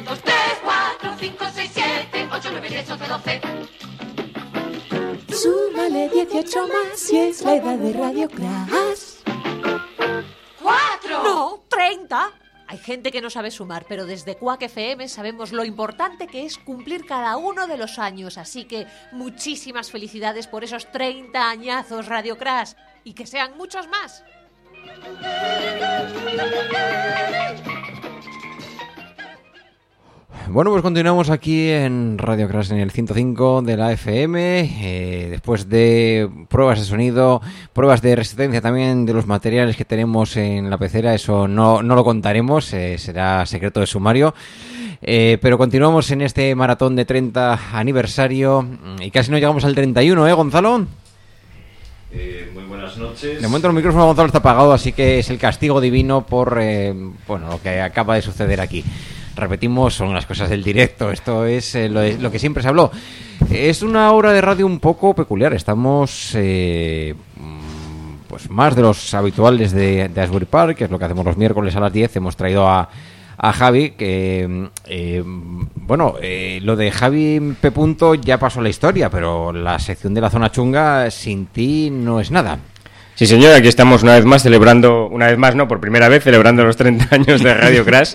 1, 2, 3, 4, 5, 6, 7, 8, 9, 10, 11, 12. Súmale 18 más y es la edad de Radio Crash. 4. No, 30. Hay gente que no sabe sumar, pero desde Quack FM sabemos lo importante que es cumplir cada uno de los años. Así que muchísimas felicidades por esos 30 añazos, Radio Crash. Y que sean muchos más. Bueno, pues continuamos aquí en Radio Crash en el 105 de la FM, después de pruebas de sonido, pruebas de resistencia también de los materiales que tenemos en la pecera. Eso no lo contaremos, será secreto de sumario, pero continuamos en este maratón de 30 aniversario y casi no llegamos al 31, Gonzalo. Muy buenas noches. De momento el micrófono de Gonzalo está apagado, así que es el castigo divino por lo que acaba de suceder aquí. Repetimos, son las cosas del directo, esto es lo que siempre se habló. Es una hora de radio un poco peculiar, estamos pues más de los habituales de Asbury Park, que es lo que hacemos los miércoles a las 10. Hemos traído a Javi, que lo de Javi P. ya pasó a la historia, pero la sección de la zona chunga sin ti no es nada. Sí, señor, aquí estamos por primera vez celebrando los 30 años de Radio Crash.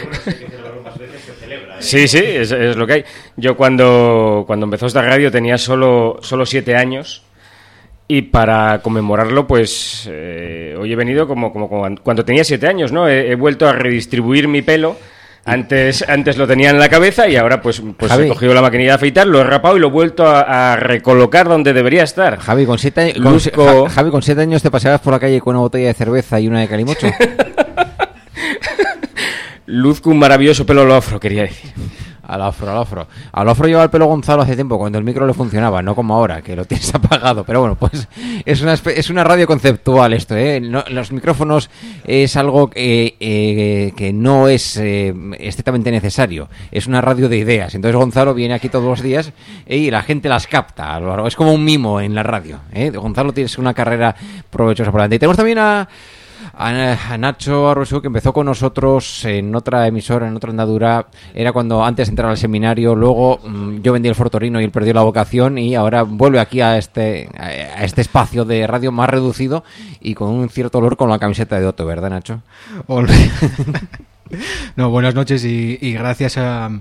Sí, es lo que hay. Yo cuando empezó esta radio tenía solo 7 años y para conmemorarlo, pues hoy he venido como cuando tenía 7 años, ¿no? He vuelto a redistribuir mi pelo. Antes lo tenía en la cabeza y ahora pues he cogido la maquinilla de afeitar, lo he rapado y lo he vuelto a recolocar donde debería estar. Javi, con 7 años te paseabas por la calle con una botella de cerveza y una de calimocho. Luzco un maravilloso pelo al afro, quería decir. Al afro. Al afro llevaba el pelo Gonzalo hace tiempo, cuando el micro le funcionaba, no como ahora, que lo tienes apagado. Pero bueno, pues es una radio conceptual esto, ¿eh? No, los micrófonos es algo que no es estrictamente necesario. Es una radio de ideas. Entonces Gonzalo viene aquí todos los días y la gente las capta. Es como un mimo en la radio, ¿eh? Gonzalo tienes una carrera provechosa por delante. Y tenemos también a Nacho Arroyo, que empezó con nosotros en otra emisora, en otra andadura. Era cuando antes de entrar al seminario, luego yo vendí el Fortorino y él perdió la vocación, y ahora vuelve aquí a este espacio de radio más reducido y con un cierto olor con la camiseta de Otto, ¿verdad, Nacho? Hola. No, buenas noches y gracias a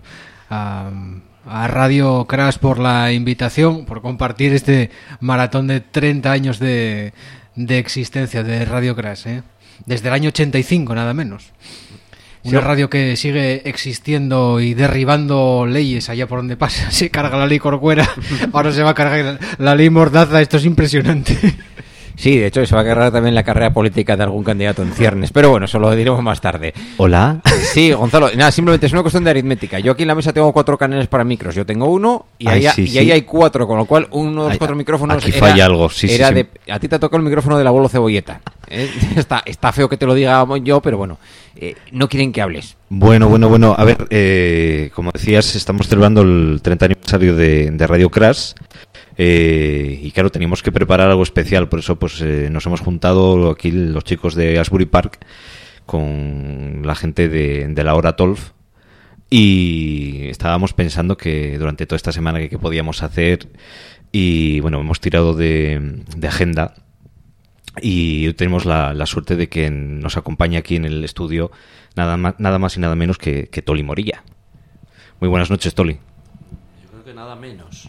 Radio Crash por la invitación, por compartir este maratón de 30 años de existencia de Radio Crash, ¿eh? Desde el año 85, nada menos. Una radio que sigue existiendo y derribando leyes allá por donde pasa. Se carga la ley Corcuera, ahora se va a cargar la ley Mordaza. Esto es impresionante. Sí, de hecho se va a cargar también la carrera política de algún candidato en ciernes, pero bueno, eso lo diremos más tarde. Hola. Sí, Gonzalo, nada, simplemente es una cuestión de aritmética. Yo aquí en la mesa tengo 4 canales para micros, yo tengo uno y ahí hay 4, con lo cual uno de los 4 micrófonos aquí falla algo, sí. A ti te ha tocado el micrófono del abuelo Cebolleta. Está feo que te lo diga yo, pero bueno, no quieren que hables. Bueno, a ver, como decías, estamos celebrando el 30 aniversario de Radio Crash. Y claro, teníamos que preparar algo especial, por eso pues nos hemos juntado aquí los chicos de Asbury Park con la gente de la hora Tolf, y estábamos pensando que durante toda esta semana que podíamos hacer, y bueno, hemos tirado de agenda, y tenemos la suerte de que nos acompaña aquí en el estudio nada más y nada menos que Toli Morilla. Muy buenas noches, Toli. Nada menos.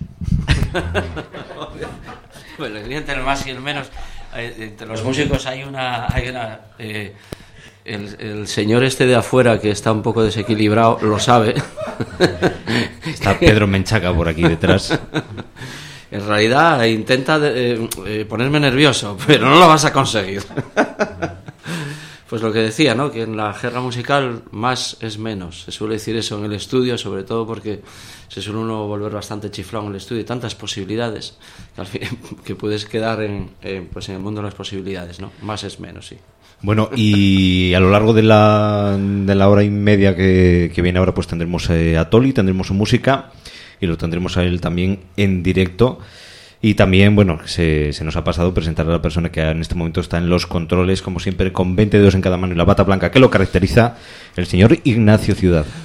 Bueno, entre el más y el menos, entre los músicos hay una el señor este de afuera, que está un poco desequilibrado, lo sabe. Está Pedro Menchaca por aquí detrás. En realidad intenta ponerme nervioso, pero no lo vas a conseguir. Pues lo que decía, ¿no? Que en la jerga musical más es menos. Se suele decir eso en el estudio, sobre todo porque se suele uno volver bastante chiflado en el estudio. Tantas posibilidades que al fin que puedes quedar en el mundo de las posibilidades, ¿no? Más es menos, sí. Bueno, y a lo largo de la hora y media que viene ahora, pues tendremos a Toli, tendremos su música y lo tendremos a él también en directo. Y también, bueno, se nos ha pasado presentar a la persona que en este momento está en los controles, como siempre, con 20 dedos en cada mano y la bata blanca que lo caracteriza, el señor Ignacio Ciudad.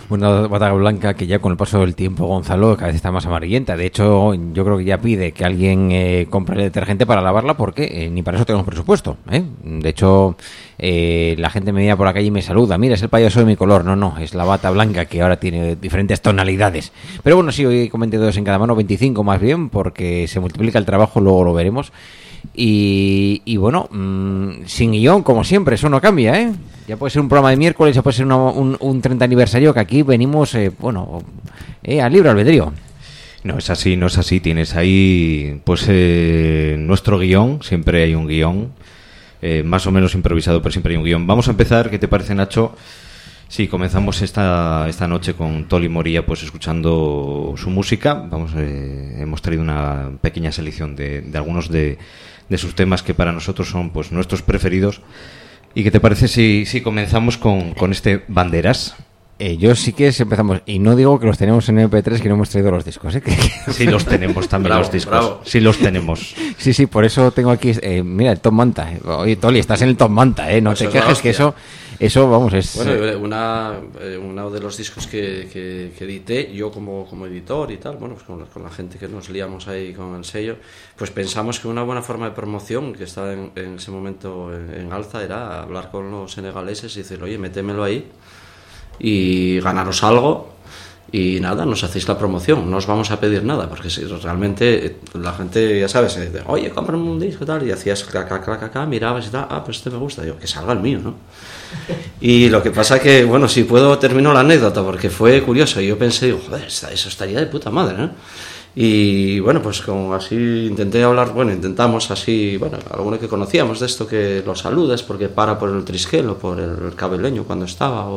Una bata blanca que ya con el paso del tiempo, Gonzalo, cada vez está más amarillenta. De hecho, yo creo que ya pide que alguien compre el detergente para lavarla porque ni para eso tenemos presupuesto. De hecho, la gente me mira por la calle y me saluda. Mira, es el payaso de mi color. No, es la bata blanca que ahora tiene diferentes tonalidades. Pero bueno, sí, hoy comenté 2 en cada mano, 25 más bien, porque se multiplica el trabajo, luego lo veremos. Y bueno, sin guión, como siempre, eso no cambia, ¿eh? Ya puede ser un programa de miércoles, ya puede ser un 30 aniversario, que aquí venimos, al libre albedrío. No es así, no es así. Tienes ahí, pues, nuestro guión, siempre hay un guión, más o menos improvisado, pero siempre hay un guión. Vamos a empezar, ¿qué te parece, Nacho? Sí, comenzamos esta noche con Toli Moría, pues escuchando su música. Hemos traído una pequeña selección de algunos de sus temas que para nosotros son pues nuestros preferidos. ¿Y qué te parece si comenzamos con este Banderas? Yo sí que empezamos, y no digo que los tenemos en MP3, que no hemos traído los discos, ¿eh? Sí los tenemos también, bravo, los discos. Bravo. Sí los tenemos. Sí, por eso tengo aquí, mira, el Top Manta. Oye, Toli, estás en el Top Manta, no Pues te quejes, que eso, vamos, es... Bueno, uno de los discos que edité, yo como editor y tal, bueno, pues con la gente que nos liamos ahí con el sello, pues pensamos que una buena forma de promoción, que estaba en ese momento en alza, era hablar con los senegaleses y decir, oye, métemelo ahí y ganaros algo y nada, nos hacéis la promoción, no os vamos a pedir nada, porque si realmente la gente, ya sabes, dice, oye, cómprame un disco y tal, y hacías clac, mirabas y tal, pues este me gusta, digo, que salga el mío, ¿no? Y lo que pasa que, bueno, si puedo termino la anécdota, porque fue curioso, y yo pensé, digo, joder, eso estaría de puta madre, ¿no? Y bueno, pues como así intentamos así, alguno que conocíamos de esto, que lo saludes porque para por el Trisquel o por el Cabeleño cuando estaba,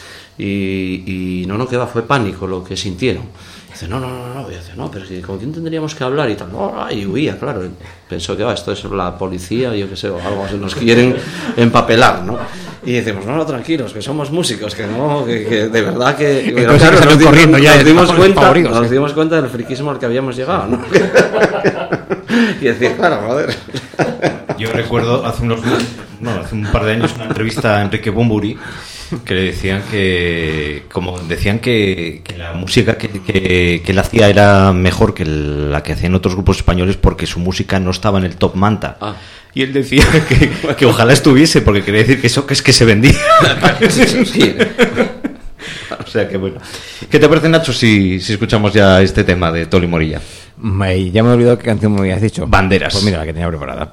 y no, que fue pánico lo que sintieron. Dice, no, y dice, no, pero ¿con quién tendríamos que hablar? Y tal, y huía, claro. Pensó que esto es la policía, yo qué sé, o algo así, nos quieren empapelar, ¿no? Y decimos, no, tranquilos, que somos músicos, que no, que de verdad que... Pero claro, nos dimos cuenta del friquismo al que habíamos llegado, ¿no? Y decir, claro, joder. Yo recuerdo hace un par de años una entrevista a Enrique Bunbury, que le decían que la música que él hacía era mejor que la que hacían otros grupos españoles porque su música no estaba en el Top Manta. Y él decía que ojalá estuviese, porque quería decir que eso que es que se vendía. Sí. O sea que bueno. ¿Qué te parece, Nacho, si escuchamos ya este tema de Toli Moría? Ya me he olvidado qué canción me habías dicho. Banderas. Pues mira, la que tenía preparada.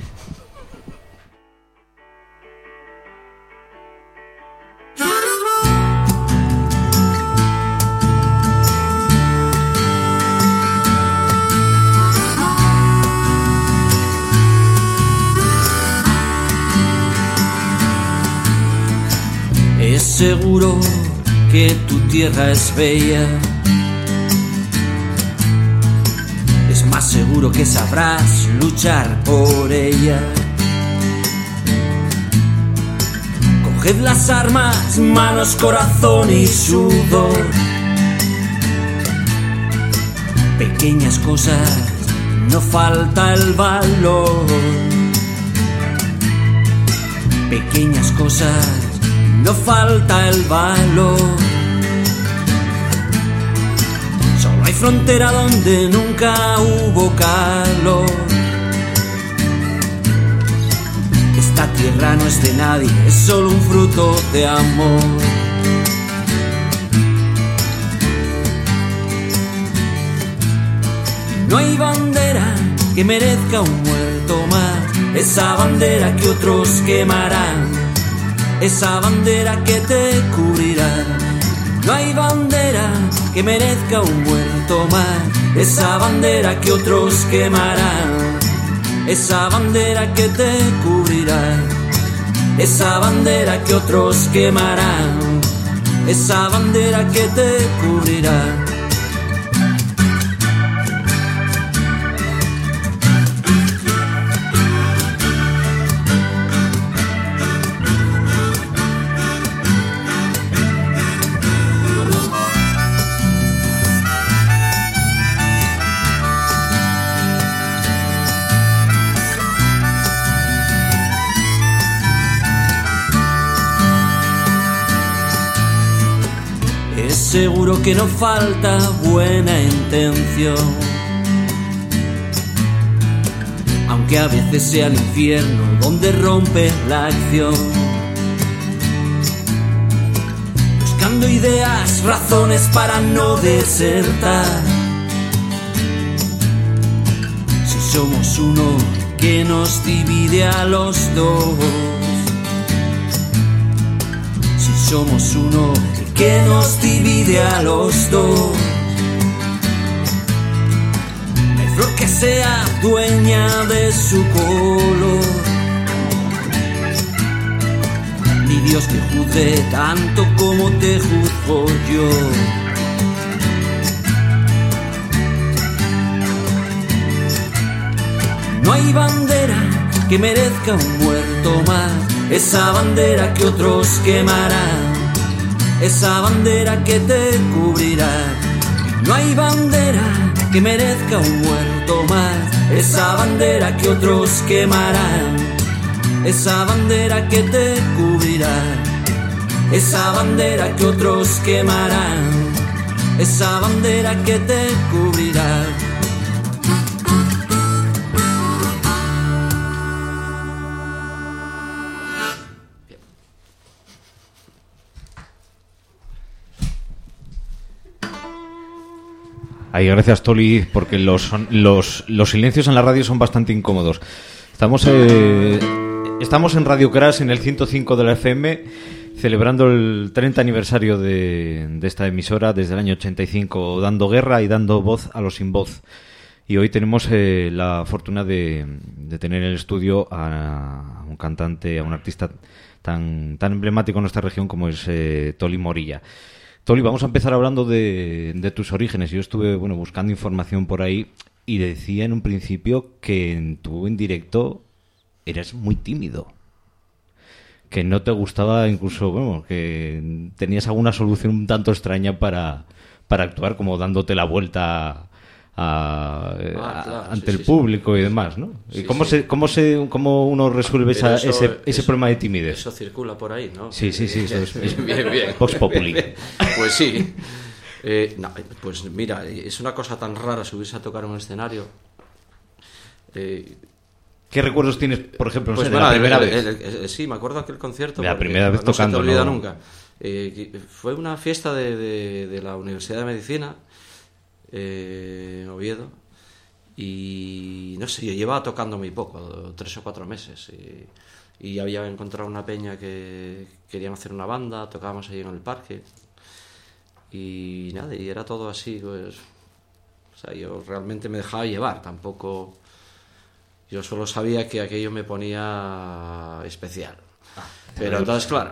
Es seguro que tu tierra es bella, es más seguro que sabrás luchar por ella. Coged las armas, manos, corazón y sudor. Pequeñas cosas, no falta el valor. Pequeñas cosas, no falta el valor. Solo hay frontera donde nunca hubo calor. Esta tierra no es de nadie, es solo un fruto de amor. No hay bandera que merezca un muerto más, esa bandera que otros quemarán, esa bandera que te cubrirá. No hay bandera que merezca un muerto más, esa bandera que otros quemarán, esa bandera que te cubrirá, esa bandera que otros quemarán, esa bandera que te cubrirá. que seguro que no falta buena intención. Aunque a veces sea el infierno donde rompe la acción. Buscando ideas, razones para no desertar. Si somos uno que nos divide a los dos. Si somos uno que nos divide a los dos. No hay flor que sea dueña de su color, ni Dios que juzgue tanto como te juzgo yo. No hay bandera que merezca un muerto más, esa bandera que otros quemarán, esa bandera que te cubrirá. No hay bandera que merezca un muerto más, esa bandera que otros quemarán, esa bandera que te cubrirá, esa bandera que otros quemarán, esa bandera que te cubrirá. Ahí, gracias, Toli, porque los silencios en la radio son bastante incómodos. Estamos en Radio Crash, en el 105 de la FM, celebrando el 30 aniversario de esta emisora desde el año 85, dando guerra y dando voz a los sin voz. Y hoy tenemos la fortuna de tener en el estudio a un cantante, a un artista tan emblemático en nuestra región como es Toli Morilla. Toli, vamos a empezar hablando de tus orígenes. Yo estuve buscando información por ahí y decía en un principio que tú en directo eras muy tímido, que no te gustaba, incluso que tenías alguna solución un tanto extraña para actuar, como dándote la vuelta ante el público y demás, ¿no? Sí, ¿Y cómo uno resuelve ese problema de timidez? Eso circula por ahí, ¿no? Sí, eso es bien. Vox Populi. Pues sí. No, pues mira, es una cosa tan rara subirse a tocar en un escenario. ¿Qué recuerdos tienes, por ejemplo, pues de la primera vez? Sí, me acuerdo de aquel concierto. La primera vez tocando. No se te olvida nunca. Fue una fiesta de la Universidad de Medicina, Oviedo, y no sé, yo llevaba tocando muy poco, 3 o 4 meses, y había encontrado una peña que querían hacer una banda, tocábamos ahí en el parque, y nada, y era todo así, pues, o sea, yo realmente me dejaba llevar, tampoco, yo solo sabía que aquello me ponía especial. Pero entonces, claro,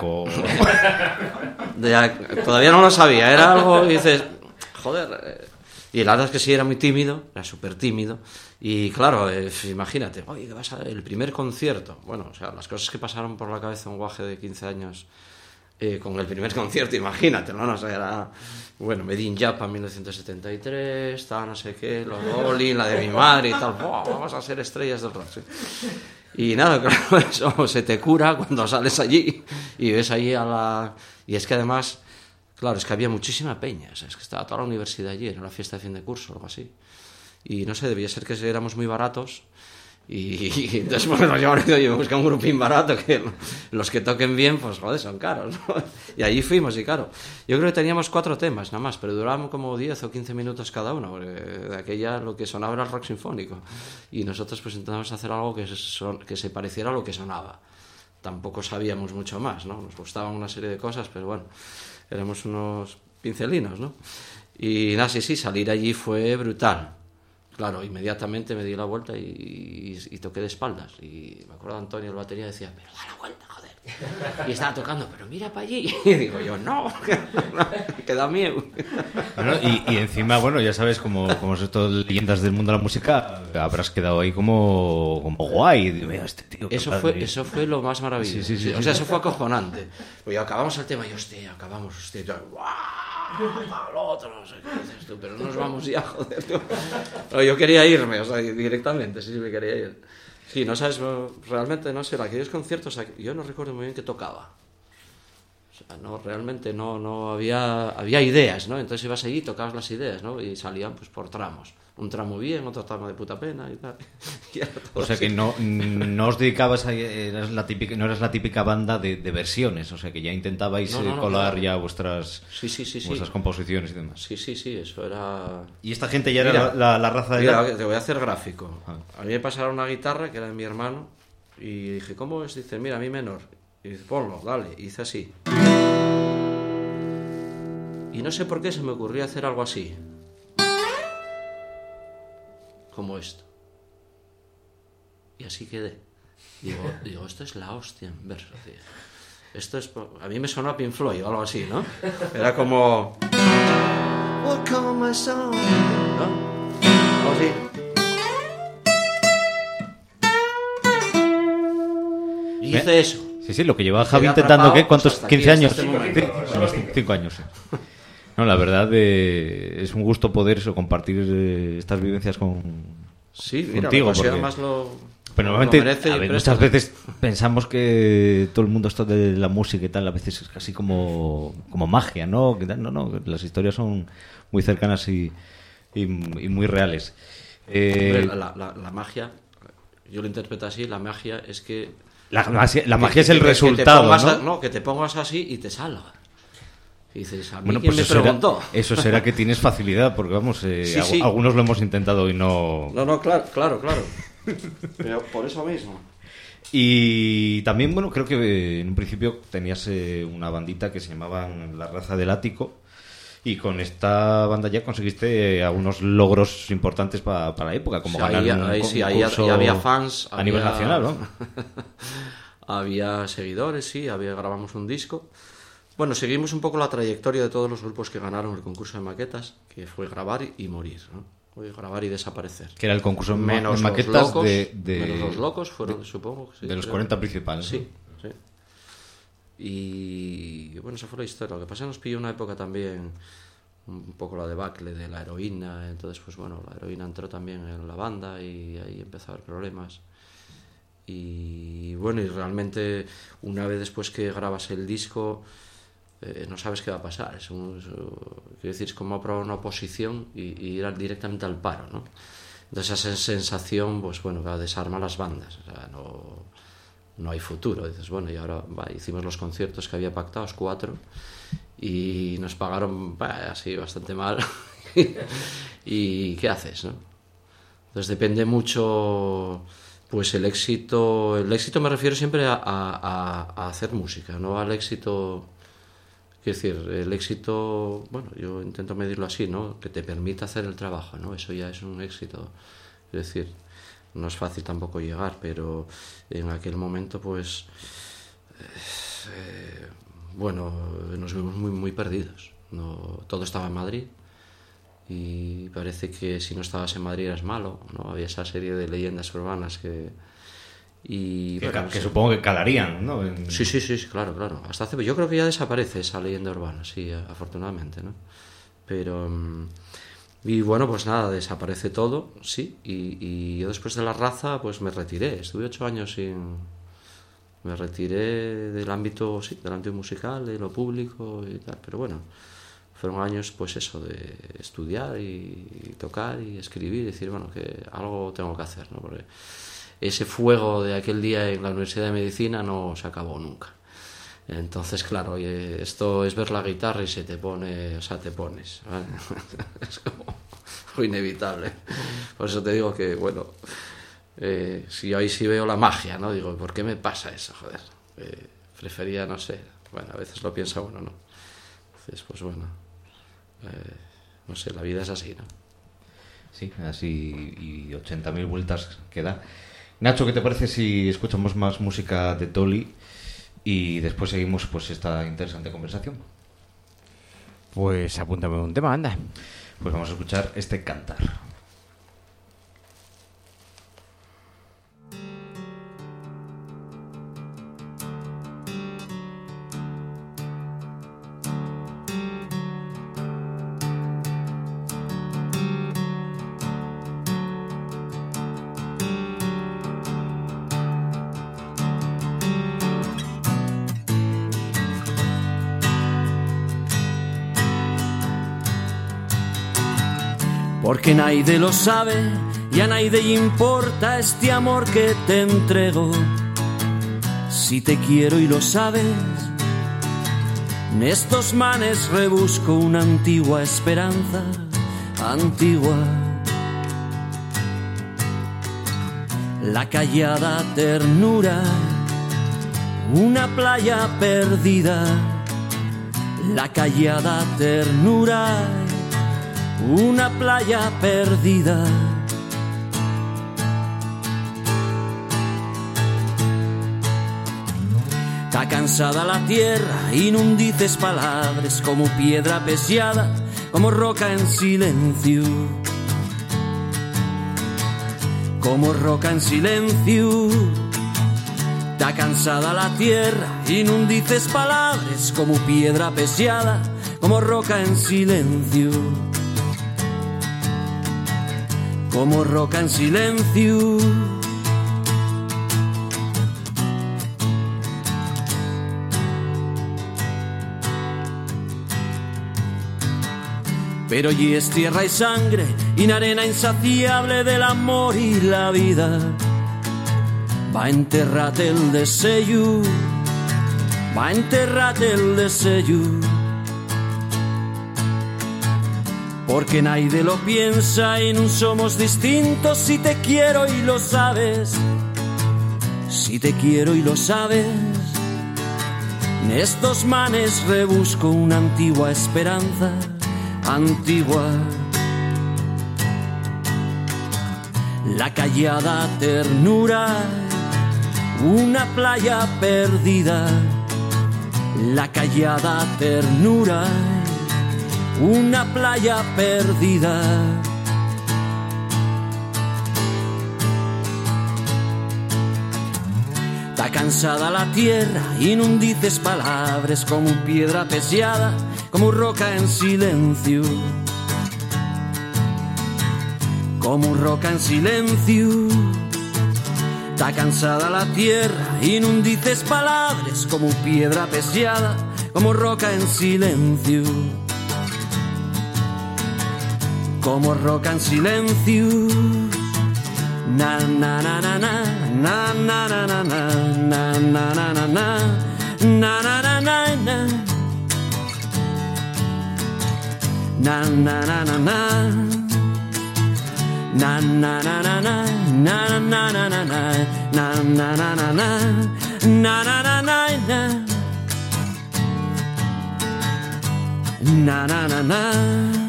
todavía no lo sabía, era algo, y dices, joder, y la verdad es que sí, era muy tímido, era súper tímido, y claro, imagínate, oye, que vas a el primer concierto, bueno, o sea, las cosas que pasaron por la cabeza un guaje de 15 años con el primer concierto, imagínate, ¿no? O sea, era, Medin Japan 1973, tal, no sé qué, los Rolling, la de mi madre y tal, vamos a ser estrellas del rock, ¿sí? Y nada, claro, eso se te cura cuando sales allí y ves allí y es que además, claro, es que había muchísima peña, o sea, es que estaba toda la universidad allí, era una fiesta de fin de curso o algo así. Y no sé, debía ser que éramos muy baratos y entonces nos llevaron y me busqué un grupín barato que los que toquen bien, pues joder, son caros, ¿no? Y allí fuimos y claro, yo creo que teníamos 4 temas nada más, pero duraban como 10 o 15 minutos cada uno, porque de aquella lo que sonaba era el rock sinfónico y nosotros pues intentamos hacer algo que se pareciera a lo que sonaba. Tampoco sabíamos mucho más, ¿no? Nos gustaban una serie de cosas, pero bueno, éramos unos pincelinos, ¿no? Y nada, sí, salir allí fue brutal. Claro, inmediatamente me di la vuelta y toqué de espaldas. Y me acuerdo de Antonio, el batería, decía, pero da la vuelta, joder. Y estaba tocando, pero mira para allí. Y digo yo, no, que da miedo. Bueno, y encima, ya sabes, como son todas leyendas del mundo de la música, habrás quedado ahí como guay. Mira, este tío, eso fue lo más maravilloso. Sí. O sea, eso fue acojonante. Pues acabamos el tema y hostia, ¡guau! Lo otro, no sé qué dices tú, pero no nos vamos ya, joder. Pero yo quería irme, o sea, directamente, sí, me quería ir. Sí, no sabes, realmente, no sé, aquellos conciertos, yo no recuerdo muy bien qué tocaba. O sea, no, realmente no había ideas, ¿no? Entonces ibas allí y tocabas las ideas, ¿no? Y salían pues por tramos. Un tramo bien, otro tramo de puta pena y tal. Y era todo O sea así. que no os dedicabas a... no eras la típica banda de versiones, o sea que ya intentabais No, colar claro. ya vuestras Sí. composiciones y demás. Sí, eso era... Y esta gente ya Mira, era la raza de... Mira, te voy a hacer gráfico. Ah. A mí me pasaron una guitarra que era de mi hermano y dije, ¿cómo es? Dice, mira, mi menor. Y dice, ponlo, dale. Y hice así. Y no sé por qué se me ocurrió hacer algo así. Como esto. Y así quedé. Digo, esto es la hostia en verso, tío. Esto es... A mí me sonó a Pink Floyd o algo así, ¿no? Era como... What call my song? ¿No? Algo así. Y hice eso. Sí, lo que lleva Javi Quedé intentando, atrapado, ¿qué? ¿Cuántos? hasta aquí, 15 años. hasta este momento. 5 años. Sí. No, la verdad es un gusto poder compartir estas vivencias Sí, mira, contigo. me considero Porque... más lo... Pero normalmente, lo merece y a ver, presta. muchas veces pensamos que todo el mundo esto de la música y tal, a veces es casi como magia, ¿no? Que tal, no, las historias son muy cercanas y muy reales. Hombre, la magia, yo lo interpreto así, la magia es que... La magia es el que resultado, te pongas ¿no? que te pongas así y te salga. Y dices, a mí Bueno, ¿quién pues me preguntó? eso será que tienes facilidad, porque vamos, Sí. algunos lo hemos intentado y no... No, claro. Pero por eso mismo. Y también, bueno, creo que en un principio tenías una bandita que se llamaban La Raza del Ático, y con esta banda ya conseguiste algunos logros importantes para la época, como ganar un concurso ahí había fans. a nivel nacional, ¿no? Había seguidores, sí, grabamos un disco. Bueno, seguimos un poco la trayectoria de todos los grupos que ganaron el concurso de maquetas, que fue grabar y morir, ¿no? Fue grabar y desaparecer. Que era el concurso de menos maquetas los locos, de menos los locos fueron, supongo. Sí, de los creo. 40 principales. Sí. Y bueno, esa fue la historia. Lo que pasa es que nos pilló una época también un poco la debacle de la heroína. Entonces, pues bueno, la heroína entró también en la banda y ahí empezó a haber problemas. Y bueno, y realmente una vez después que grabas el disco, no sabes qué va a pasar. Quiero decir, es como aprobar una oposición y ir directamente al paro, ¿no? Entonces esa sensación, pues bueno, desarma las bandas. O sea, no hay futuro. Dices, bueno, y ahora hicimos los conciertos que había pactados, 4, y nos pagaron así bastante mal. ¿Y qué haces, no? Entonces depende mucho, pues el éxito me refiero siempre a hacer música, no al éxito. Quiero decir, el éxito, bueno, yo intento medirlo así, ¿no? Que te permita hacer el trabajo, ¿no? Eso ya es un éxito. Es decir, no es fácil tampoco llegar, pero en aquel momento, pues, bueno, nos vimos muy, muy perdidos. No, todo estaba en Madrid y parece que si no estabas en Madrid eras malo, ¿no? Había esa serie de leyendas urbanas que supongo que calarían, ¿no? Sí, claro. Hasta yo creo que ya desaparece esa leyenda urbana, sí, afortunadamente, ¿no? Pero y bueno, pues nada, desaparece todo, sí. Y yo después de La Raza, pues me retiré. Estuve 8 años me retiré del ámbito musical, de lo público y tal. Pero bueno, fueron años, pues eso, de estudiar y tocar y escribir y decir, bueno, que algo tengo que hacer, ¿no? Porque ese fuego de aquel día en la Universidad de Medicina no se acabó nunca. Entonces, claro, esto es ver la guitarra y te pones, ¿vale? Es como inevitable. Por eso te digo que, bueno, si ahí sí veo la magia, ¿no? Digo, ¿por qué me pasa eso, joder? Prefería, no sé, bueno, a veces lo piensa uno, ¿no? Entonces, pues bueno, no sé, la vida es así, ¿no? Sí, así, y 80.000 vueltas que da. Nacho, ¿qué te parece si escuchamos más música de Toli y después seguimos pues esta interesante conversación? Pues apúntame un tema, anda. Pues vamos a escuchar este Cantar. porque nadie lo sabe y a nadie le importa este amor que te entrego. Si te quiero y lo sabes, en estos manes rebusco una antigua esperanza, antigua. La callada ternura, una playa perdida. La callada ternura, una playa perdida. Está cansada la tierra y no dices palabras, como piedra pesiada, como roca en silencio. Como roca en silencio. Está cansada la tierra y no dices palabras, como piedra pesiada, como roca en silencio. Como roca en silencio. Pero allí es tierra y sangre y una arena insaciable del amor y la vida. Va a enterrarte el deseo, va a enterrarte el deseo. Porque nadie lo piensa y no somos distintos. Si te quiero y lo sabes, si te quiero y lo sabes, en estos manes rebusco una antigua esperanza, antigua. La callada ternura, una playa perdida. La callada ternura, una playa perdida. Está cansada la tierra y no dices palabras, como piedra pesiada, como roca en silencio. Como roca en silencio. Está cansada la tierra y no dices palabras, como piedra pesiada, como roca en silencio. Como roca en silencio. Na na na na na na na na na na na na na na na na na na. Na na na na na. Na na na na na na na na na na na na na na na na na na na.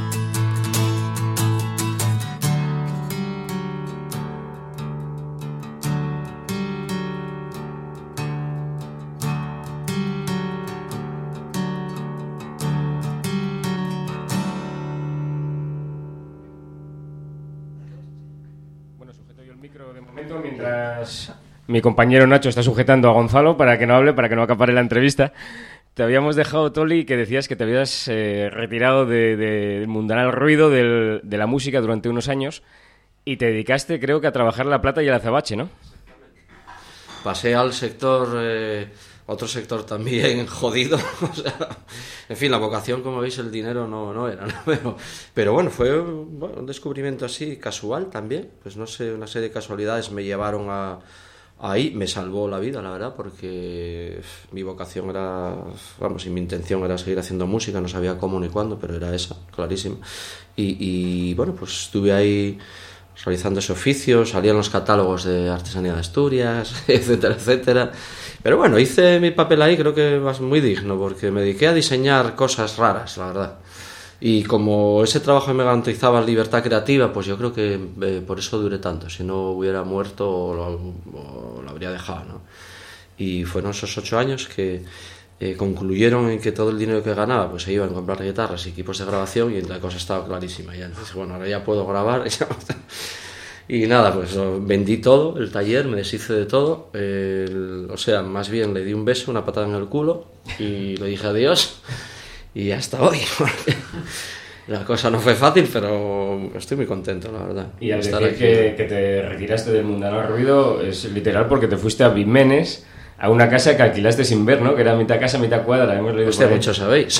Mientras mi compañero Nacho está sujetando a Gonzalo para que no hable, para que no acapare la entrevista, te habíamos dejado, Toli, que decías que te habías retirado del mundanal ruido de la música durante unos años y te dedicaste, creo que, a trabajar la plata y el azabache, ¿no? Pasé al sector, otro sector también jodido. O sea, en fin, la vocación, como veis, el dinero no era, ¿no? Pero bueno, fue un descubrimiento así casual también. Pues no sé, una serie de casualidades me llevaron ahí. Me salvó la vida, la verdad, porque mi vocación era, vamos, y mi intención era seguir haciendo música. No sabía cómo ni cuándo, pero era esa, clarísima. Y bueno, pues estuve ahí realizando ese oficio, salía en los catálogos de Artesanía de Asturias, etcétera, etcétera. Pero bueno, hice mi papel ahí, creo que was muy digno, porque me dediqué a diseñar cosas raras, la verdad. Y como ese trabajo me garantizaba libertad creativa, pues yo creo que por eso duré tanto. Si no hubiera muerto o lo habría dejado, ¿no? Y fueron esos 8 años que concluyeron en que todo el dinero que ganaba pues se iba a comprar guitarras y equipos de grabación, y la cosa estaba clarísima ya. Entonces, bueno, ahora ya puedo grabar. Y nada, pues vendí todo, el taller, me deshice de todo. O sea, más bien le di un beso, una patada en el culo y le dije adiós. Y hasta hoy. La cosa no fue fácil, pero estoy muy contento, la verdad. Y al decir que te retiraste del mundanal ruido, es literal porque te fuiste a Vimenes a una casa que alquilaste sin ver, ¿no? Que era mitad casa, mitad cuadra. Hemos leído Hostia, por ahí. mucho sabéis.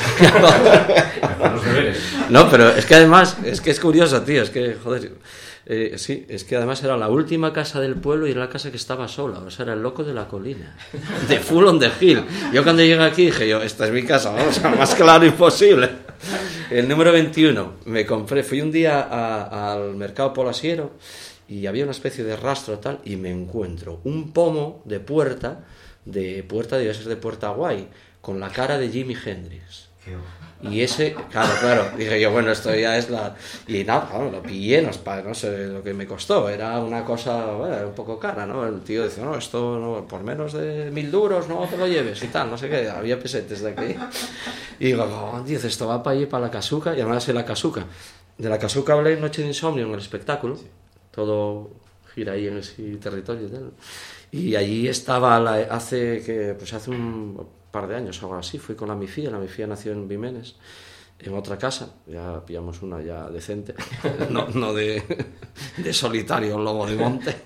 No, pero es que además, es que es curioso, tío, es que, joder, sí, es que además era la última casa del pueblo y era la casa que estaba sola, o sea, era el loco de la colina, de Full on the Hill. Yo cuando llegué aquí dije yo, esta es mi casa, vamos, más claro imposible. El número 21, me compré, fui un día al mercado polasiero y había una especie de rastro tal y me encuentro un pomo de puerta, debe ser de Puerta Guay, con la cara de Jimi Hendrix. Y ese, claro, dije yo, bueno, esto ya es la... Y nada, claro, lo pillé, no sé lo que me costó, era una cosa, bueno, un poco cara, ¿no? El tío dice, no, esto no, por menos de 1.000 duros no te lo lleves y tal, no sé qué, había pesetes de aquí. Y digo, oh, dice, esto va para allí, para la Casuca, y además es la Casuca. De la Casuca hablé en Noche de Insomnio, en el espectáculo, sí. Todo gira ahí en ese territorio y tal. Y allí estaba, hace un par de años, algo así, fui con la Mifía nació en Vimenes, en otra casa, ya pillamos una ya decente, no de solitario, lobo de monte.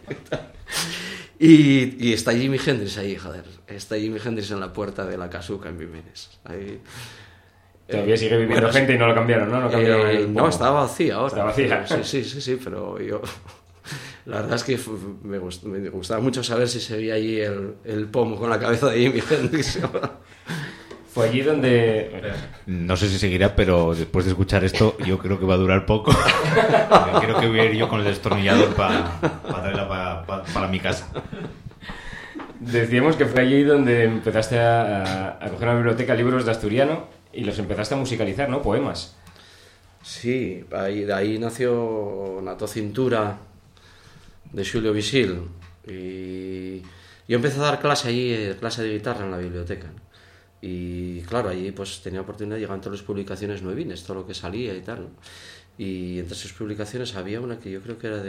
Y está Jimi Hendrix ahí, joder, está Jimi Hendrix en la puerta de la Casuca en Vimenes. Ahí, todavía sigue viviendo gente y no lo cambiaron, ¿no? No, estaba vacía ahora. Está vacía. Sí, pero yo... La verdad es que me gustaba mucho saber si se veía allí el pomo con la cabeza de Jimi Hendrix. Fue allí donde... No sé si seguirá, pero después de escuchar esto, yo creo que va a durar poco. Creo que voy a ir yo con el destornillador para traerla para mi casa. Decíamos que fue allí donde empezaste a coger una biblioteca libros de asturiano y los empezaste a musicalizar, ¿no? Poemas. Sí, de ahí nació Cintura de Xulio Visil y yo empecé a dar clase allí, clase de guitarra en la biblioteca, ¿no? Y claro, allí pues tenía oportunidad de llegar entre las publicaciones nuevines, todo lo que salía y tal, ¿no? Y entre esas publicaciones había una que yo creo que era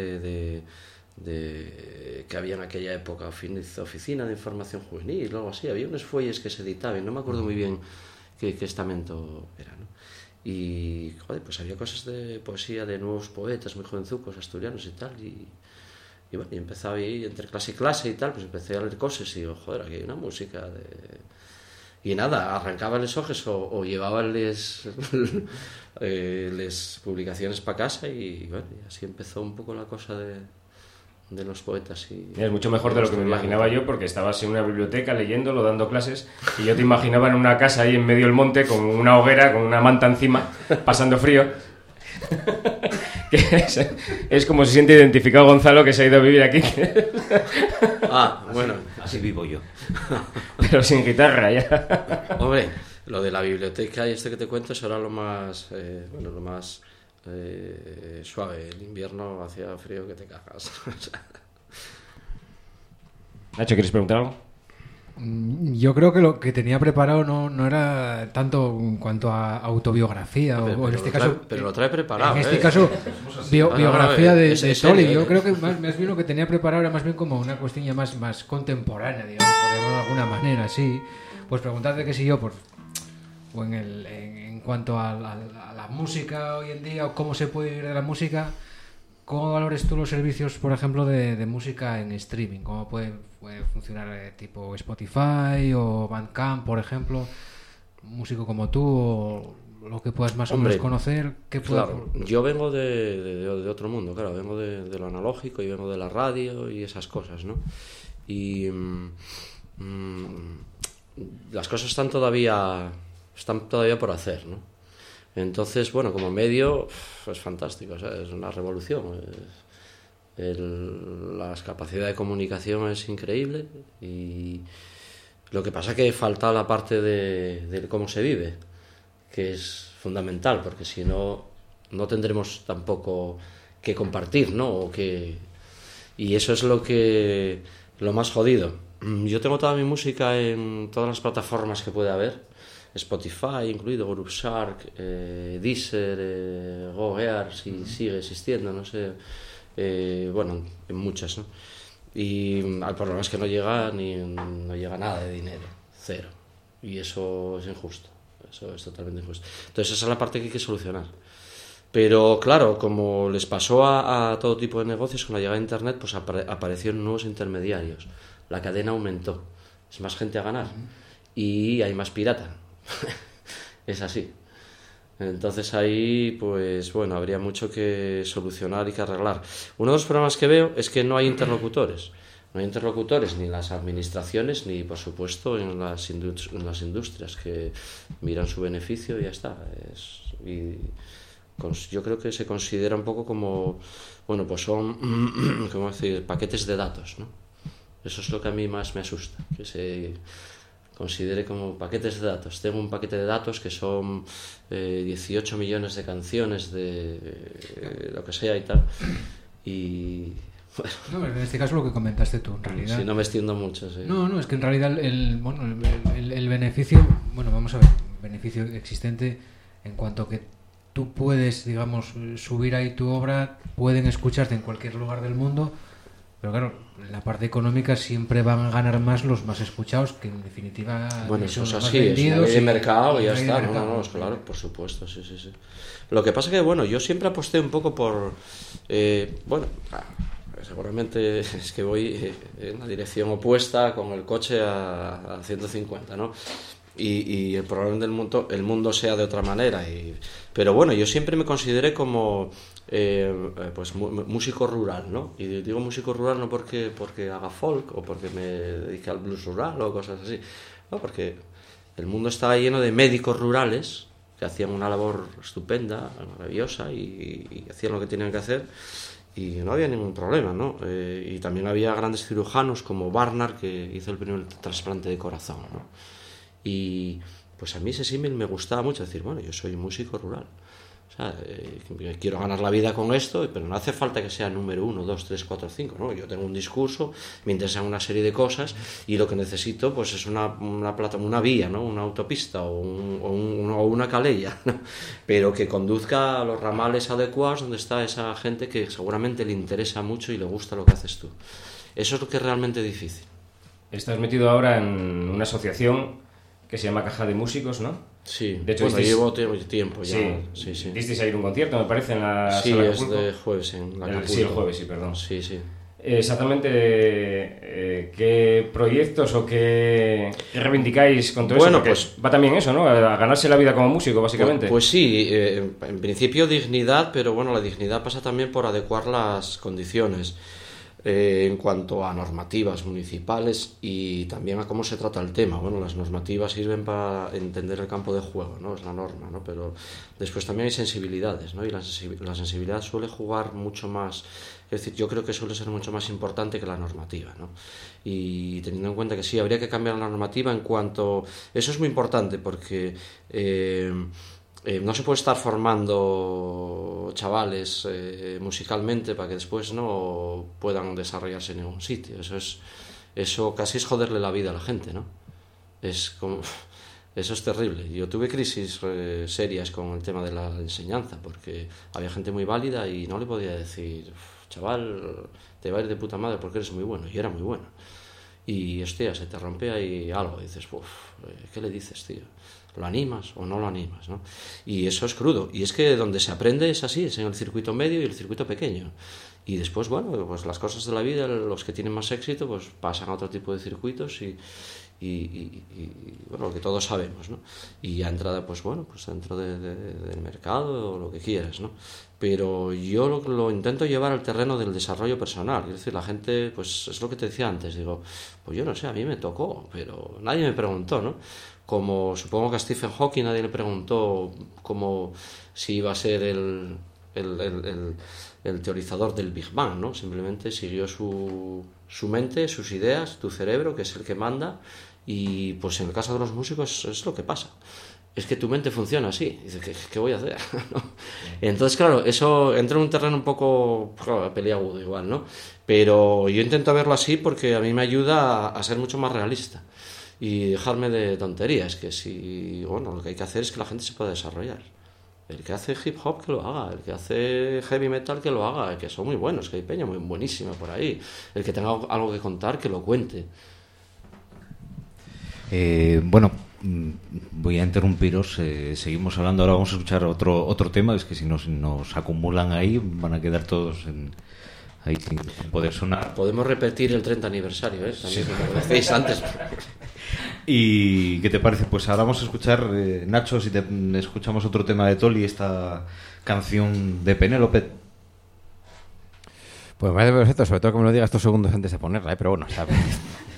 que había en aquella época Oficina de Información Juvenil o algo así, había unos fuelles que se editaban, no me acuerdo muy bien qué estamento era, ¿no? Y joder, pues había cosas de poesía de nuevos poetas muy jovenzucos, asturianos y tal, y bueno, y empezaba ahí entre clase y clase y tal, pues empecé a leer cosas y digo, joder, aquí hay una música de... Y nada, arrancaba los ojos o llevaba les publicaciones para casa y bueno, y así empezó un poco la cosa de los poetas. Es mucho mejor de lo que me imaginaba yo, porque estabas en una biblioteca leyéndolo, dando clases, y yo te imaginaba en una casa ahí en medio del monte con una hoguera, con una manta encima, pasando frío. Es como se siente identificado Gonzalo, que se ha ido a vivir aquí. Bueno, así vivo yo. Pero sin guitarra ya. Hombre, lo de la biblioteca y que te cuento será lo más suave. El invierno hacía frío que te cagas. Nacho, ¿quieres preguntar algo? Yo creo que lo que tenía preparado no era tanto en cuanto a autobiografía, o en este caso... Pero lo trae preparado. En este caso, biografía de Tolly. Yo creo que más bien lo que tenía preparado era más bien como una cuestión ya más contemporánea, digamos, por decirlo de alguna manera, sí. Pues preguntarte que si yo, o en cuanto a la música hoy en día, o cómo se puede vivir de la música, ¿cómo valores tú los servicios, por ejemplo, de música en streaming? ¿Cómo puede funcionar tipo Spotify o Bandcamp, por ejemplo? Un músico como tú, o lo que puedas más o menos conocer. Claro, yo vengo de otro mundo, claro, vengo de lo analógico y vengo de la radio y esas cosas, ¿no? Y las cosas están todavía por hacer, ¿no? Entonces, bueno, como medio es fantástico, o sea, es una revolución. La capacidad de comunicación es increíble y lo que pasa es que falta la parte de cómo se vive, que es fundamental, porque si no tendremos tampoco que compartir, ¿no? Y eso es lo más jodido. Yo tengo toda mi música en todas las plataformas que puede haber, Spotify incluido, Grooveshark, Deezer, GoGear, si sigue existiendo, no sé, bueno, en muchas, ¿no? Y el problema es que no llega nada de dinero, cero, y eso es injusto, eso es totalmente injusto. Entonces esa es la parte que hay que solucionar. Pero claro, como les pasó a todo tipo de negocios, con la llegada de Internet, pues aparecieron nuevos intermediarios, la cadena aumentó. es más gente a ganar y hay más pirata. Es así. Entonces ahí, pues bueno, habría mucho que solucionar y que arreglar. Uno de los problemas que veo es que no hay interlocutores. No hay interlocutores ni en las administraciones ni, por supuesto, en las industrias que miran su beneficio y ya está. Yo creo que se considera un poco como, bueno, pues son, ¿cómo decir?, paquetes de datos, ¿no? Eso es lo que a mí más me asusta, que se considere como paquetes de datos. Tengo un paquete de datos que son 18 millones de canciones de lo que sea y tal. Y bueno. No, en este caso lo que comentaste tú, en realidad. Sí, no me extiendo mucho. Sí. No, es que en realidad el beneficio, bueno, vamos a ver, beneficio existente en cuanto que tú puedes, digamos, subir ahí tu obra, pueden escucharte en cualquier lugar del mundo. Pero claro, en la parte económica siempre van a ganar más los más escuchados, que en definitiva... Bueno, eso es así, es una ley de mercado y ya está. No, claro, por supuesto, sí. Lo que pasa es que, bueno, yo siempre aposté un poco por... seguramente es que voy en la dirección opuesta con el coche a 150, ¿no? Y el problema el mundo sea de otra manera. Pero bueno, yo siempre me consideré como... pues músico rural, ¿no? Y digo músico rural no porque haga folk o porque me dedique al blues rural o cosas así, no, porque el mundo estaba lleno de médicos rurales que hacían una labor estupenda, maravillosa y hacían lo que tenían que hacer y no había ningún problema, ¿no? Y también había grandes cirujanos como Barnard, que hizo el primer trasplante de corazón, ¿no? Y pues a mí ese símil me gustaba mucho, decir, bueno, yo soy músico rural. O sea, quiero ganar la vida con esto, pero no hace falta que sea número 1, 2, 3, 4, 5, ¿no? Yo tengo un discurso, me interesan una serie de cosas y lo que necesito pues es una vía, ¿no? Una autopista o una calella, ¿no? Pero que conduzca a los ramales adecuados donde está esa gente que seguramente le interesa mucho y le gusta lo que haces tú. Eso es lo que es realmente difícil. Estás metido ahora en una asociación que se llama Caja de Músicos, ¿no? Sí, de hecho, bueno, llevo tiempo ya. Sí. Disteis a ir a un concierto, me parece, en la sí, sala es de jueves en la Acapulco. Sí, el jueves, sí, perdón. Sí. Exactamente, ¿qué proyectos o qué reivindicáis con todo eso? Porque pues va también eso, ¿no? A ganarse la vida como músico, básicamente. Pues sí, en principio dignidad, pero bueno, la dignidad pasa también por adecuar las condiciones. En cuanto a normativas municipales y también a cómo se trata el tema. Bueno, las normativas sirven para entender el campo de juego, ¿no? Es la norma, ¿no? Pero después también hay sensibilidades, ¿no? Y la sensibilidad suele jugar mucho más, es decir, yo creo que suele ser mucho más importante que la normativa, ¿no? Y teniendo en cuenta que sí, habría que cambiar la normativa en cuanto... Eso es muy importante porque... no se puede estar formando chavales musicalmente para que después no puedan desarrollarse en ningún sitio. Eso casi es joderle la vida a la gente, ¿no? Eso es terrible. Yo tuve crisis serias con el tema de la enseñanza porque había gente muy válida y no le podía decir, chaval, te va a ir de puta madre porque eres muy bueno. Y era muy bueno. Y hostia, se te rompe ahí algo. Y dices, ¿qué le dices, tío? ¿Lo animas o no lo animas, ¿no? Y eso es crudo. Y es que donde se aprende es así, es en el circuito medio y el circuito pequeño. Y después, bueno, pues las cosas de la vida, los que tienen más éxito, pues pasan a otro tipo de circuitos y bueno, lo que todos sabemos, ¿no? Y ya entrada, pues bueno, pues dentro del mercado o lo que quieras, ¿no? Pero yo lo intento llevar al terreno del desarrollo personal. Es decir, la gente, pues es lo que te decía antes, digo, pues yo no sé, a mí me tocó, pero nadie me preguntó, ¿no? Como supongo que a Stephen Hawking nadie le preguntó como si iba a ser el teorizador del Big Bang, ¿no? Simplemente siguió su mente, sus ideas, tu cerebro, que es el que manda, y pues en el caso de los músicos es lo que pasa. Es que tu mente funciona así. Dices, ¿qué voy a hacer? ¿No? Entonces, claro, eso entra en un terreno un poco peliagudo igual, ¿no? Pero yo intento verlo así porque a mí me ayuda a ser mucho más realista y dejarme de tonterías, que si, bueno, lo que hay que hacer es que la gente se pueda desarrollar. El que hace hip hop que lo haga, el que hace heavy metal que lo haga, que son muy buenos, que hay peña muy buenísima por ahí, el que tenga algo que contar que lo cuente. Bueno, voy a interrumpiros, seguimos hablando, ahora vamos a escuchar otro tema, es que si nos acumulan ahí van a quedar todos ahí sin poder sonar. Podemos repetir el 30 aniversario, también como decíais antes. ¿Y qué te parece? Pues ahora vamos a escuchar, Nacho, si te escuchamos otro tema de Toli, esta canción de Penélope. Pues me parece perfecto, sobre todo que me lo digas estos segundos antes de ponerla, pero bueno, está bien.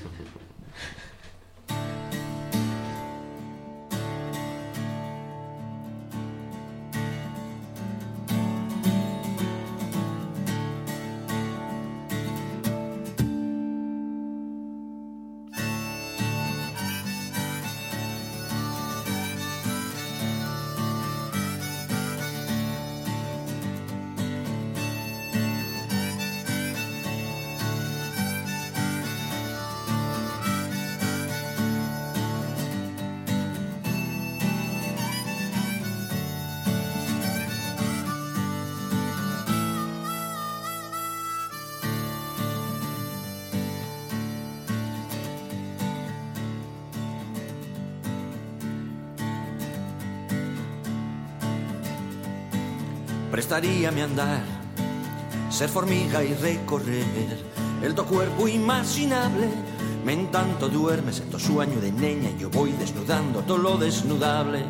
Prestaría mi andar, ser formiga y recorrer el tu cuerpo imaginable. Men tanto duermes en tu sueño de niña y yo voy desnudando todo lo desnudable.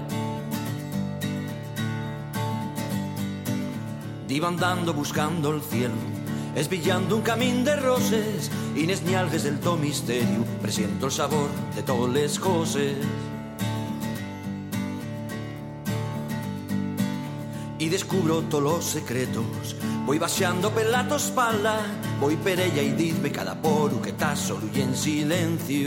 Iba andando buscando el cielo, esbillando un camín de roses, y nes ñalgues del to misterio presiento el sabor de todas les cosas. Y descubro todos los secretos, voy baixando pela tu espalda, voy per ella y dizme cada poro que estás solo y en silencio.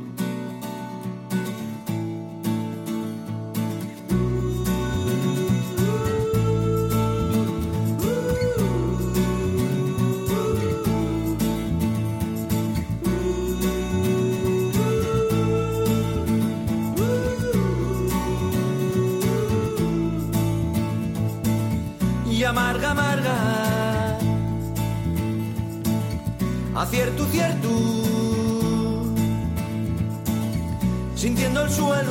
Amarga, amarga, acierto, cierto, sintiendo el suelo,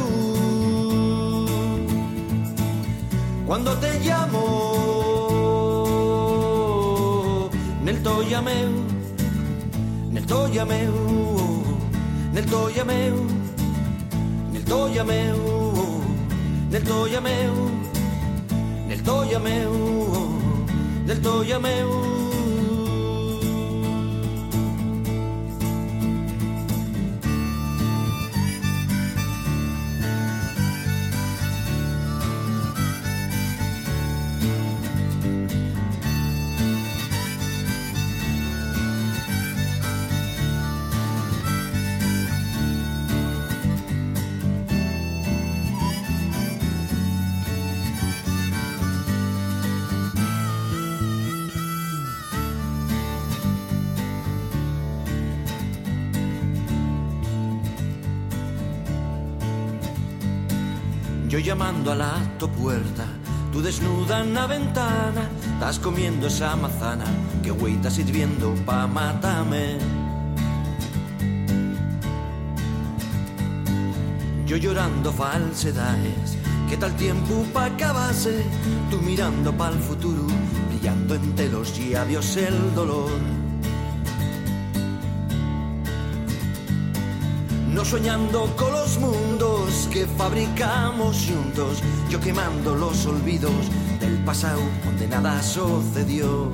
cuando te llamo, nel to llameu, nel to llameu, nel to llameu, nel to llameu, nel to llameu, nel to llameu, del to llameu. Yo llamando a la tu puerta, tú desnuda en la ventana, estás comiendo esa manzana que güey estás sirviendo pa' matarme. Yo llorando falsedades, que tal tiempo pa' acabarse, tú mirando pa'l futuro, brillando entre los labios el dolor. No soñando con los mundos que fabricamos juntos, yo quemando los olvidos del pasado donde nada sucedió.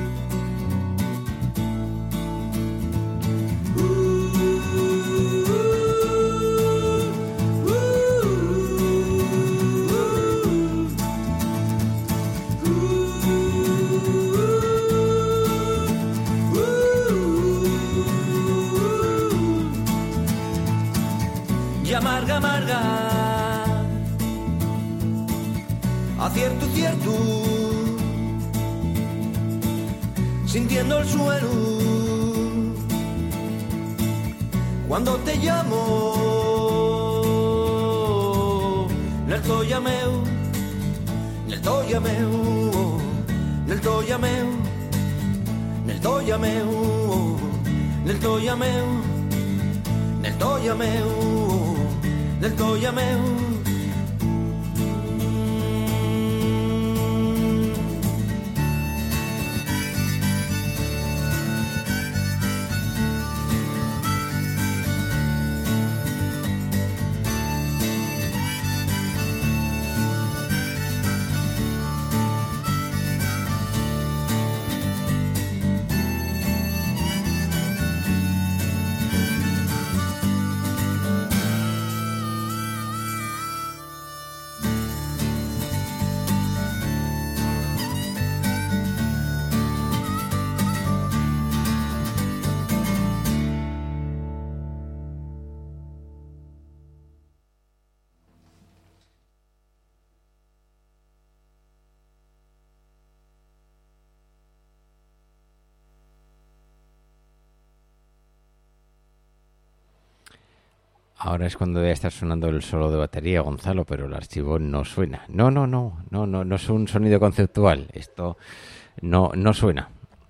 Y amarga, amarga, acierto, cierto, sintiendo el suelo, cuando te llamo, nel to llameu, nel to llameu, nel to llameu, nel to llameu, nel to llameu, nel to llameu, nel to llameu. Ahora es cuando debe estar sonando el solo de batería, Gonzalo, pero el archivo no suena. No es un sonido conceptual. Esto no suena.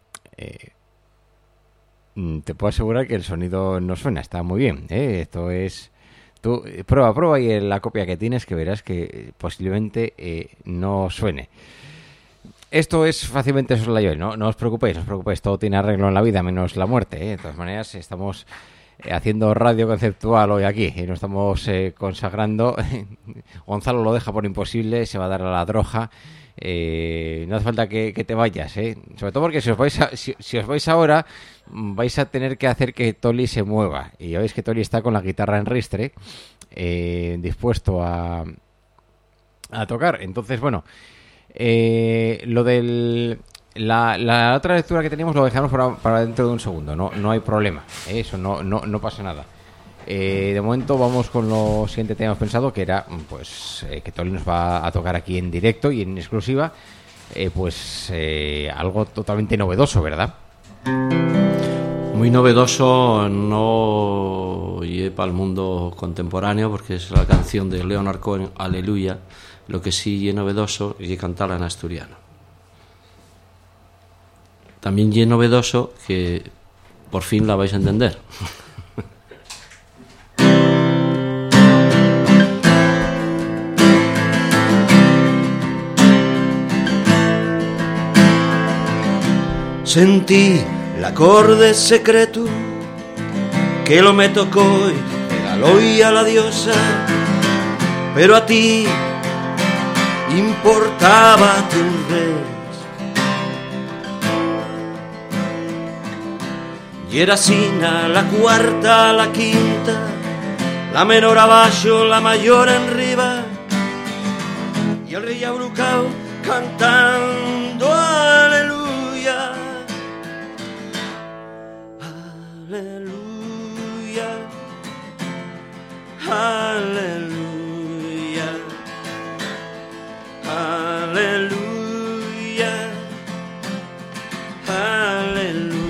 Te puedo asegurar que el sonido no suena, está muy bien. Esto es... Tú prueba y en la copia que tienes que verás que posiblemente no suene. Esto es fácilmente soslayable, no os preocupéis, todo tiene arreglo en la vida menos la muerte. De todas maneras, estamos haciendo radio conceptual hoy aquí y nos estamos consagrando. Gonzalo lo deja por imposible, se va a dar a la droga. No hace falta que te vayas, sobre todo porque si os vais ahora vais a tener que hacer que Toli se mueva, y ya veis que Toli está con la guitarra en ristre, dispuesto a tocar. Entonces, bueno, lo del la otra lectura que teníamos lo dejamos para dentro de un segundo, no hay problema, eso no pasa nada. De momento vamos con lo siguiente que teníamos pensado, que era pues que Toli nos va a tocar aquí en directo y en exclusiva, algo totalmente novedoso, ¿verdad? Muy novedoso, no para el mundo contemporáneo, porque es la canción de Leonard Cohen, Aleluya. Lo que sí es novedoso es cantarla en asturiano. También es novedoso que por fin la vais a entender. Sentí el acorde secreto que lo me tocó y regaló a la diosa, pero a ti importaba tu vez. Y era sina la cuarta, la quinta, la menor abajo, la mayor en riba, y el rey abrucao cantando aleluya. Aleluya, aleluya, aleluya, aleluya.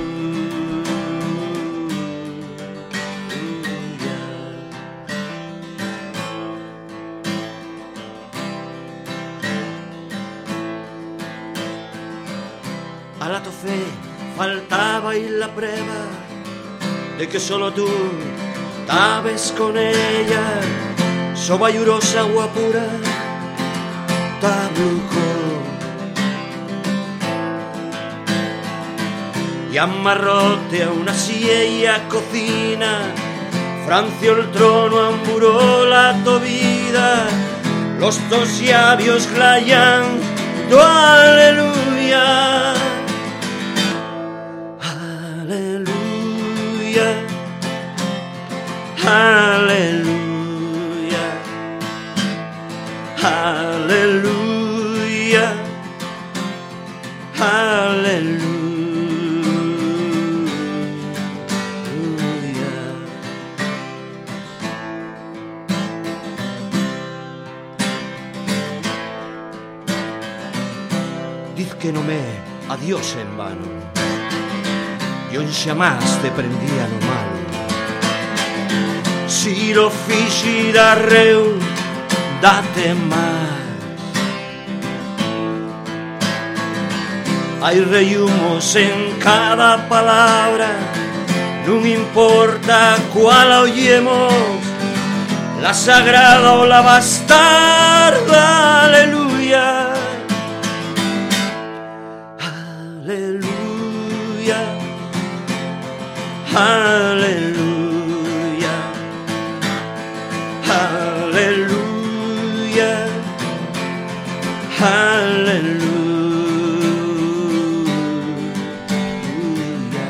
A la fe faltaba y la prueba de que solo tú estabas con ella, sobayurosa guapura, tabluco. Y amarrote a una silla cocina, franció el trono, amburó la tobida, los dos labios glayando aleluya. Aleluya, aleluya, aleluya. Diz que no me adiós en vano, yo jamás te prendía no mal. Si lo fixi da reu, date más. Hay reyumos en cada palabra, no importa cuál la oyemos, la sagrada o la bastarda, aleluya. Aleluya, aleluya. Aleluya, aleluya.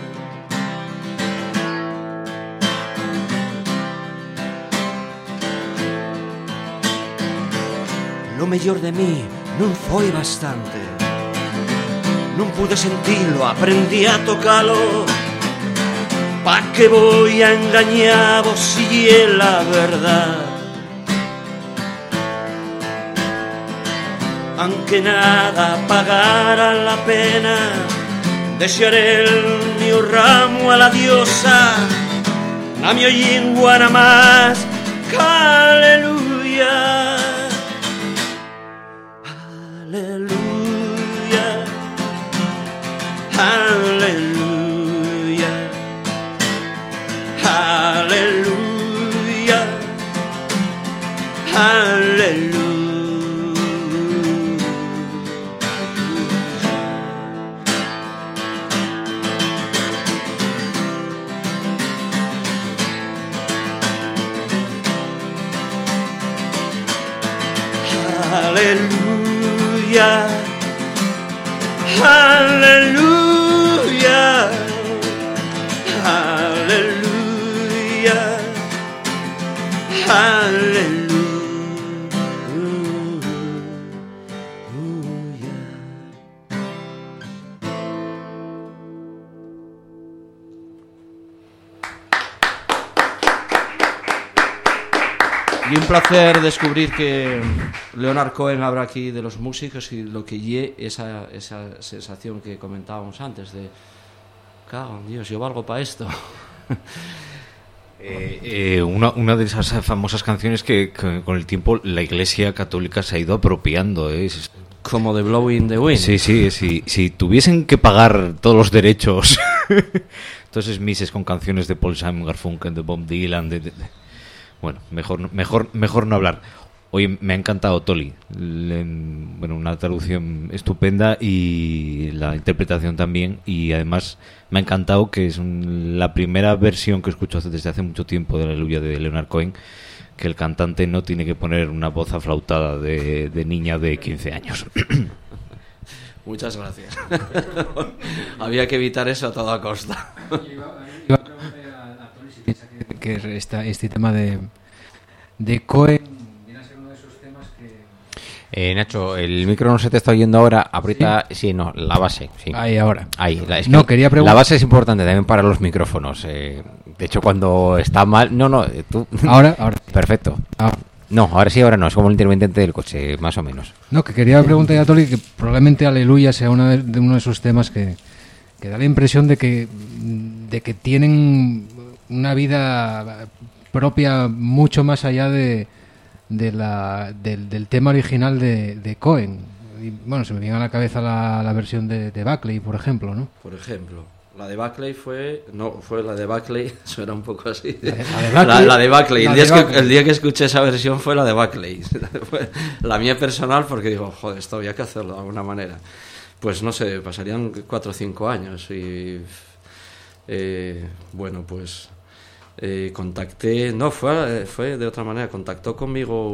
Lo mellor de mí non foi bastante, non pude sentirlo, aprendí a tocalo. ¿Pa' qué voy a engañaros si es la verdad? Aunque nada pagara la pena, desearé el mío ramo a la diosa, a mi oyingua nada más, aleluya, aleluya, aleluya, aleluya, aleluya. Aleluya, aleluya, aleluya, aleluya. Y un placer descubrir que Leonard Cohen habla aquí de los músicos y lo que esa sensación que comentábamos antes de cago en Dios, yo valgo para esto. Una de esas famosas canciones que con el tiempo la Iglesia Católica se ha ido apropiando. Como de Blowing the Wind. Sí. Si tuviesen que pagar todos los derechos, entonces mises con canciones de Paul Simon Garfunkel, de Bob Dylan, bueno, mejor no hablar. Oye, me ha encantado Toli. Una traducción estupenda y la interpretación también. Y además me ha encantado que es la primera versión que escucho desde hace mucho tiempo de Aleluya de Leonard Cohen, que el cantante no tiene que poner una voz aflautada de niña de 15 años. Muchas gracias. Había que evitar eso a toda costa. Iba a preguntarle a Toli si piensa que este tema de Cohen viene a ser uno de esos temas que... Nacho, el micro no se te está oyendo ahora. Aprieta, sí, no, la base. Sí. Ahí, ahora. Ahí, quería preguntar... La base es importante también para los micrófonos. De hecho, cuando está mal... No, tú... Ahora. Perfecto. Ahora. No, ahora sí, ahora no. Es como el intermitente del coche, más o menos. No, que quería preguntar a Toli que probablemente Aleluya sea uno de esos temas que da la impresión de que tienen una vida propia mucho más allá del tema original de Cohen. Y, bueno, se me viene a la cabeza la versión de Buckley, por ejemplo, ¿no? Por ejemplo, la de Buckley fue la de Buckley, suena un poco así. La de Buckley. El día que escuché esa versión fue la de Buckley. Fue la mía personal porque digo, joder, esto había que hacerlo de alguna manera. Pues no sé, pasarían 4 o 5 años y contacté, no, fue de otra manera, contactó conmigo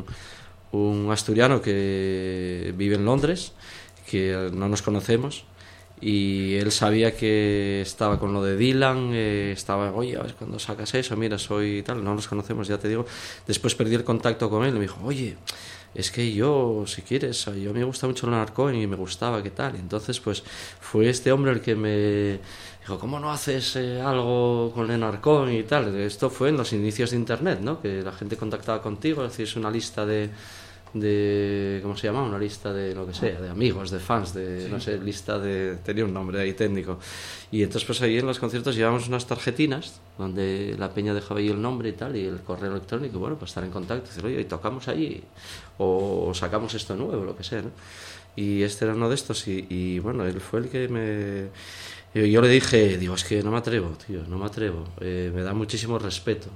un asturiano que vive en Londres, que no nos conocemos, y él sabía que estaba con lo de Dylan, estaba, oye, a ver cuando sacas eso, mira, soy tal, no nos conocemos, ya te digo. Después perdí el contacto con él y me dijo, oye, es que yo, si quieres, yo me gusta mucho Leonard Cohen y me gustaba, ¿qué tal? Y entonces, pues, fue este hombre el que me dijo, ¿cómo no haces algo con Leonard Cohen y tal? Esto fue en los inicios de Internet, ¿no? Que la gente contactaba contigo, hacías una lista de ¿cómo se llama? Una lista de lo que sea, de amigos, de fans, sí. No sé, tenía un nombre ahí técnico. Y entonces, pues ahí en los conciertos llevábamos unas tarjetinas donde la peña dejaba ahí el nombre y tal, y el correo electrónico, bueno, pues estar en contacto, decir, oye, tocamos ahí, o sacamos esto nuevo, lo que sea, ¿no? Y este era uno de estos, y bueno, él fue el que yo le dije, digo, es que no me atrevo, tío, me da muchísimo respeto.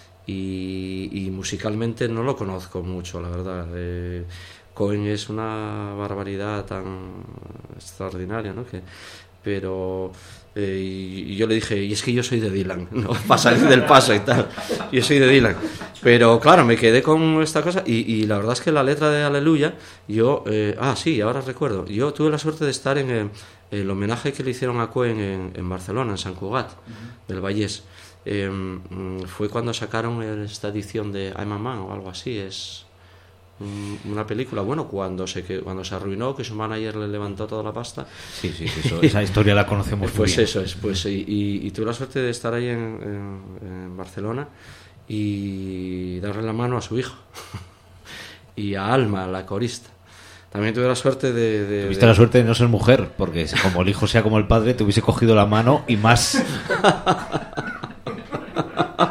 Y musicalmente no lo conozco mucho, la verdad. Cohen es una barbaridad tan extraordinaria, ¿no? Pero y yo le dije, y es que yo soy de Dylan, no para salir del paso y tal, yo soy de Dylan. Pero claro, me quedé con esta cosa y la verdad es que la letra de Aleluya, yo, sí, ahora recuerdo, yo tuve la suerte de estar en el homenaje que le hicieron a Cohen en Barcelona, en Sant Cugat, del Vallès. Fue cuando sacaron esta edición de I'm a Man o algo así, es una película, bueno, cuando se arruinó, que su manager le levantó toda la pasta. Sí, esa historia la conocemos pues muy bien. Eso es, pues y tuve la suerte de estar ahí en Barcelona y darle la mano a su hijo y a Alma, la corista. También tuve la suerte Tuviste la suerte de no ser mujer, porque como el hijo sea como el padre, te hubiese cogido la mano y más.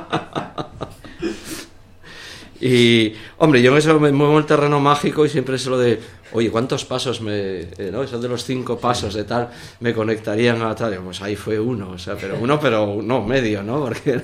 Y, hombre, yo en eso me muevo en el terreno mágico y siempre es lo de, oye, ¿cuántos pasos ¿no? Eso de los 5 pasos de tal me conectarían a tal? Pues ahí fue uno, o sea, pero no, medio, ¿no? Porque...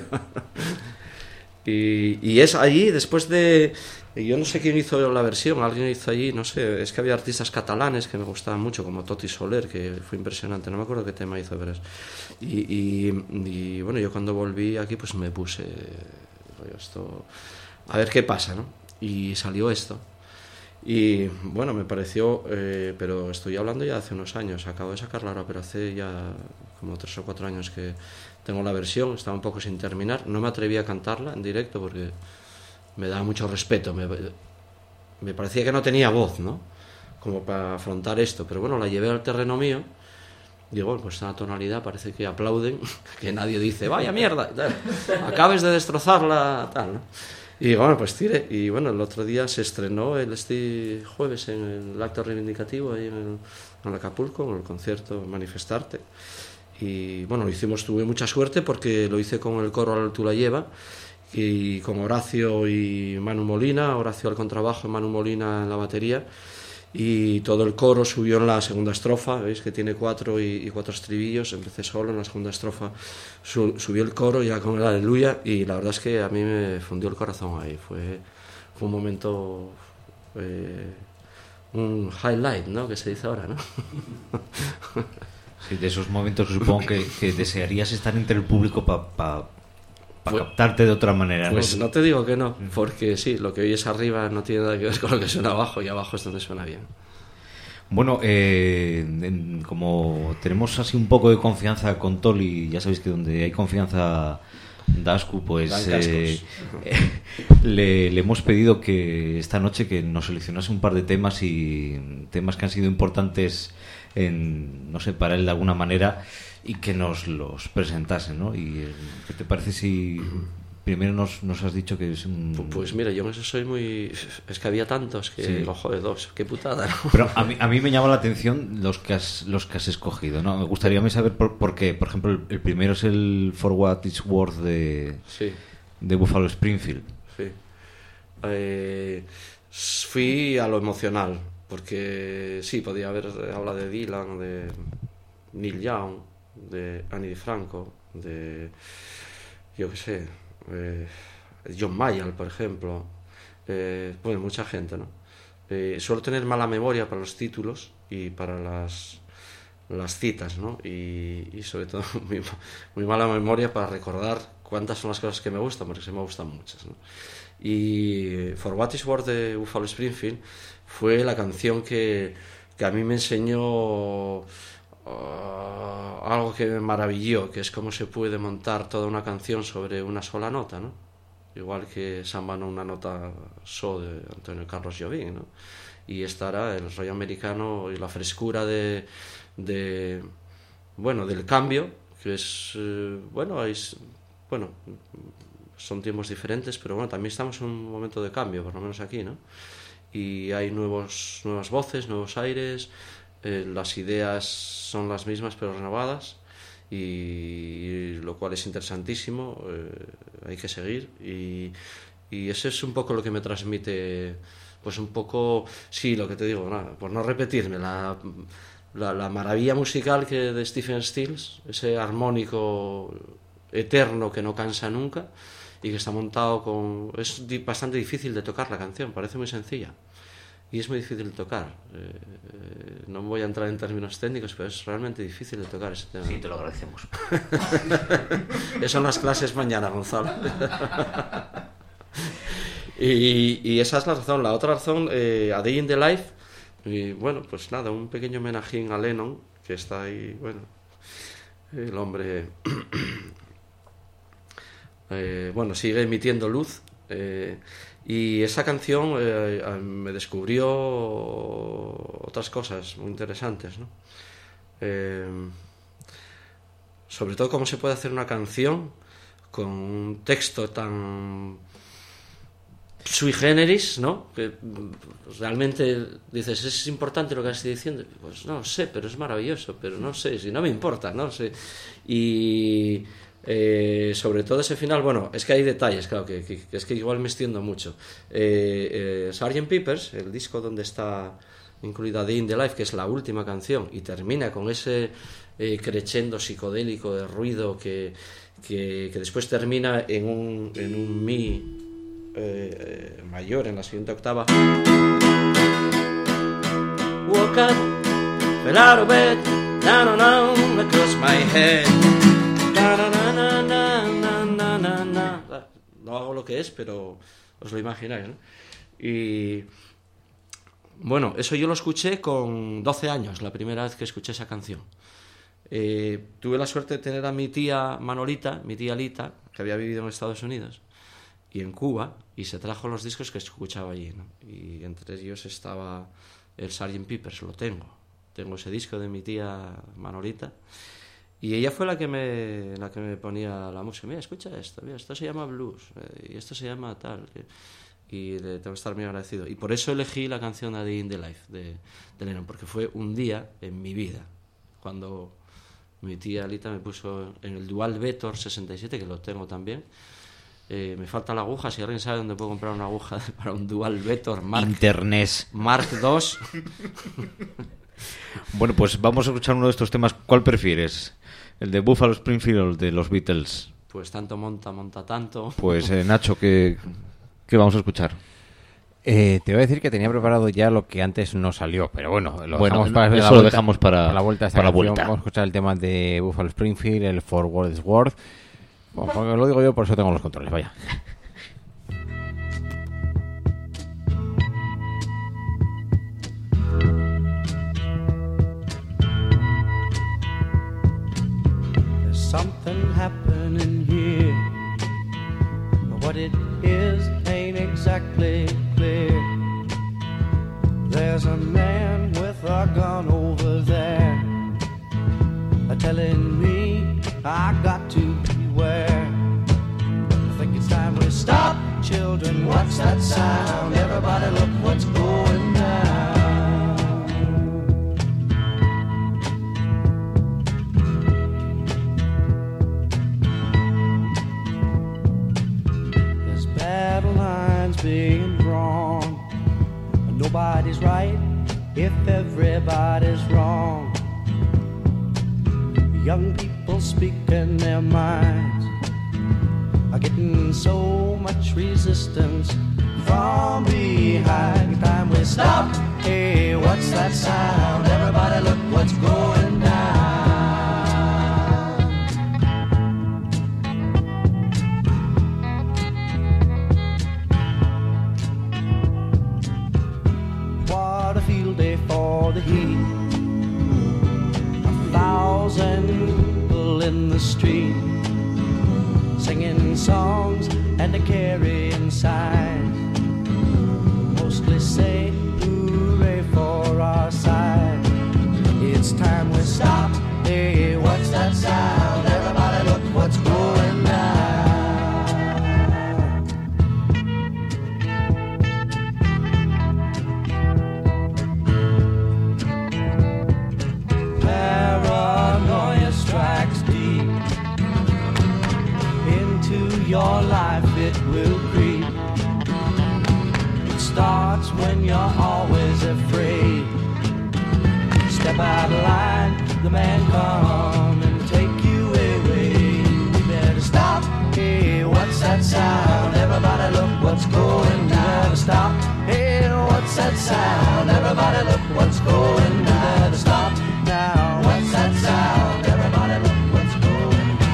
y es allí, después de... Yo no sé quién hizo la versión, alguien hizo allí, no sé, es que había artistas catalanes que me gustaban mucho, como Toti Soler, que fue impresionante, no me acuerdo qué tema hizo, pero es... Y bueno, yo cuando volví aquí, pues me puse, esto, a ver qué pasa, ¿no? Y salió esto. Y bueno, me pareció, pero estoy hablando ya de hace unos años, acabo de sacarla ahora, pero hace ya como 3 o 4 años que tengo la versión, estaba un poco sin terminar, no me atreví a cantarla en directo porque... me daba mucho respeto, me parecía que no tenía voz, ¿no? Como para afrontar esto, pero bueno, la llevé al terreno mío, digo, pues esta tonalidad parece que aplauden, que nadie dice, vaya mierda, tal, acabes de destrozarla, tal, ¿no? Y bueno, pues tiré, y bueno, el otro día se estrenó este jueves en el acto reivindicativo ahí en Acapulco, en el concierto Manifestarte, y bueno, lo hicimos, tuve mucha suerte porque lo hice con el coro Al Tú la Lleva, y con Horacio y Manu Molina, Horacio al contrabajo, Manu Molina en la batería, y todo el coro subió en la segunda estrofa, veis que tiene 4 y 4 estribillos, empecé solo en la segunda estrofa, subió el coro ya con el aleluya, y la verdad es que a mí me fundió el corazón ahí, fue un momento, un highlight, ¿no?, que se dice ahora, ¿no? Sí, de esos momentos supongo que desearías estar entre el público para captarte de otra manera, ¿no? Pues no te digo que no, porque sí, lo que oyes arriba no tiene nada que ver con lo que suena abajo, y abajo es donde suena bien. Bueno, como tenemos así un poco de confianza con Toli, ya sabéis que donde hay confianza Dasku, pues le hemos pedido que esta noche que nos seleccionase un par de temas, y temas que han sido importantes no sé, para él de alguna manera, y que nos los presentase, ¿no? Y ¿qué te parece si primero nos has dicho que es un... Pues mira, yo en eso soy muy... Es que había tantos que... Sí. Ojo de 2, qué putada, ¿no? Pero a mí me llama la atención los que has escogido, ¿no? Me gustaría saber por qué. Por ejemplo, el primero es el For What It's Worth de Buffalo Springfield. Sí. Fui a lo emocional, porque sí, podía haber hablado de Dylan, de Neil Young, de Ani DiFranco, de, yo qué sé, John Mayall, por ejemplo, bueno, mucha gente, ¿no? Suelo tener mala memoria para los títulos y para las citas, ¿no? Y sobre todo muy mala memoria para recordar cuántas son las cosas que me gustan, porque se me gustan muchas, ¿no? Y For What It's Worth de Buffalo Springfield fue la canción que a mí me enseñó algo que me maravilló, que es cómo se puede montar toda una canción sobre una sola nota, ¿no? Igual que Samba no una nota so de Antonio Carlos Jobim, ¿no? Y esta era el rollo americano y la frescura bueno, del cambio, que es bueno, son tiempos diferentes, pero bueno, también estamos en un momento de cambio, por lo menos aquí, ¿no? Y hay nuevas voces, nuevos aires, las ideas son las mismas pero renovadas, y lo cual es interesantísimo, hay que seguir, y eso es un poco lo que me transmite, pues un poco, sí, lo que te digo, nada, por no repetirme, la maravilla musical de Stephen Stills, ese armónico eterno que no cansa nunca y que está montado es bastante difícil de tocar la canción, parece muy sencilla y es muy difícil de tocar, no voy a entrar en términos técnicos, pero es realmente difícil de tocar ese tema. Sí, te lo agradecemos. Esas son las clases mañana, Gonzalo. y esa es la razón. La otra razón, A Day in the Life, y bueno, pues nada, un pequeño homenaje a Lennon, que está ahí, bueno, el hombre bueno, sigue emitiendo luz, y esa canción me descubrió otras cosas muy interesantes, ¿no? Sobre todo cómo se puede hacer una canción con un texto tan sui generis, ¿no? Que realmente dices, ¿es importante lo que estoy diciendo? Pues no sé, pero es maravilloso, pero no sé, si no me importa, no sé. Y Sobre todo ese final, bueno, es que hay detalles, claro, que es que igual me extiendo mucho. Sgt. Pepper's, el disco donde está incluida Day in the Life, que es la última canción, y termina con ese crescendo psicodélico de ruido que después termina en un mi mayor en la siguiente octava. Woke up, fell out of bed, down and down across my head. No hago lo que es, pero os lo imagináis, ¿no? Y bueno, eso yo lo escuché con 12 años, la primera vez que escuché esa canción. Tuve la suerte de tener a mi tía Manolita, mi tía Lita, que había vivido en Estados Unidos y en Cuba, y se trajo los discos que escuchaba allí, ¿no? Y entre ellos estaba el Sgt. Pepper's, lo tengo ese disco de mi tía Manolita, y ella fue la que me ponía la música. Mira, escucha esto, mira, esto se llama blues, y esto se llama tal, y le tengo que estar muy agradecido. Y por eso elegí la canción de Day in the Life de Lennon, porque fue un día en mi vida cuando mi tía Lita me puso en el Dual Vetor 67, que lo tengo también. Me falta la aguja, si alguien sabe dónde puedo comprar una aguja para un Dual Vetor Mark II. Bueno, pues vamos a escuchar uno de estos temas. ¿Cuál prefieres? ¿El de Buffalo Springfield o el de los Beatles? Pues tanto monta tanto. Pues Nacho, ¿qué vamos a escuchar? Te voy a decir que tenía preparado ya lo que antes no salió, pero bueno, lo dejamos para la vuelta. Vamos a escuchar el tema de Buffalo Springfield, el For What It's Worth. Bueno, porque lo digo yo, por eso tengo los controles, vaya. There's something happening here. What it is ain't exactly clear. There's a man with a gun over there, telling me I got to beware. I think it's time we stop, children. What's that sound? Everybody look what's going down. There's battle lines being drawn. Nobody's right if everybody's wrong. Young people speaking their minds are getting so much resistance from behind. Time we stop. Hey, what's that sound? Everybody look what's going down. What a field day for the heat. 1,000 people in the street, singing songs and carrying signs, mostly say hooray for our side. It's time we stop. Hey, what's that sound? Everybody look what's going down. Your life it will creep. It starts when you're always afraid. Step out of line, the man come and take you away. We better stop. Hey, what's that sound? Everybody look what's going down. Better stop. Hey, what's that sound? Everybody look what's going down. Better stop now. What's that sound? Everybody look what's going down.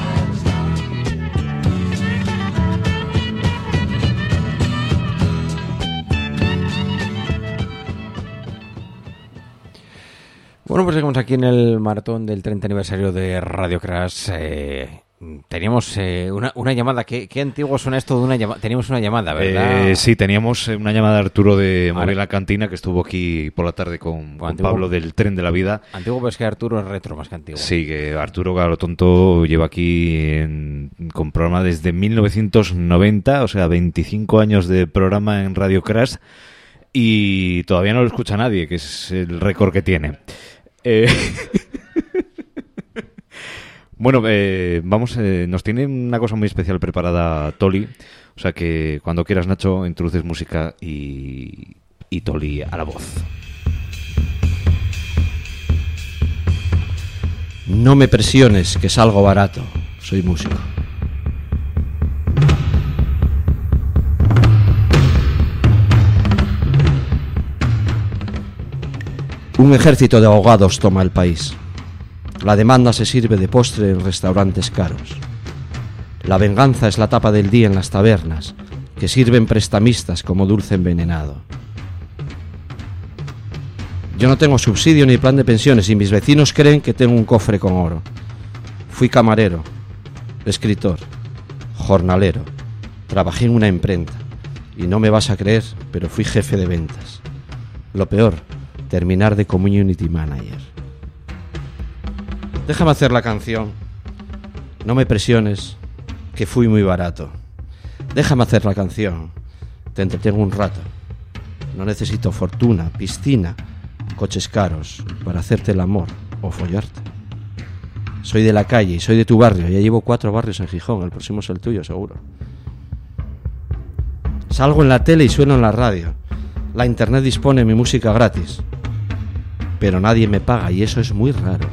Bueno, pues seguimos aquí en el maratón del 30 aniversario de Radio Crash. Teníamos una llamada. ¿Qué antiguo suena esto de una llamada? Teníamos una llamada, ¿verdad? Sí, teníamos una llamada de Arturo de Móvil La Cantina, que estuvo aquí por la tarde con Pablo del Tren de la Vida. Antiguo, pero es que Arturo es retro más que antiguo. Sí, que Arturo Galotonto lleva aquí con programa desde 1990, o sea, 25 años de programa en Radio Crash, y todavía no lo escucha nadie, que es el récord que tiene. Bueno, vamos, nos tiene una cosa muy especial preparada Toli, o sea que cuando quieras, Nacho, introduces música y Toli a la voz. No me presiones, que salgo barato. Soy músico. Un ejército de abogados toma el país. La demanda se sirve de postre en restaurantes caros. La venganza es la tapa del día en las tabernas, que sirven prestamistas como dulce envenenado. Yo no tengo subsidio ni plan de pensiones y mis vecinos creen que tengo un cofre con oro. Fui camarero, escritor, jornalero, trabajé en una imprenta y no me vas a creer, pero fui jefe de ventas. Lo peor, terminar de community manager. Déjame hacer la canción. No me presiones, que fui muy barato. Déjame hacer la canción. Te entretengo un rato. No necesito fortuna, piscina, coches caros para hacerte el amor o follarte. Soy de la calle y soy de tu barrio. Ya llevo 4 barrios en Gijón. El próximo es el tuyo, seguro. Salgo en la tele y sueno en la radio. La internet dispone de mi música gratis. Pero nadie me paga y eso es muy raro.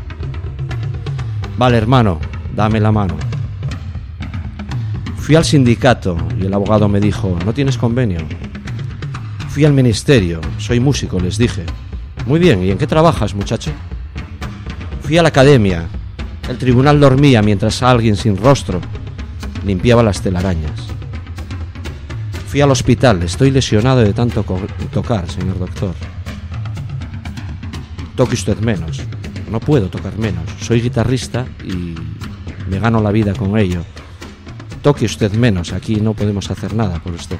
Vale, hermano, dame la mano. Fui al sindicato y el abogado me dijo: ¿no tienes convenio? Fui al ministerio, soy músico, les dije. Muy bien, ¿y en qué trabajas, muchacho? Fui a la academia. El tribunal dormía mientras alguien sin rostro limpiaba las telarañas. Fui al hospital, estoy lesionado de tanto tocar, señor doctor. Toque usted menos. No puedo tocar menos. Soy guitarrista y me gano la vida con ello. Toque usted menos. Aquí no podemos hacer nada por usted.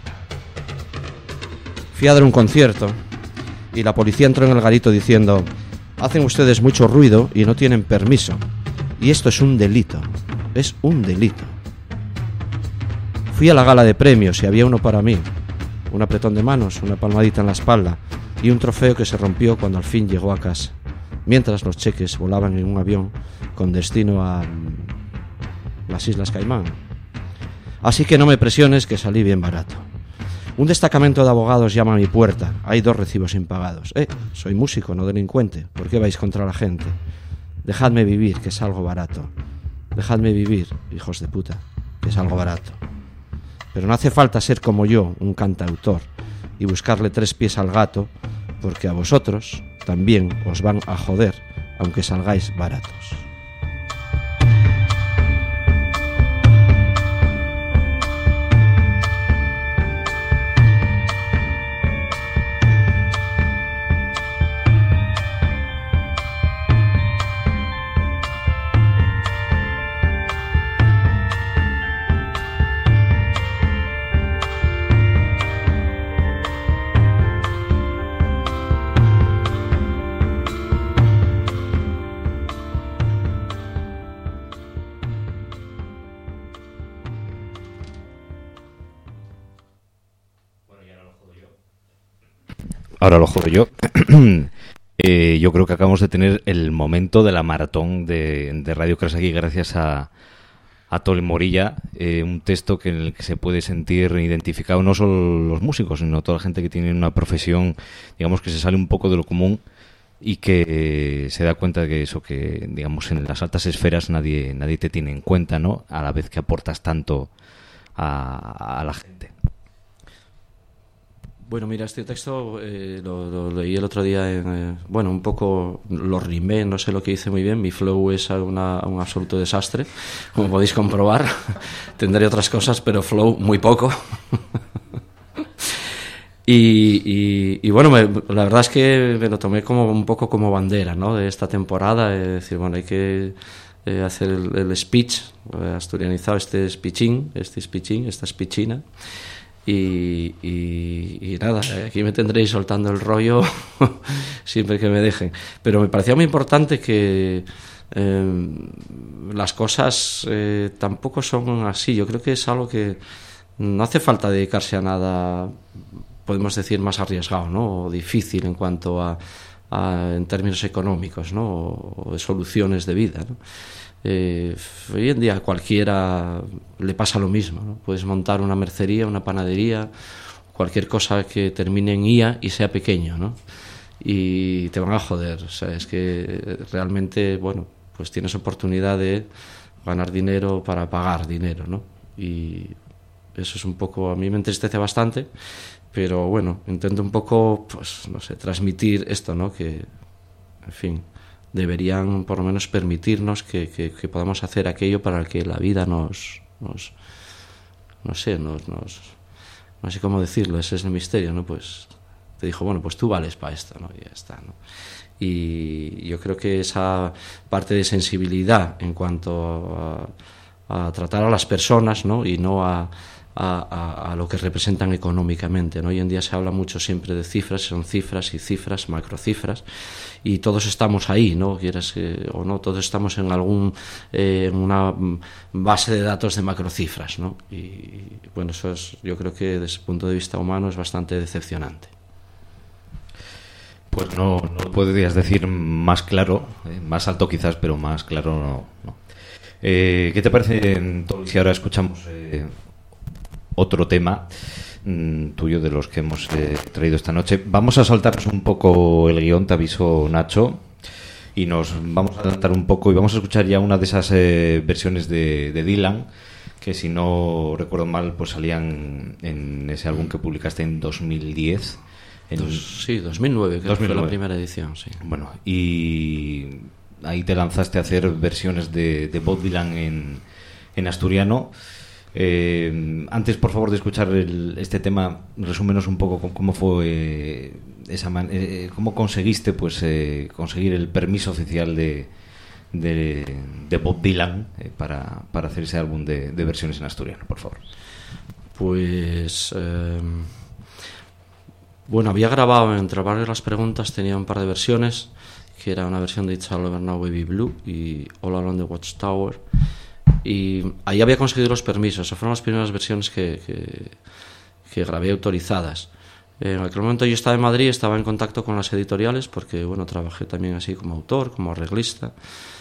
Fui a dar un concierto y la policía entró en el garito diciendo: hacen ustedes mucho ruido y no tienen permiso. Y esto es un delito. Es un delito. Fui a la gala de premios y había uno para mí. Un apretón de manos, una palmadita en la espalda y un trofeo que se rompió cuando al fin llegó a casa. Mientras los cheques volaban en un avión con destino a las Islas Caimán. Así que no me presiones, que salí bien barato. Un destacamento de abogados llama a mi puerta. Hay 2 recibos impagados. Soy músico, no delincuente. ¿Por qué vais contra la gente? Dejadme vivir, que es algo barato. Dejadme vivir, hijos de puta, que es algo barato. Pero no hace falta ser como yo, un cantautor, y buscarle 3 pies al gato, porque a vosotros también os van a joder, aunque salgáis baratos. Ahora lo jodo yo. Yo creo que acabamos de tener el momento de la maratón de Radio Crash aquí gracias a Toli Morilla, un texto en el que se puede sentir identificado no solo los músicos, sino toda la gente que tiene una profesión, digamos, que se sale un poco de lo común y que se da cuenta de que eso, que digamos en las altas esferas nadie te tiene en cuenta, ¿no? A la vez que aportas tanto a la gente. Bueno, mira, este texto lo leí el otro día, bueno, un poco lo rimé, no sé lo que hice muy bien, mi flow es un absoluto desastre, como podéis comprobar, tendré otras cosas, pero flow muy poco. Y bueno, la verdad es que me lo tomé como un poco como bandera, ¿no?, de esta temporada, es decir, bueno, hay que hacer el speech, asturianizado este speeching, esta speechina. Y nada, aquí me tendréis soltando el rollo siempre que me dejen, pero me parecía muy importante que las cosas tampoco son así. Yo creo que es algo que no hace falta dedicarse a nada, podemos decir, más arriesgado, ¿no?, o difícil en cuanto a en términos económicos, ¿no? O de soluciones de vida, ¿no? Hoy en día a cualquiera le pasa lo mismo, ¿no? Puedes montar una mercería, una panadería, cualquier cosa que termine en IA y sea pequeño, ¿no? Y te van a joder. O sea, es que realmente, bueno, pues tienes oportunidad de ganar dinero para pagar dinero, ¿no? Y eso es un poco, a mí me entristece bastante, pero bueno, intento un poco, pues no sé, transmitir esto, ¿no? Que, en fin, deberían por lo menos permitirnos que podamos hacer aquello para el que la vida no sé cómo decirlo, ese es el misterio, ¿no? Pues te dijo, bueno, pues tú vales para esto, ¿no? Y ya está, ¿no? Y yo creo que esa parte de sensibilidad en cuanto a tratar a las personas, ¿no? Y no a lo que representan económicamente, ¿no? Hoy en día se habla mucho siempre de cifras, son cifras y cifras, macrocifras, y todos estamos ahí, ¿no? Quieras o no, todos estamos en en una base de datos de macrocifras, ¿no? Y bueno, eso es, yo creo que desde el punto de vista humano es bastante decepcionante. Pues no podrías decir más claro, más alto quizás, pero más claro no. ¿Qué te parece si ahora escuchamos otro tema tuyo de los que hemos traído esta noche? Vamos a soltarnos un poco el guión, te aviso, Nacho, y nos vamos a adelantar un poco y vamos a escuchar ya una de esas versiones de Dylan, que si no recuerdo mal pues salían en ese álbum que publicaste en 2010. Sí, 2009, que fue la primera edición, sí. Bueno, y ahí te lanzaste a hacer versiones de Bob Dylan en asturiano. Antes, por favor, de escuchar este tema, resúmenos un poco cómo fue cómo conseguiste pues conseguir el permiso oficial de Bob Dylan para hacer ese álbum de versiones en asturiano, por favor. Pues bueno, había grabado entre varias las preguntas, tenía un par de versiones, que era una versión de It's All Over Now Baby Blue y All Along the Watchtower, y ahí había conseguido los permisos. Esas fueron las primeras versiones que grabé autorizadas. En aquel momento yo estaba en Madrid, estaba en contacto con las editoriales porque bueno, trabajé también así como autor, como arreglista,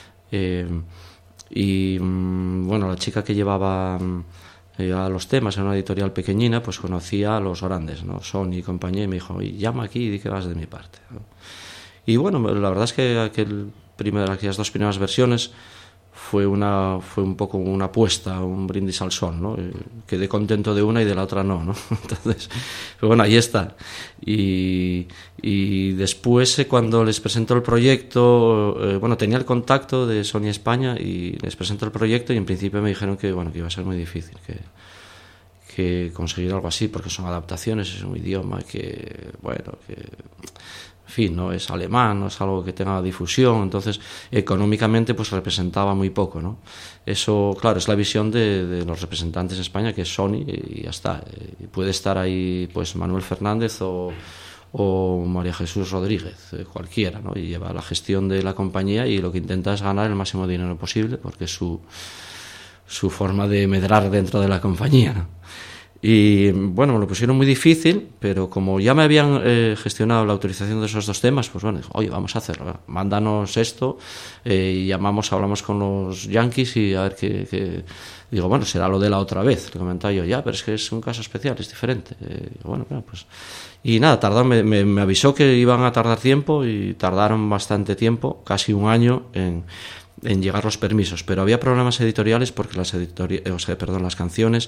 y bueno, la chica que llevaba a los temas en una editorial pequeñina pues conocía a los grandes, ¿no? Sony y compañía, y me dijo, llama aquí y di que vas de mi parte, ¿no? Y bueno, la verdad es que aquellas dos primeras versiones fue un poco una apuesta, un brindis al sol, ¿no? Quedé contento de una y de la otra no. Entonces, pero bueno, ahí está. Y después, cuando les presento el proyecto, bueno, tenía el contacto de Sony España y les presento el proyecto y en principio me dijeron que bueno, que iba a ser muy difícil que conseguir algo así, porque son adaptaciones, es un idioma que, bueno, que en fin, no es alemán, no es algo que tenga difusión, entonces económicamente pues representaba muy poco, ¿no? Eso, claro, es la visión de los representantes en España, que es Sony, y ya está. Puede estar ahí pues Manuel Fernández o María Jesús Rodríguez, cualquiera, ¿no? Y lleva la gestión de la compañía y lo que intenta es ganar el máximo dinero posible, porque es su forma de medrar dentro de la compañía, ¿no? Y bueno, me lo pusieron muy difícil, pero como ya me habían gestionado la autorización de esos dos temas, pues bueno, dijo, oye, vamos a hacerlo, mándanos esto, y hablamos con los Yankees y a ver qué. Digo, bueno, será lo de la otra vez, le comentaba yo, ya, pero es que es un caso especial, es diferente. Bueno, pues. Y nada, me avisó que iban a tardar tiempo y tardaron bastante tiempo, casi un año en llegar los permisos, pero había problemas editoriales porque las canciones,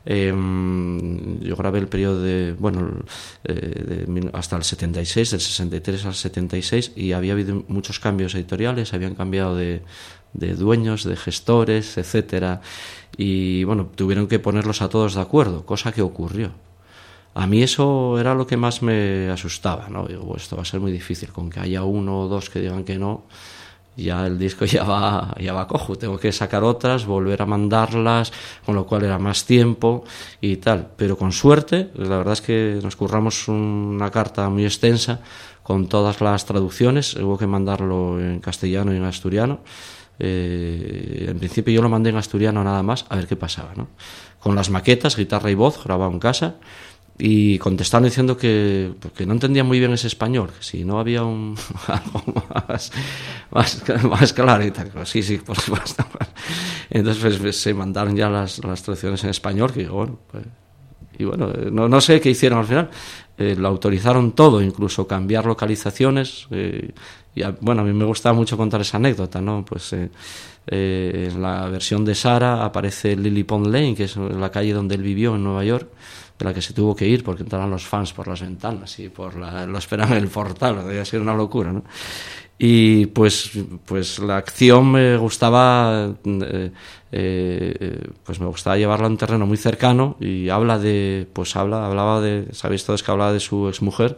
yo grabé el periodo hasta el 76, del 63 al 76, y había habido muchos cambios editoriales, habían cambiado de dueños, de gestores, etcétera, y bueno, tuvieron que ponerlos a todos de acuerdo, cosa que ocurrió. A mí eso era lo que más me asustaba, ¿no? Digo, esto va a ser muy difícil, con que haya uno o dos que digan que no, ya el disco ya va cojo, tengo que sacar otras, volver a mandarlas, con lo cual era más tiempo y tal, pero con suerte, la verdad es que nos curramos una carta muy extensa con todas las traducciones, hubo que mandarlo en castellano y en asturiano. En principio yo lo mandé en asturiano nada más, a ver qué pasaba, ¿no? Con las maquetas, guitarra y voz, grabado en casa, y contestaron diciendo que no entendía muy bien ese español, que si no había algo más claro y tal. Sí, por supuesto. Entonces pues, se mandaron ya las traducciones en español, que digo, bueno, pues, y bueno, no sé qué hicieron al final. Lo autorizaron todo, incluso cambiar localizaciones. Bueno, a mí me gustaba mucho contar esa anécdota, ¿no? Pues en la versión de Sara aparece Lily Pond Lane, que es la calle donde él vivió en Nueva York, de la que se tuvo que ir porque entraban los fans por las ventanas y lo esperaban en el portal. Debía ser una locura, ¿no? Y pues la acción me gustaba, pues me gustaba llevarla a un terreno muy cercano, y hablaba de, sabéis todos que hablaba de su exmujer,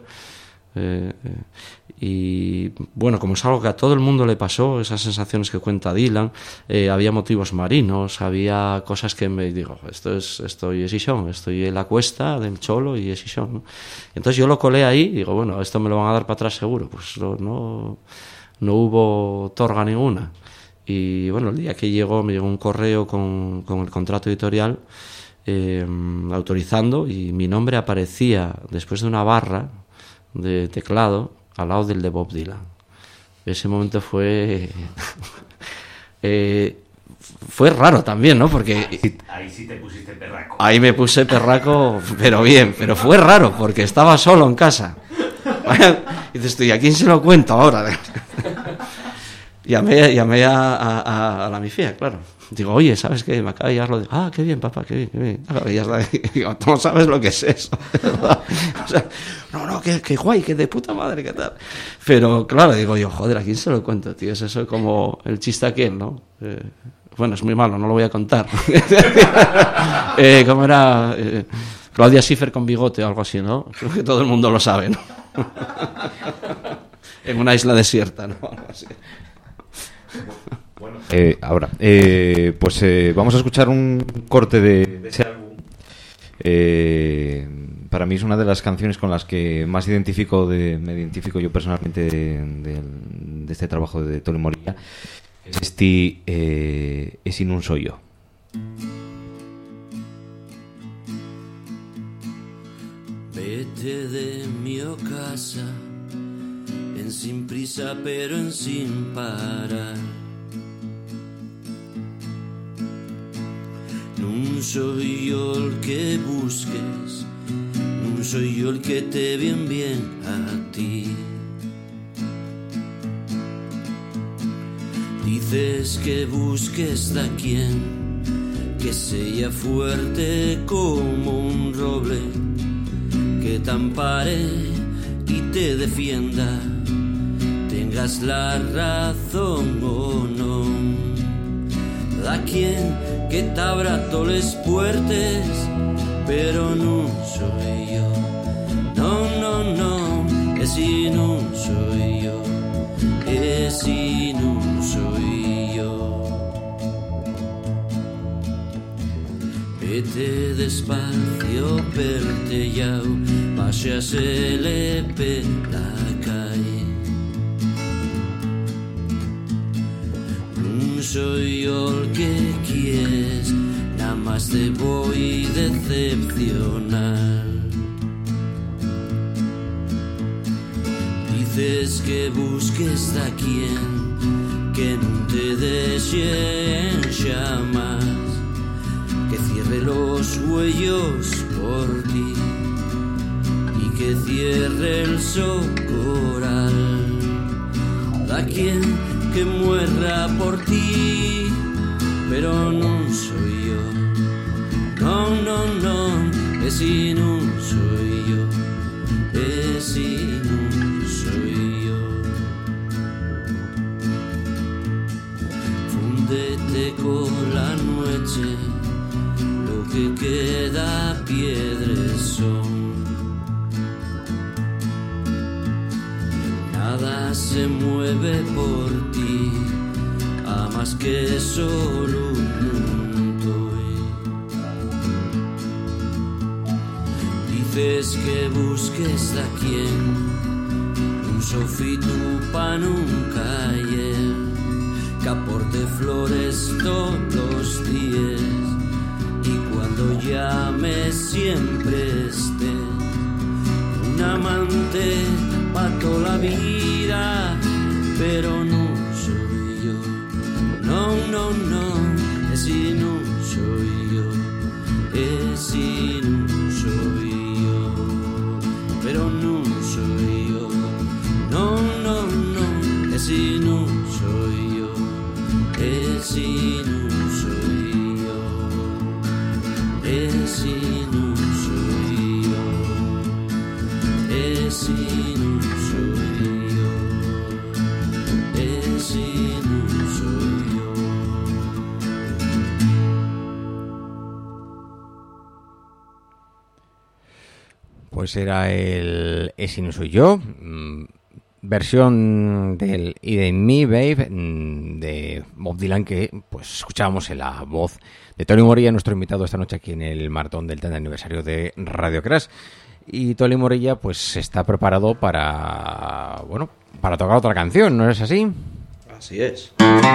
y bueno, como es algo que a todo el mundo le pasó, esas sensaciones que cuenta Dylan, había motivos marinos, había cosas que me digo, estoy Xixón, estoy en la cuesta del Cholo y Xixón, ¿no? Entonces yo lo colé ahí y digo, bueno, esto me lo van a dar para atrás seguro. Pues no hubo torga ninguna. Y bueno, el día que me llegó un correo con el contrato editorial autorizando, y mi nombre aparecía después de una barra de teclado al lado del de Bob Dylan. Ese momento fue fue raro también, ¿no? Porque ahí sí te pusiste perraco. Ahí me puse perraco, pero bien, pero fue raro porque estaba solo en casa. Y dices tú, ¿y a quién se lo cuento ahora? Llamé a la mifía, claro. Digo, oye, ¿sabes qué? Me acaba de llegar lo de... Ah, qué bien, papá, qué bien. Y ya está. Digo, tú no sabes lo que es eso. O sea, no, qué guay, qué de puta madre, qué tal. Pero claro, digo yo, joder, ¿a quién se lo cuento, tío? Es eso como el chiste aquel, ¿no? Bueno, es muy malo, no lo voy a contar. ¿Cómo era? Claudia Schiffer con bigote o algo así, ¿no? Creo que todo el mundo lo sabe, ¿no? En una isla desierta, ¿no? Algo así. Bueno, ahora, pues vamos a escuchar un corte de ese álbum. Para mí es una de las canciones con las que más me identifico yo personalmente de este trabajo de Toni Moria. Es in un soy yo. Vete de mi casa en sin prisa pero en sin parar. Non soy yo el que busques, non soy yo el que te bien a ti. Dices que busques a quien que sea fuerte como un roble, que te ampare y te defienda, tengas la razón o no. A quien que te abra todas las puertas, pero no soy yo. No, es si no soy yo, es si no soy yo. Vete despacio pertellao, paseasele per la calle. No soy yo el que quieres, nada más te voy decepcionar. Dices que busques a quien que no te deje en llamas, que cierre los huellos por ti y que cierre el socoral. A quien que muera por ti, pero no soy yo. No, es si no soy yo, es si no soy yo. Fúndete con la noche, lo que queda piedras son. Nada se mueve por ti, a más que solo un doy. Dices que busques a quien un sofito pa' nunca ayer, que aporte flores todos los días, y cuando cuando llame siempre esté un amante pa' toda la vida, pero no soy yo, no, no, no, ese no soy yo, ese no soy yo, pero no soy yo, no, no, no, ese no soy yo, ese no soy yo, ese no soy yo, ese no soy yo, ese no soy yo. Pues era el Ese no soy yo, versión del It Ain't Me, Babe, de Bob Dylan, que pues escuchábamos en la voz de Tony Morilla, nuestro invitado esta noche aquí en el maratón del 30 aniversario de Radio Crash. Y Tony Morilla pues está preparado para, bueno, para tocar otra canción, ¿no es así? Así es.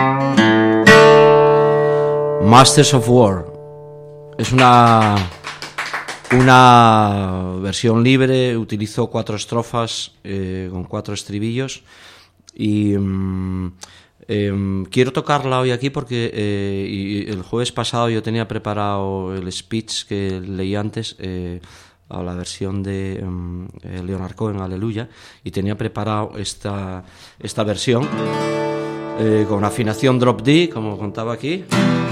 Masters of War. Es una versión libre, utilizo 4 estrofas con 4 estribillos y quiero tocarla hoy aquí porque y el jueves pasado yo tenía preparado el speech que leí antes a la versión de Leonard Cohen, Aleluya, y tenía preparado esta versión con afinación drop D, como contaba aquí.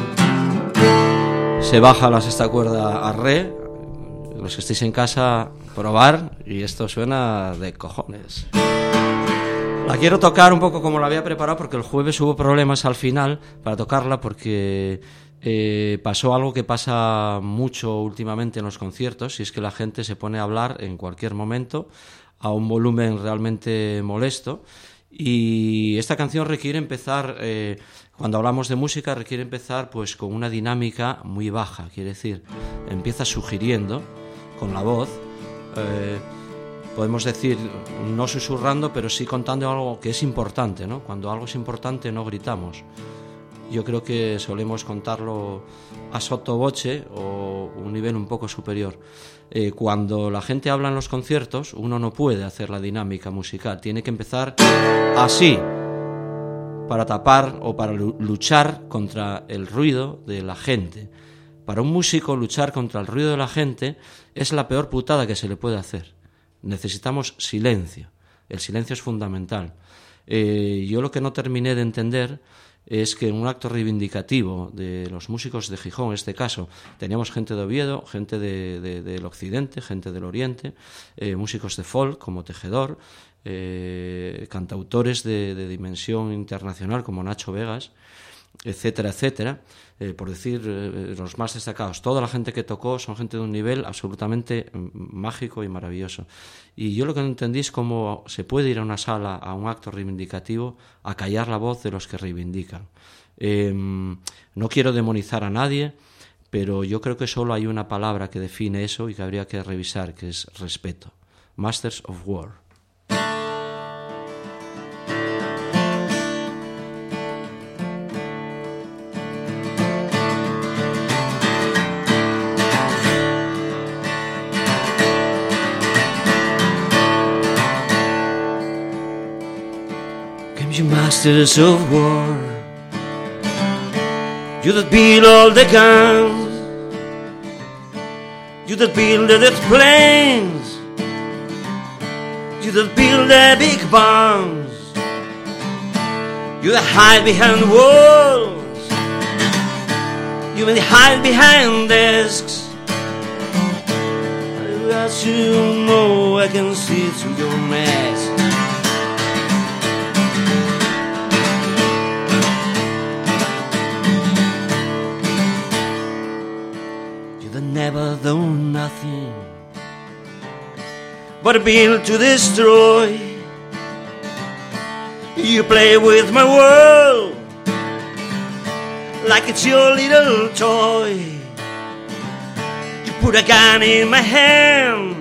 Se baja la sexta cuerda a re. Los que estéis en casa, probar, y esto suena de cojones. La quiero tocar un poco como la había preparado porque el jueves hubo problemas al final para tocarla porque pasó algo que pasa mucho últimamente en los conciertos, y es que la gente se pone a hablar en cualquier momento a un volumen realmente molesto, y esta canción requiere empezar, cuando hablamos de música, requiere empezar pues con una dinámica muy baja, quiere decir, empieza sugiriendo con la voz, podemos decir, no susurrando, pero sí contando algo que es importante, ¿no? Cuando algo es importante no gritamos. Yo creo que solemos contarlo a sottovoce o un nivel un poco superior. Cuando la gente habla en los conciertos, uno no puede hacer la dinámica musical, tiene que empezar así, para tapar o para luchar contra el ruido de la gente. Para un músico, luchar contra el ruido de la gente es la peor putada que se le puede hacer. Necesitamos silencio. El silencio es fundamental. Yo lo que no terminé de entender es que en un acto reivindicativo de los músicos de Gijón, en este caso, teníamos gente de Oviedo, gente del Occidente, gente del Oriente, músicos de folk como Tejedor, cantautores de dimensión internacional como Nacho Vegas, etcétera, etcétera, por decir los más destacados. Toda la gente que tocó son gente de un nivel absolutamente mágico y maravilloso. Y yo lo que no entendí es cómo se puede ir a una sala, a un acto reivindicativo, a callar la voz de los que reivindican. No quiero demonizar a nadie, pero yo creo que solo hay una palabra que define eso y que habría que revisar, que es respeto. Masters of War. You masters of war, you that build all the guns, you that build the planes, you that build the big bombs, you that hide behind walls, you may hide behind desks. As you know, I can see through your mask. Never done nothing but build to destroy. You play with my world like it's your little toy. You put a gun in my hand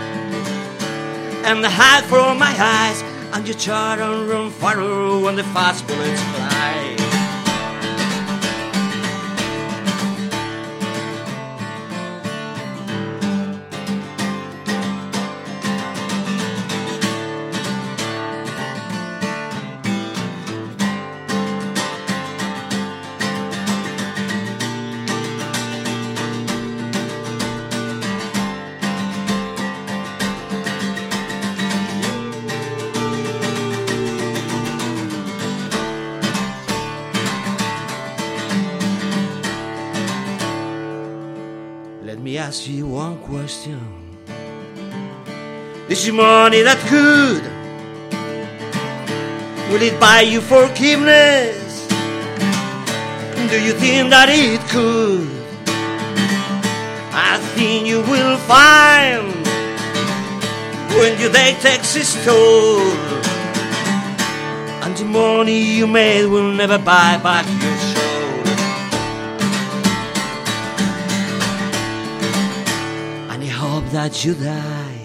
and hide from my eyes, and you try to run far when the fast bullets fly. ask you one question. This money that good, will it buy you forgiveness? Do you think that it could? I think you will find when your day takes its toll, and the money you made will never buy back your soul. And I hope that you die,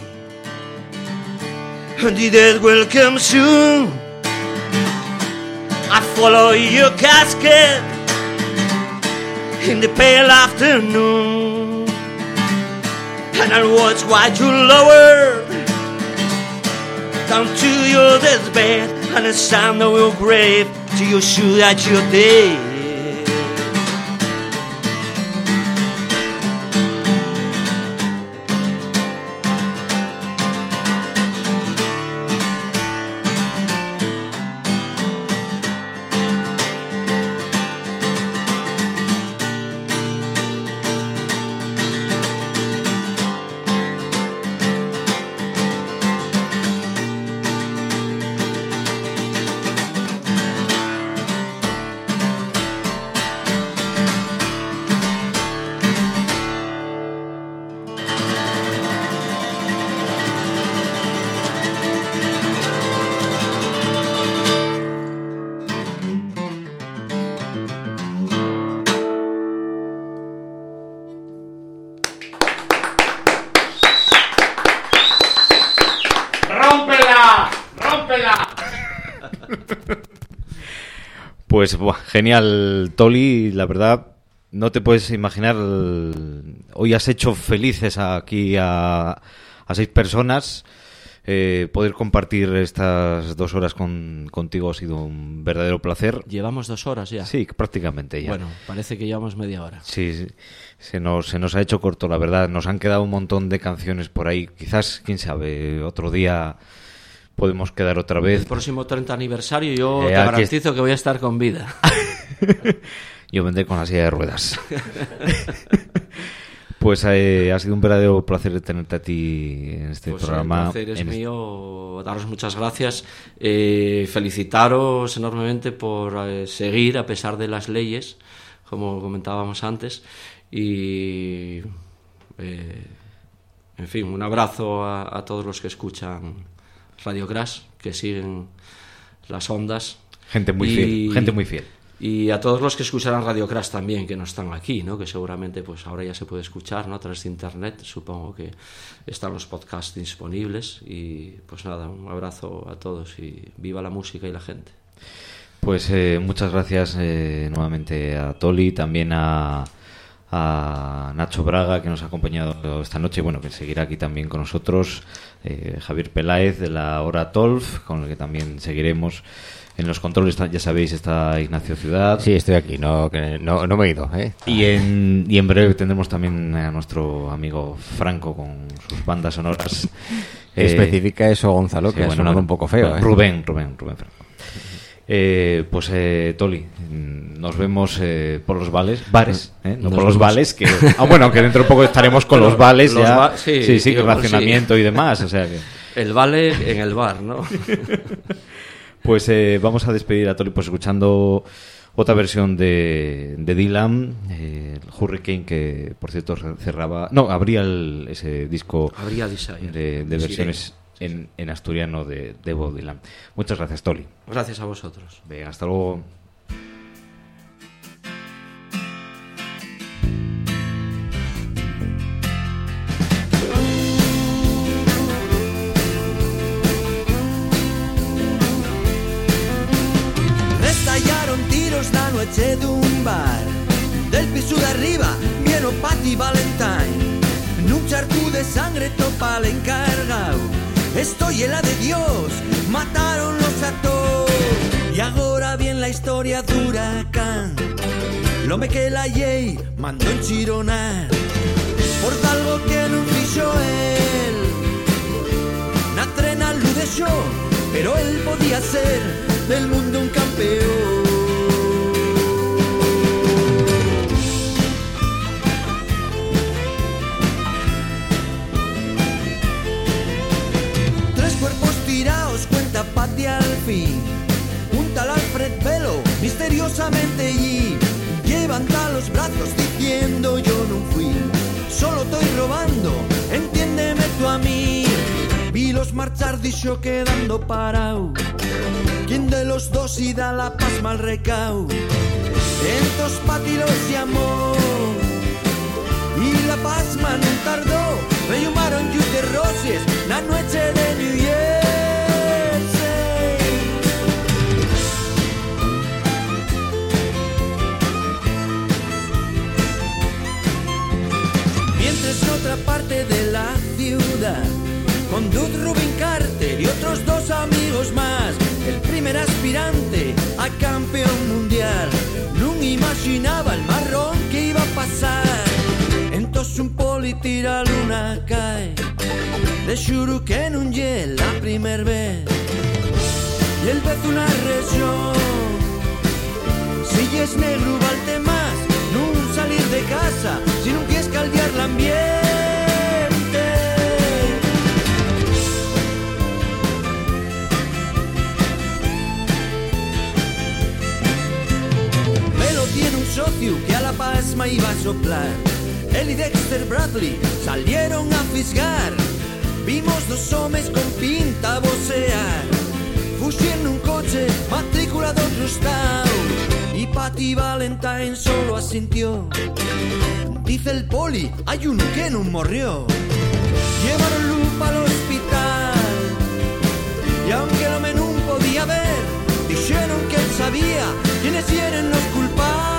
and the death will come soon. I follow your casket in the pale afternoon, and I'll watch while you lower down to your deathbed, and I'll stand on your grave till you shoot at your day. Pues genial, Toli, la verdad, no te puedes imaginar, hoy has hecho felices aquí a 6 personas. Poder compartir estas 2 horas contigo ha sido un verdadero placer. ¿Llevamos 2 horas ya? Sí, prácticamente ya. Bueno, parece que llevamos media hora. Sí, se nos ha hecho corto, la verdad. Nos han quedado un montón de canciones por ahí. Quizás, quién sabe, otro día podemos quedar otra vez. El próximo 30 aniversario yo te garantizo que voy a estar con vida. Yo vendré con la silla de ruedas. Pues ha sido un verdadero placer tenerte a ti en este programa. El placer es mío, daros muchas gracias, felicitaros enormemente por seguir a pesar de las leyes, como comentábamos antes, y en fin, un abrazo a todos los que escuchan Radio Crash, que siguen las ondas. Gente muy fiel. Y a todos los que escucharán Radio Crash también, que no están aquí, ¿no? Que seguramente pues ahora ya se puede escuchar, ¿no? A través de internet, supongo que están los podcasts disponibles. Y pues nada, un abrazo a todos y viva la música y la gente. Pues muchas gracias nuevamente a Toli, también a Nacho Braga, que nos ha acompañado esta noche, bueno, que seguirá aquí también con nosotros, Javier Peláez de la Hora Tolf, con el que también seguiremos. En los controles, ya sabéis, está Ignacio Ciudad. Sí, estoy aquí, no me he ido. Y en breve tendremos también a nuestro amigo Franco con sus bandas sonoras. Especifica eso, Gonzalo, que ha sonado un poco feo. Rubén Franco. Toli, nos vemos por los bares, no por los vales, que bueno, aunque dentro de poco estaremos con los vales ya, sí, racionamiento y demás, o sea que el vale en el bar, ¿no? Pues vamos a despedir a Toli pues escuchando otra versión de Dylan, el Hurricane, que por cierto abría ese disco de versiones en asturiano de Bob Dylan. Muchas gracias, Toli. Gracias a vosotros. Venga, hasta luego. Restallaron tiros la noche de un bar, del piso de arriba viene Patti Valentine, en un charco de sangre topa el encargado. Estoy en la de Dios, mataron los actores. Y ahora bien la historia de Huracán, lo me que la ley mandó enchironar por algo que no fichó él. Na trena lo dejó, pero él podía ser del mundo un campeón. amorosamente y levanta los brazos diciendo yo no fui, solo estoy robando, entiéndeme tú a mí. Vilos marchar, dixo quedando parao, ¿quién de los dos y da la pasma al recao? Entos patilos llamó y la pasma no tardó, me llamaron Yute Roses la noche de New Jersey. Mientras en otra parte de la ciudad, con Dud Rubin Carter y otros dos amigos más, el primer aspirante a campeón mundial, no imaginaba el marrón que iba a pasar. Entonces un poli tira luna cae, de xuru que non lle la primer vez, y el vez una región, si es negro valte más, nun salir de casa, si non quieres caldear el ambiente. Velo tiene un socio que a la pasma iba a soplar, él y Dexter Bradley salieron a fisgar. Vimos dos hombres con pinta a vocear, fuxen un coche matrícula de otro estado, y Patty Valentine solo asintió. Dice el poli, hay uno que no morrió. Llevaron lupa al hospital, y aunque el hombre no podía ver, dijeron que él sabía quiénes eran los culpables.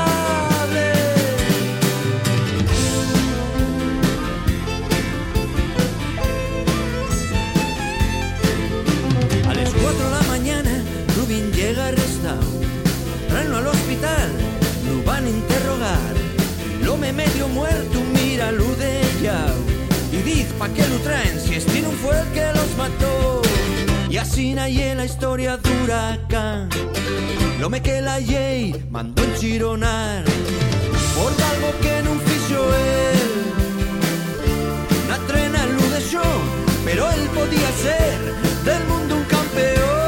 A las 4 de la mañana, Rubin llega arrestado. Traenlo al hospital, lo van a interrogar. Lo me medio muerto, mira lo de yao. Y dice, ¿pa' qué lo traen si este no fue el que los mató? Y así naye la historia de Huracán. Lo me que la ley mandó enchironar por algo que no fichó él. Na trena lo dejó, pero él podía ser del mundo un campeón.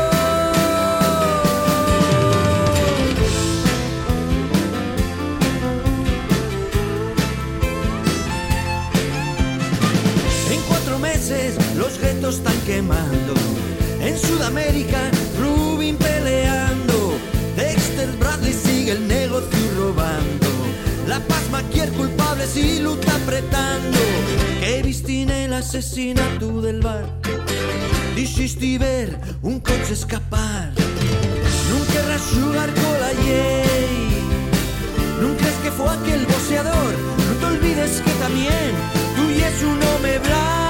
En 4 meses los guetos están quemando. En Sudamérica, Rubin peleando. Dexter Bradley sigue el negocio robando. La pasma quiere culpables y lo está apretando. Que vistine el asesinato del bar. Dijiste ver un coche escapar. Nunca querrás jugar con la ley. Nunca crees que fue aquel boxeador. No te olvides que también tú y es un hombre blanco.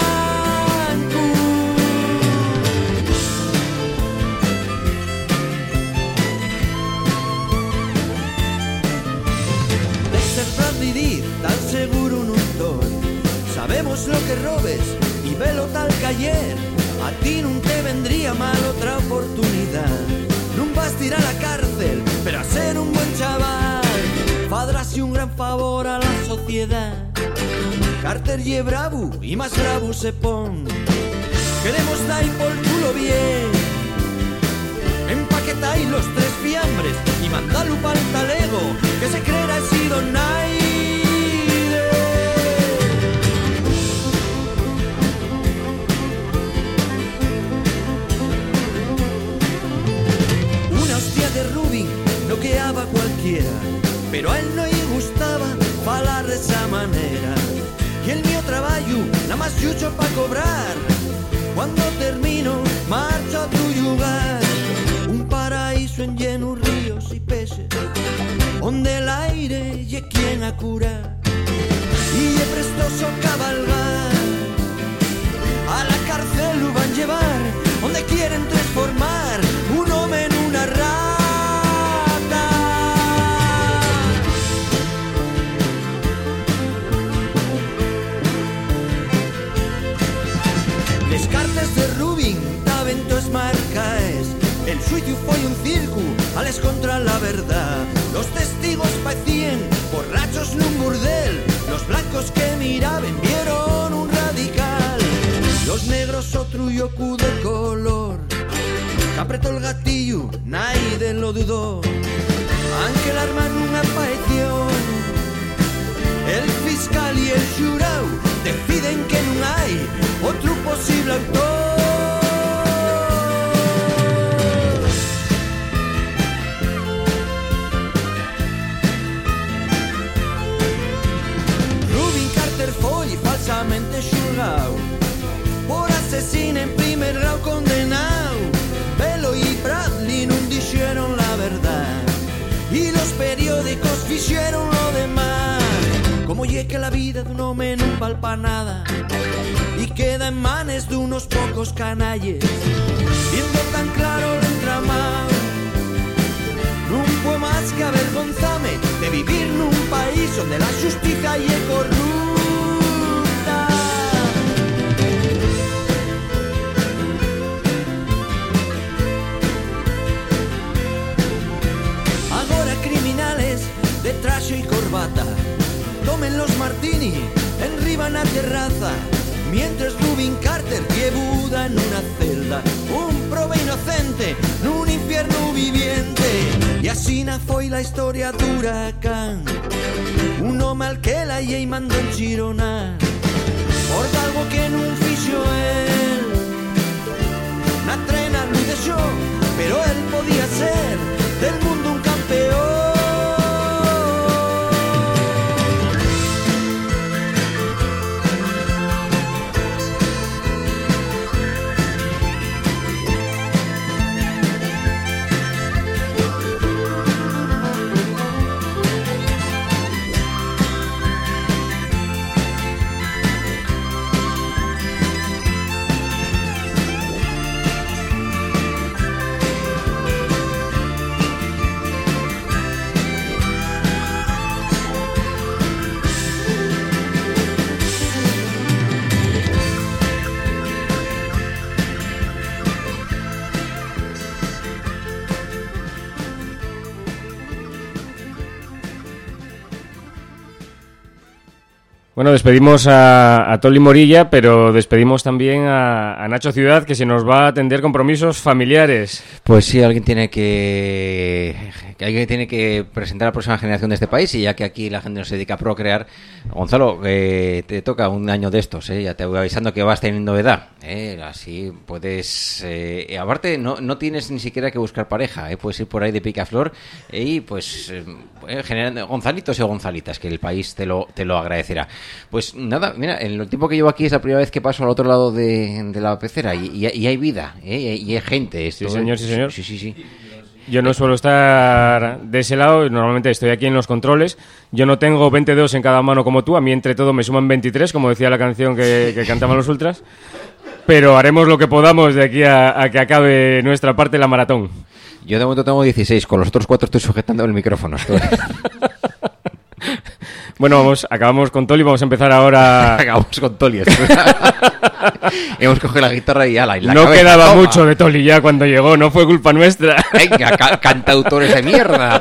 Tan seguro no estoy. Sabemos lo que robes y velo tal que ayer. A ti no te vendría mal otra oportunidad. No vas a ir a la cárcel, pero a ser un buen chaval. Fadrás un gran favor a la sociedad. Carter y bravo y más bravo se pon. Queremos dar por culo bien. Empaquetáis los 3 fiambres y mandalo pa'l talego, que se creerá he sido Naide. Una hostia de Rubin no quedaba cualquiera, pero a él no le gustaba falar de esa manera. Y el mío trabajo, nada más yucho pa' cobrar. Cuando termino, marcho a tu lugar. Un paraíso en llenos ríos y peces, donde el aire y quien a curar. Y es prestoso cabalgar, a la cárcel lo van a llevar, donde quieren transformar un hombre en una rata. Les cartes de Rubin taven tos marcaes. El suyo fue un circo, ales contra la verdad. Los testigos parecían borrachos en un burdel. Los blancos que miraban vieron un radical. Los negros otro yoku de color. Que apretó el gatillo, nadie lo dudó. aunque el arma non apareció. El fiscal y el xurau deciden que non hai outro posible autor. Rubin Carter foi falsamente xulgado por asesino en primer grau condenado. Belo y Bradley non dixeron la verdad y los periódicos fixeron lo demás. Como lle que la vida dun home non palpa nada y queda en manes dunos pocos canalles, viendo tan claro o entramado. Non puedo más que avergonzame de vivir nun país onde la justicia lle corrupta. Agora criminales de traxe y corbata tomen los martini enriba na terraza, mientras Rubin Carter llevuda en una celda, un prove inocente nun infierno viviente. Y así na foi la historia d'Huracán, un home al que la llei mandó enchironar por algo que nun fixo él. Na trena lo deixó, pero él podía ser del mundo un campeón. Bueno, despedimos a Toli Morilla, pero despedimos también a Nacho Ciudad, que se nos va a atender compromisos familiares. Pues sí, alguien tiene que presentar a la próxima generación de este país, y ya que aquí la gente no se dedica a procrear, Gonzalo, te toca un año de estos, ya te voy avisando que vas teniendo edad, así puedes, aparte no tienes ni siquiera que buscar pareja, puedes ir por ahí de picaflor y pues generando Gonzalitos y Gonzalitas, que el país te lo agradecerá. Pues nada, mira, en el tiempo que llevo aquí es la primera vez que paso al otro lado de la pecera y hay vida, y hay gente. Sí, señor, sí, señor. Sí. Yo no suelo estar de ese lado, normalmente estoy aquí en los controles. Yo no tengo 20 dedos en cada mano como tú, a mí entre todo me suman 23, como decía la canción que cantaban los ultras. Pero haremos lo que podamos de aquí a que acabe nuestra parte de la maratón. Yo de momento tengo 16, con los otros 4 estoy sujetando el micrófono. Bueno, acabamos con Toli, vamos a empezar ahora. Acabamos con Toli. Hemos cogido la guitarra y ala. No cabeza, quedaba toma. Mucho de Toli ya cuando llegó, no fue culpa nuestra. Venga, cantautores de mierda.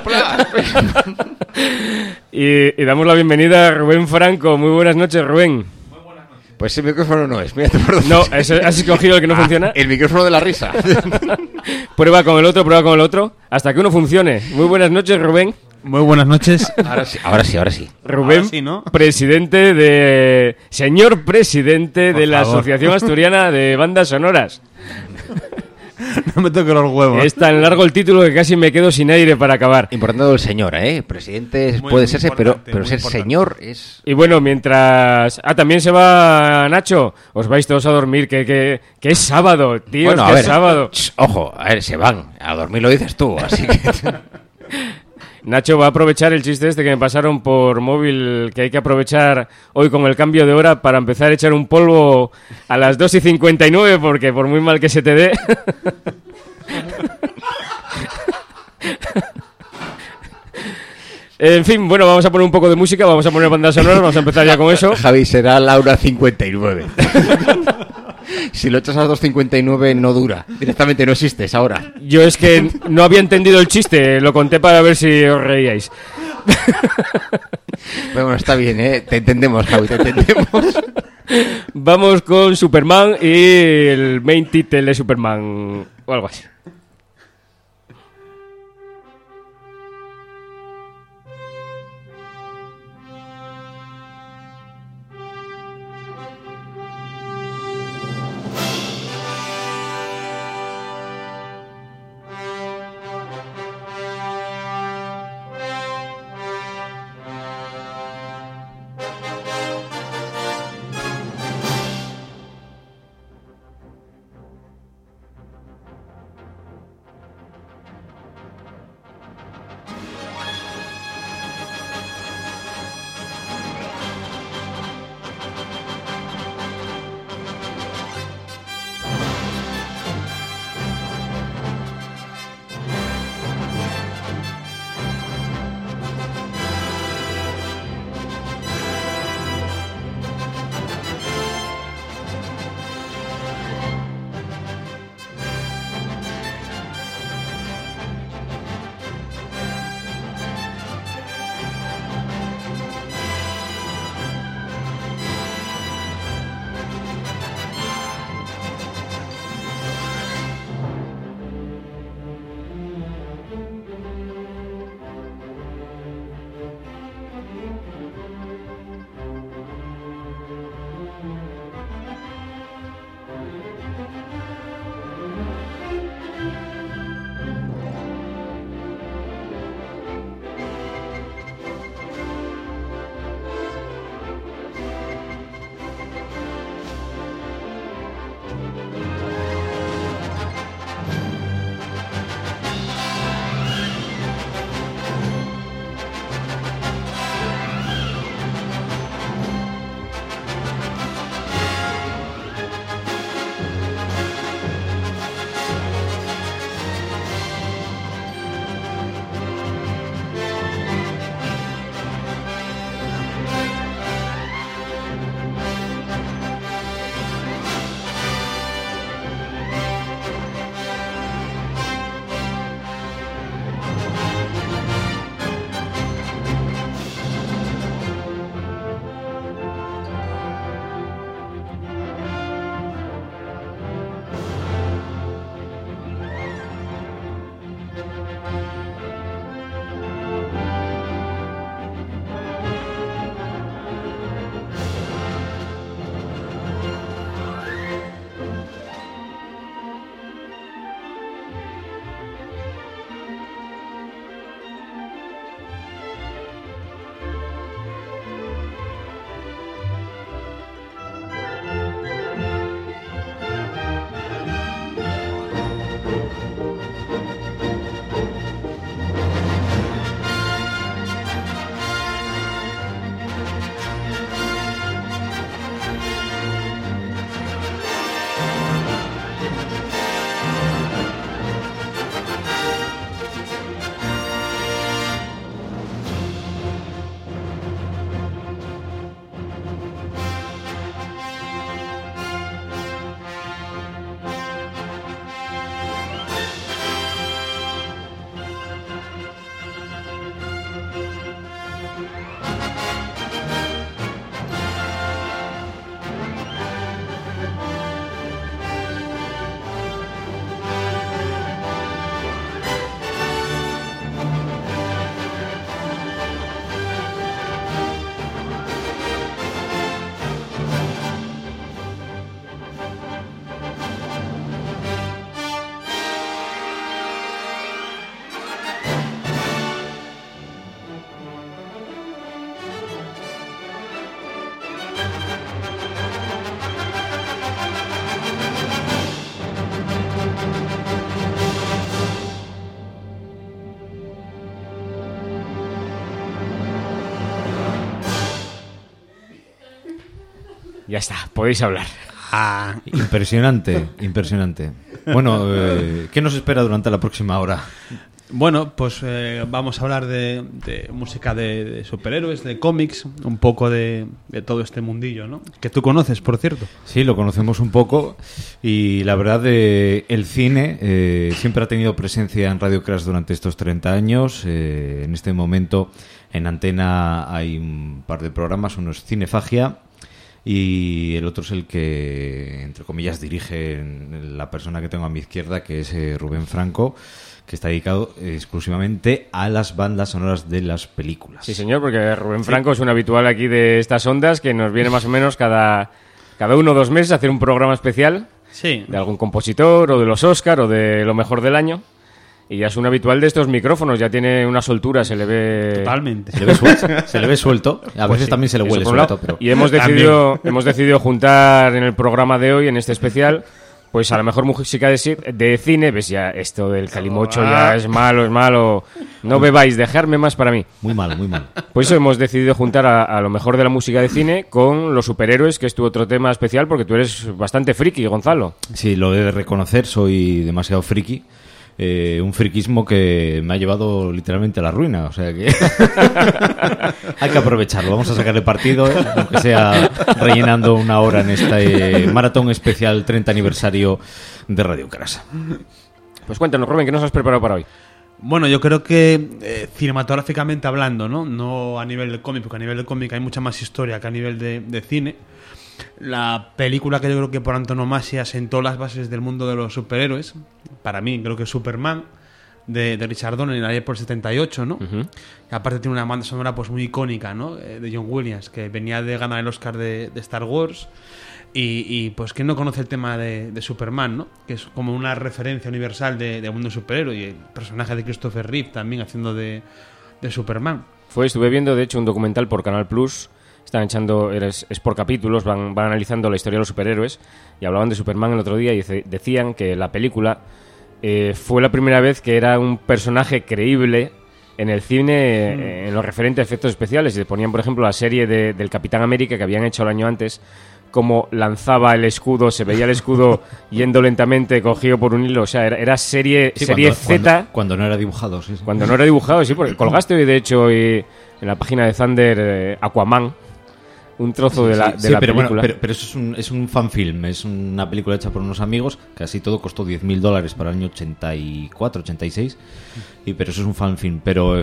y damos la bienvenida a Rubén Franco. Muy buenas noches, Rubén. Pues el micrófono no es. Mírate por no, ¿has escogido el que no funciona? El micrófono de la risa. Prueba con el otro, hasta que uno funcione. Muy buenas noches, Rubén. Muy buenas noches. Ahora sí. Rubén, ahora sí, ¿no? señor presidente por de la favor. Asociación Asturiana de Bandas Sonoras. No me toques los huevos. Es tan largo el título que casi me quedo sin aire para acabar. Importante el señor, presidente puede serse, pero ser importante. Señor es... Y bueno, mientras... también se va Nacho. Os vais todos a dormir, que es sábado, tío, bueno, es sábado. Ojo, se van. A dormir lo dices tú, así que... Nacho va a aprovechar el chiste este que me pasaron por móvil, que hay que aprovechar hoy con el cambio de hora para empezar a echar un polvo a las 2:59, porque por muy mal que se te dé... En fin, bueno, vamos a poner un poco de música, vamos a poner bandas sonoras, vamos a empezar ya con eso. Javi, será la hora 59. Si lo echas a las 2:59 no dura. Directamente no existes ahora. Yo es que no había entendido el chiste, lo conté para ver si os reíais. Bueno, está bien, te entendemos, Javi, te entendemos. Vamos con Superman y el main title de Superman o algo así. Ya está, podéis hablar. Impresionante, impresionante. Bueno, ¿qué nos espera durante la próxima hora? Bueno, pues vamos a hablar de música de superhéroes, de cómics, un poco de todo este mundillo, ¿no? Que tú conoces, por cierto. Sí, lo conocemos un poco y la verdad el cine siempre ha tenido presencia en Radio Crash durante estos 30 años. En este momento en Antena hay un par de programas, uno es Cinefagia y el otro es el que, entre comillas, dirige la persona que tengo a mi izquierda, que es Rubén Franco, que está dedicado exclusivamente a las bandas sonoras de las películas. Sí, señor, porque Rubén Franco es un habitual aquí de estas ondas, que nos viene más o menos cada 1 o 2 meses a hacer un programa especial de algún compositor, o de los Oscar, o de lo mejor del año. Y ya es un habitual de estos micrófonos, ya tiene una soltura, se le ve... Totalmente. Se le ve suelto. A veces también se le huele suelto. Pero... Y hemos decidido juntar en el programa de hoy, en este especial, pues a la mejor música de cine. Ves, ya esto del calimocho ya es malo. No bebáis, dejarme más para mí. Muy malo, muy malo. Por eso hemos decidido juntar a lo mejor de la música de cine con los superhéroes, que es tu otro tema especial, porque tú eres bastante friki, Gonzalo. Sí, lo he de reconocer, soy demasiado friki. Un friquismo que me ha llevado literalmente a la ruina, o sea que hay que aprovecharlo. Vamos a sacarle partido, aunque sea rellenando una hora en este maratón especial 30 aniversario de Radio Crash. Pues cuéntanos, Rubén, ¿qué nos has preparado para hoy? Bueno, yo creo que cinematográficamente hablando, no a nivel de cómic, porque a nivel de cómic hay mucha más historia que a nivel de cine. La película que yo creo que por antonomasia sentó las bases del mundo de los superhéroes, para mí creo que es Superman, de Richard Donner, allá por el 78, ¿no? Uh-huh. Que aparte tiene una banda sonora pues muy icónica, ¿no? De John Williams, que venía de ganar el Oscar de Star Wars. Y pues ¿quién no conoce el tema de Superman, ¿no? Que es como una referencia universal de mundo superhéroe, y el personaje de Christopher Reeve también haciendo de Superman. Estuve viendo, de hecho, un documental por Canal Plus. Están echando, es por capítulos, van analizando la historia de los superhéroes, y hablaban de Superman el otro día y decían que la película fue la primera vez que era un personaje creíble en el cine, en lo referente a efectos especiales. Y ponían, por ejemplo, la serie del Capitán América que habían hecho el año antes, cómo lanzaba el escudo, se veía el escudo yendo lentamente, cogido por un hilo. O sea, era serie Z. Cuando no era dibujado, sí. Cuando no era dibujado, sí, porque colgaste hoy, de hecho, en la página de Thunder, Aquaman, un trozo de la película. Bueno, pero eso es un fanfilm, es una película hecha por unos amigos, que así todo costó $10,000 para el año 84, 86, pero eso es un fanfilm. Pero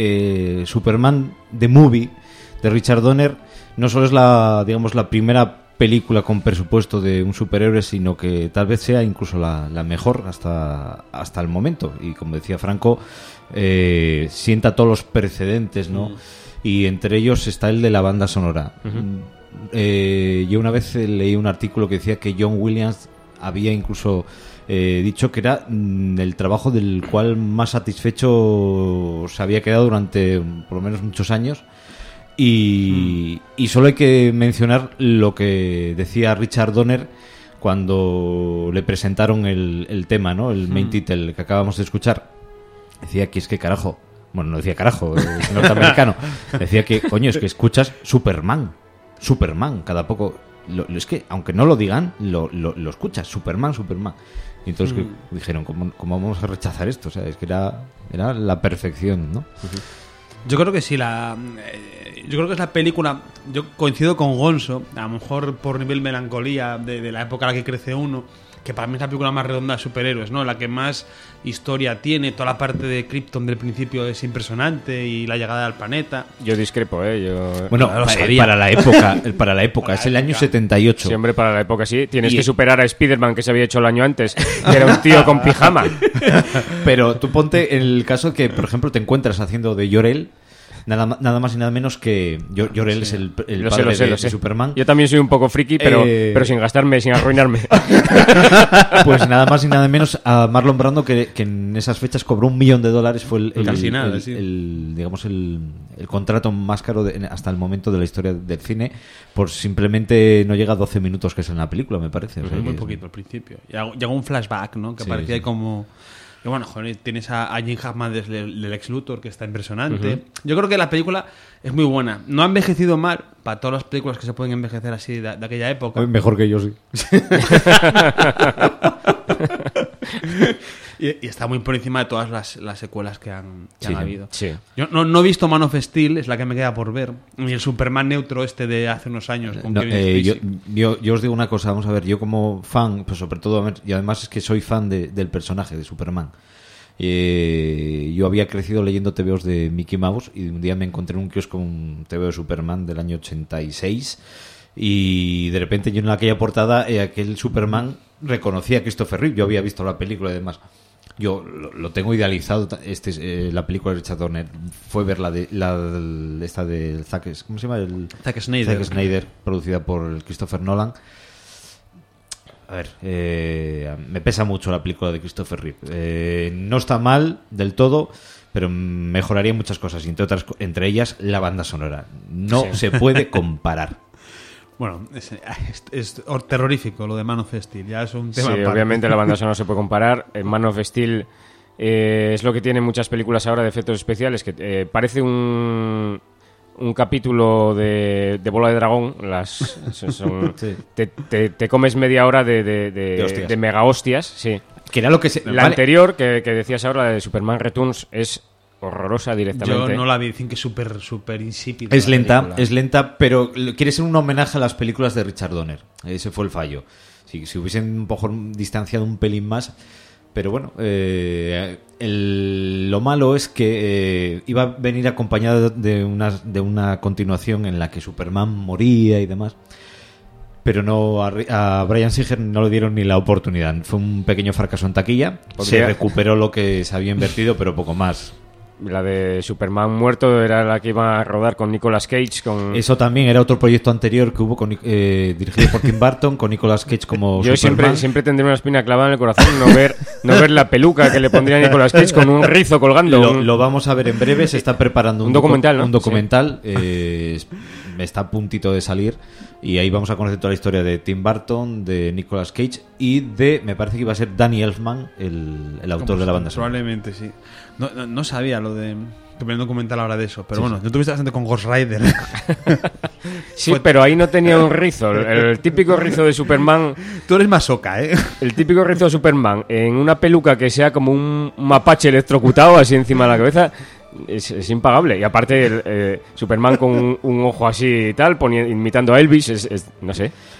efectivamente, Superman The Movie de Richard Donner no solo es la primera película con presupuesto de un superhéroe, sino que tal vez sea incluso la mejor hasta el momento. Y como decía Franco, sienta todos los precedentes, ¿no? Y entre ellos está el de la banda sonora. Yo una vez leí un artículo que decía que John Williams había incluso dicho que era el trabajo del cual más satisfecho se había quedado durante por lo menos muchos años. Y solo hay que mencionar lo que decía Richard Donner cuando le presentaron el tema, ¿no? El main title que acabamos de escuchar. Decía que es que carajo, bueno, no decía carajo, es norteamericano. Decía que, coño, es que escuchas Superman, cada poco. Es que, aunque no lo digan, lo escuchas, Superman. Y entonces dijeron, ¿cómo vamos a rechazar esto? O sea, es que era la perfección, ¿no? Yo creo que sí, yo creo que es la película. Yo coincido con Gonzo, a lo mejor por nivel melancolía de la época en la que crece uno, que para mí es la película más redonda de superhéroes, ¿no? La que más historia tiene, toda la parte de Krypton del principio es impresionante y la llegada al planeta. Yo discrepo, Bueno, para la época, es el año 78. Sí, hombre, para la época sí. Tienes que superar a Spider-Man, que se había hecho el año antes, que era un tío con pijama. Pero tú ponte en el caso que, por ejemplo, te encuentras haciendo de Jor-El, nada más y nada menos que Jor-El es el padre de Superman. Yo también soy un poco friki, pero sin gastarme, sin arruinarme. Pues nada más y nada menos a Marlon Brando, que en esas fechas cobró $1 millón. Fue el contrato más caro hasta el momento de la historia del cine, por simplemente no llega a 12 minutos que es en la película, me parece. O sea, muy poquito al principio. Llegó un flashback, ¿no? Que parecía ahí como... Y bueno, joder, tienes a Jim Hackman del Lex Luthor, que está impresionante. Yo creo que la película es muy buena. No ha envejecido mal para todas las películas que se pueden envejecer así de aquella época. Mejor que yo, sí. y está muy por encima de todas las secuelas que han habido. Sí. Yo no he visto Man of Steel, es la que me queda por ver. Ni el Superman neutro de hace unos años. Con yo os digo una cosa, vamos a ver, yo como fan, pues sobre todo, y además es que soy fan del personaje de Superman. Yo había crecido leyendo TVOs de Mickey Mouse y un día me encontré en un kiosco un TVO de Superman del año 86 y de repente yo en aquella portada aquel Superman reconocía a Christopher Reeve. Yo había visto la película y demás. Yo lo tengo idealizado. La película de Richard Donner fue ver esta de Zack, ¿cómo se llama? Zack Snyder. Zack Snyder, producida por Christopher Nolan. A ver, me pesa mucho la película de Christopher Reeve. No está mal del todo, pero mejoraría muchas cosas, y entre ellas la banda sonora. No se puede comparar. Bueno, es terrorífico lo de Man of Steel, ya es un tema. Sí, obviamente la banda sonora no se puede comparar. Man of Steel es lo que tienen muchas películas ahora de efectos especiales, que parece un capítulo de Bola de Dragón. Te comes media hora de mega hostias, sí. Que era lo que anterior, que decías ahora, la de Superman Returns, es horrorosa directamente. Yo no la vi, dicen que es súper insípida. Es lenta, pero quiere ser un homenaje a las películas de Richard Donner. Ese fue el fallo. Si hubiesen un poco distanciado un pelín más. Pero bueno, lo malo es que iba a venir acompañado de una continuación en la que Superman moría y demás. Pero no, a Bryan Singer no le dieron ni la oportunidad. Fue un pequeño fracaso en taquilla. Se recuperó lo que se había invertido, pero poco más. La de Superman muerto era la que iba a rodar con Nicolas Cage. Eso también era otro proyecto anterior que hubo dirigido por Tim Burton, con Nicolas Cage como Yo Superman. siempre tendré una espina clavada en el corazón no ver la peluca que le pondría a Nicolas Cage con un rizo colgando. Lo vamos a ver en breve. Se está preparando un documental, ¿no? Un documental. Está a puntito de salir. Y ahí vamos a conocer toda la historia de Tim Burton, de Nicolas Cage y me parece que iba a ser Danny Elfman, el autor de la banda sonora. Probablemente sí. No sabía lo de que me documental ahora de eso, pero bueno, yo tuviste bastante con Ghost Rider. Sí, pero ahí no tenía un rizo, el típico rizo de Superman. Tú eres masoca, ¿eh? El típico rizo de Superman en una peluca que sea como un mapache electrocutado así encima de la cabeza. Es impagable. Y aparte Superman con un ojo así y tal, imitando a Elvis, no sé.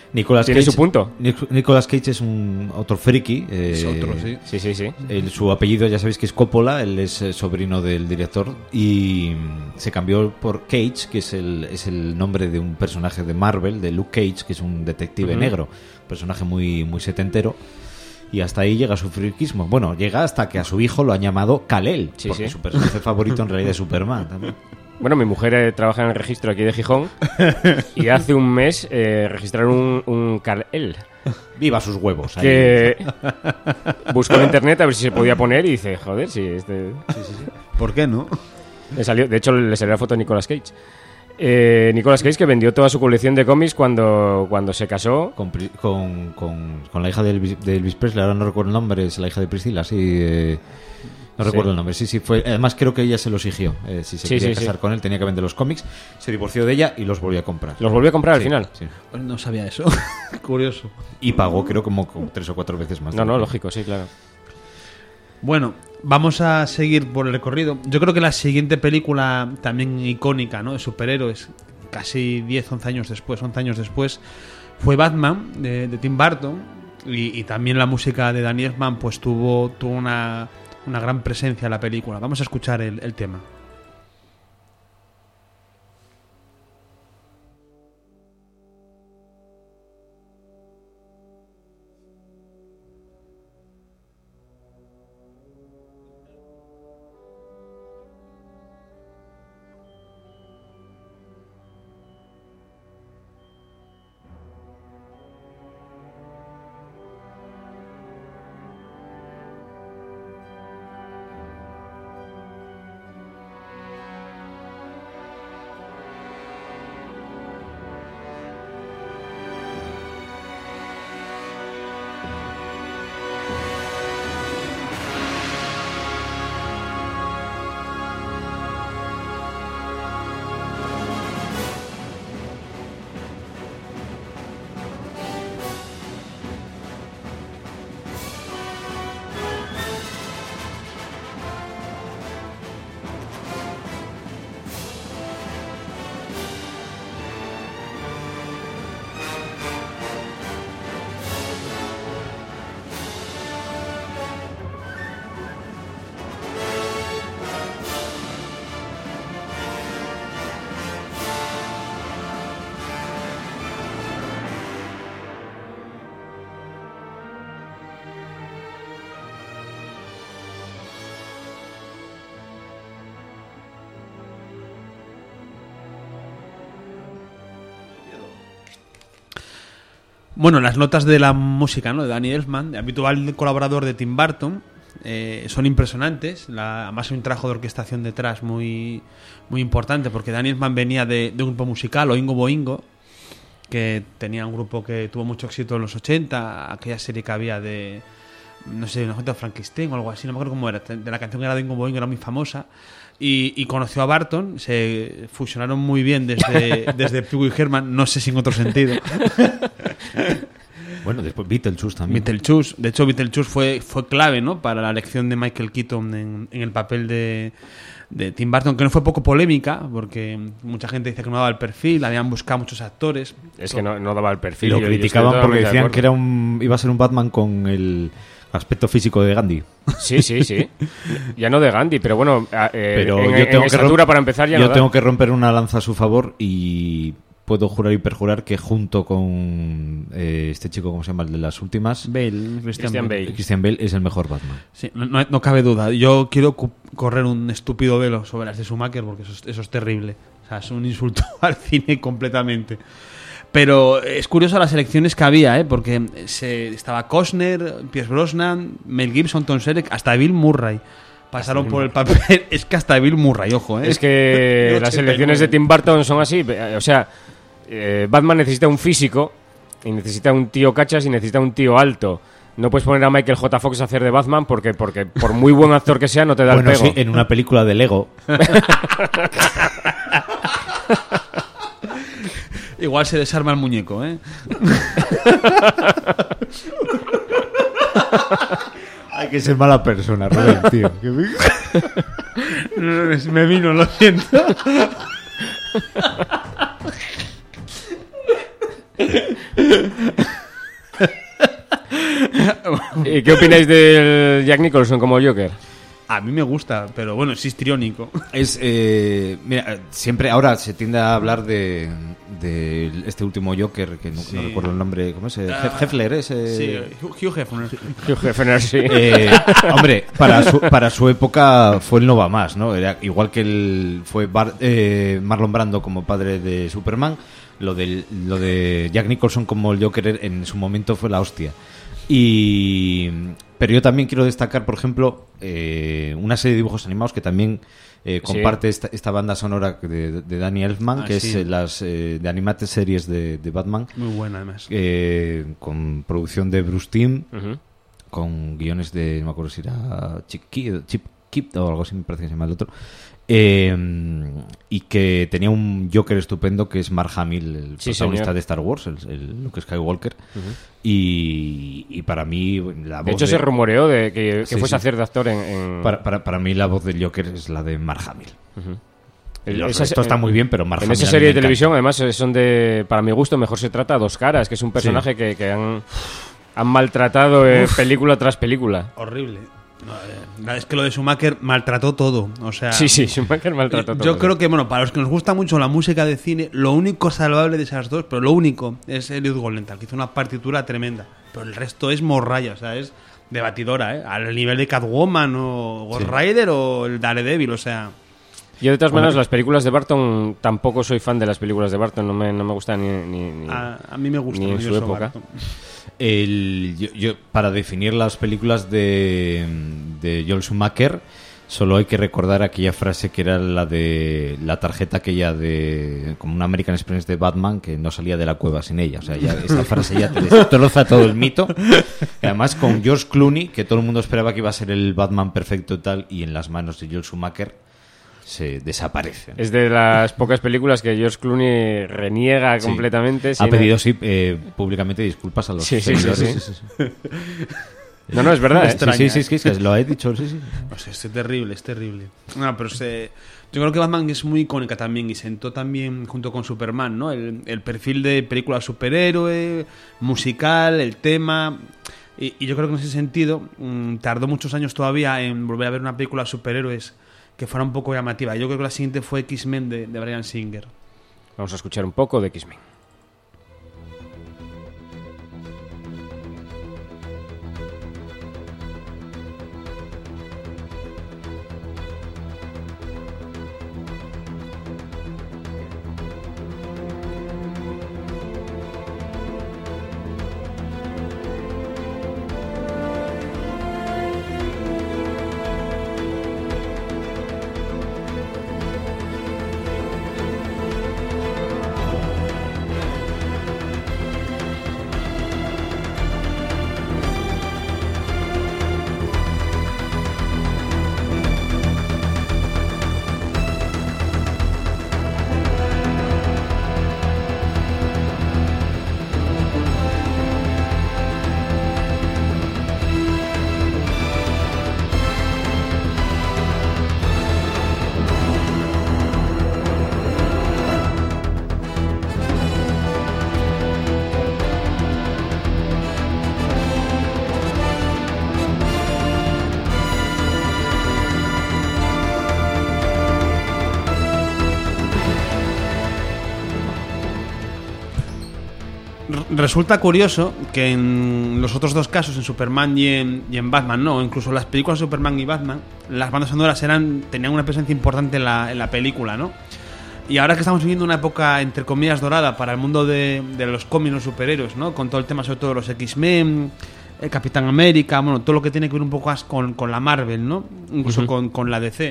tiene su punto. Nicolas Cage es un otro friki. Es otro, sí. Sí. Su apellido ya sabéis que es Coppola, él es sobrino del director y se cambió por Cage, que es el nombre de un personaje de Marvel, de Luke Cage, que es un detective negro, personaje muy, muy setentero. Y hasta ahí llega su friquismo. Bueno, llega hasta que a su hijo lo han llamado Kal-El, porque su personaje favorito en realidad es Superman también. Bueno, mi mujer trabaja en el registro aquí de Gijón y hace un mes registraron un Kal-El. Viva sus huevos. Ahí. Que buscó en internet a ver si se podía poner y dice, joder, sí. ¿Por qué no? De hecho, le salió la foto de Nicolas Cage. Nicolas Cage, que vendió toda su colección de cómics cuando se casó con la hija de Elvis Presley. Ahora no recuerdo el nombre, es la hija de Priscilla, sí. No recuerdo el nombre, sí, fue. Además creo que ella se lo exigió. Si se quería casar con él tenía que vender los cómics. Se divorció de ella y los volvió a comprar. ¿Los volvió a comprar al final? Sí. Pues no sabía eso. Curioso. Y pagó creo como 3 o 4 veces más. No, lógico, sí, claro. Bueno, vamos a seguir por el recorrido. Yo creo que la siguiente película también icónica, ¿no?, de superhéroes, casi 11 años después, fue Batman de Tim Burton, y también la música de Danny Elfman pues tuvo una gran presencia en la película. Vamos a escuchar el tema. Bueno, las notas de la música, ¿no?, de Danny Elfman, habitual colaborador de Tim Burton, son impresionantes. Además hay un trabajo de orquestación detrás muy, muy importante, porque Danny Elfman venía de un grupo musical, Oingo Boingo, que tenía un grupo que tuvo mucho éxito en los 80, aquella serie que había de, no sé, una gente de Frankenstein o algo así, no me acuerdo cómo era, de la canción que era de Oingo Boingo, era muy famosa. Y conoció a Burton, se fusionaron muy bien desde Pee Wee Herman, no sé si en otro sentido. Bueno, después Beetlejuice también. De hecho, Beetlejuice fue clave, ¿no?, para la elección de Michael Keaton en el papel de Tim Burton, que no fue poco polémica, porque mucha gente dice que no daba el perfil, habían buscado muchos actores. Es que no daba el perfil. Y lo criticaban porque decían que iba a ser un Batman con el aspecto físico de Gandhi. Sí. Ya no de Gandhi, pero bueno, pero en estatura para empezar ya no da. Yo tengo que romper una lanza a su favor y puedo jurar y perjurar que junto con este chico, ¿cómo se llama?, el de las últimas, Christian Bale. Christian Bale es el mejor Batman. Sí, no cabe duda. Yo quiero correr un estúpido velo sobre las de Schumacher, porque eso es terrible. O sea, es un insulto al cine completamente. Pero es curioso las elecciones que había, porque estaba Costner, Pierce Brosnan, Mel Gibson, Tom Selleck, hasta Bill Murray pasaron por el papel. Es que hasta Bill Murray, ojo, Es que las elecciones de Tim Burton son así. O sea, Batman necesita un físico, y necesita un tío cachas y necesita un tío alto. No puedes poner a Michael J. Fox a hacer de Batman porque por muy buen actor que sea no te da el pego. Sí, en una película de Lego. Igual se desarma el muñeco, Hay que ser mala persona, Robert, tío. Me vino, lo siento. ¿Y qué opináis del Jack Nicholson como Joker? A mí me gusta, pero bueno, es histriónico. Mira, siempre ahora se tiende a hablar de este último Joker, que no recuerdo el nombre, ¿cómo es? Hefner, ese... Sí, Hugh Hefner. Hugh Hefner, sí. Hombre, para su época fue el no va más, ¿no? Era igual que fue Marlon Brando como padre de Superman, lo de Jack Nicholson como el Joker en su momento fue la hostia. Pero yo también quiero destacar, por ejemplo, una serie de dibujos animados que también comparte esta banda sonora de Danny Elfman, que es las de Animated Series de Batman. Muy buena, además. Con producción de Bruce Timm, con guiones de, no me acuerdo si era Chip Kidd o algo así, me parece que se llama el otro. Y que tenía un Joker estupendo que es Mark Hamill, el protagonista de Star Wars, el Luke Skywalker. Y para mí la voz de hecho se rumoreó de que fuese a hacer de actor en... Para mí la voz del Joker es la de Mark Hamill. Esto está muy bien, pero Mark Hamill en esa serie de televisión además son para mi gusto mejor se trata Dos Caras, que es un personaje que han maltratado película tras película. Horrible. Es que lo de Schumacher maltrató todo. O sea, sí, Schumacher maltrató todo. Yo creo que, bueno, para los que nos gusta mucho la música de cine, lo único salvable de esas dos, pero lo único, es Elliot Goldenthal, que hizo una partitura tremenda. Pero el resto es morralla, o sea, es debatidora, al nivel de Catwoman o Ghost Rider o el Daredevil, o sea... Yo de todas maneras las películas de Barton tampoco soy fan de las películas de Barton, no me gustan ni a mí me gusta ni en su época. Yo para definir las películas de Joel Schumacher solo hay que recordar aquella frase que era la de la tarjeta aquella de como una American Express de Batman que no salía de la cueva sin ella, o sea, ya esa frase ya te destroza todo el mito. Y además con George Clooney, que todo el mundo esperaba que iba a ser el Batman perfecto y tal, y en las manos de Joel Schumacher se desaparece. Es de las pocas películas que George Clooney reniega completamente. Ha pedido públicamente disculpas a los seguidores. Sí. No, es verdad. Sí, lo he dicho. Sí. Pues es terrible. No, pero yo creo que Batman es muy icónica también y sentó también junto con Superman, ¿no? El perfil de película superhéroe, musical, el tema. Y yo creo que en ese sentido tardó muchos años todavía en volver a ver una película de superhéroes que fuera un poco llamativa. Yo creo que la siguiente fue X-Men de Bryan Singer. Vamos a escuchar un poco de X-Men. Resulta curioso que en los otros dos casos, en Superman y en Batman, no, incluso las películas de Superman y Batman, las bandas sonoras tenían una presencia importante en la película, ¿no? Y ahora que estamos viviendo una época, entre comillas, dorada para el mundo de los cómics, los superhéroes, ¿no? Con todo el tema, sobre todo de los X-Men, el Capitán América, bueno, todo lo que tiene que ver un poco más con la Marvel, ¿no? Incluso con la DC.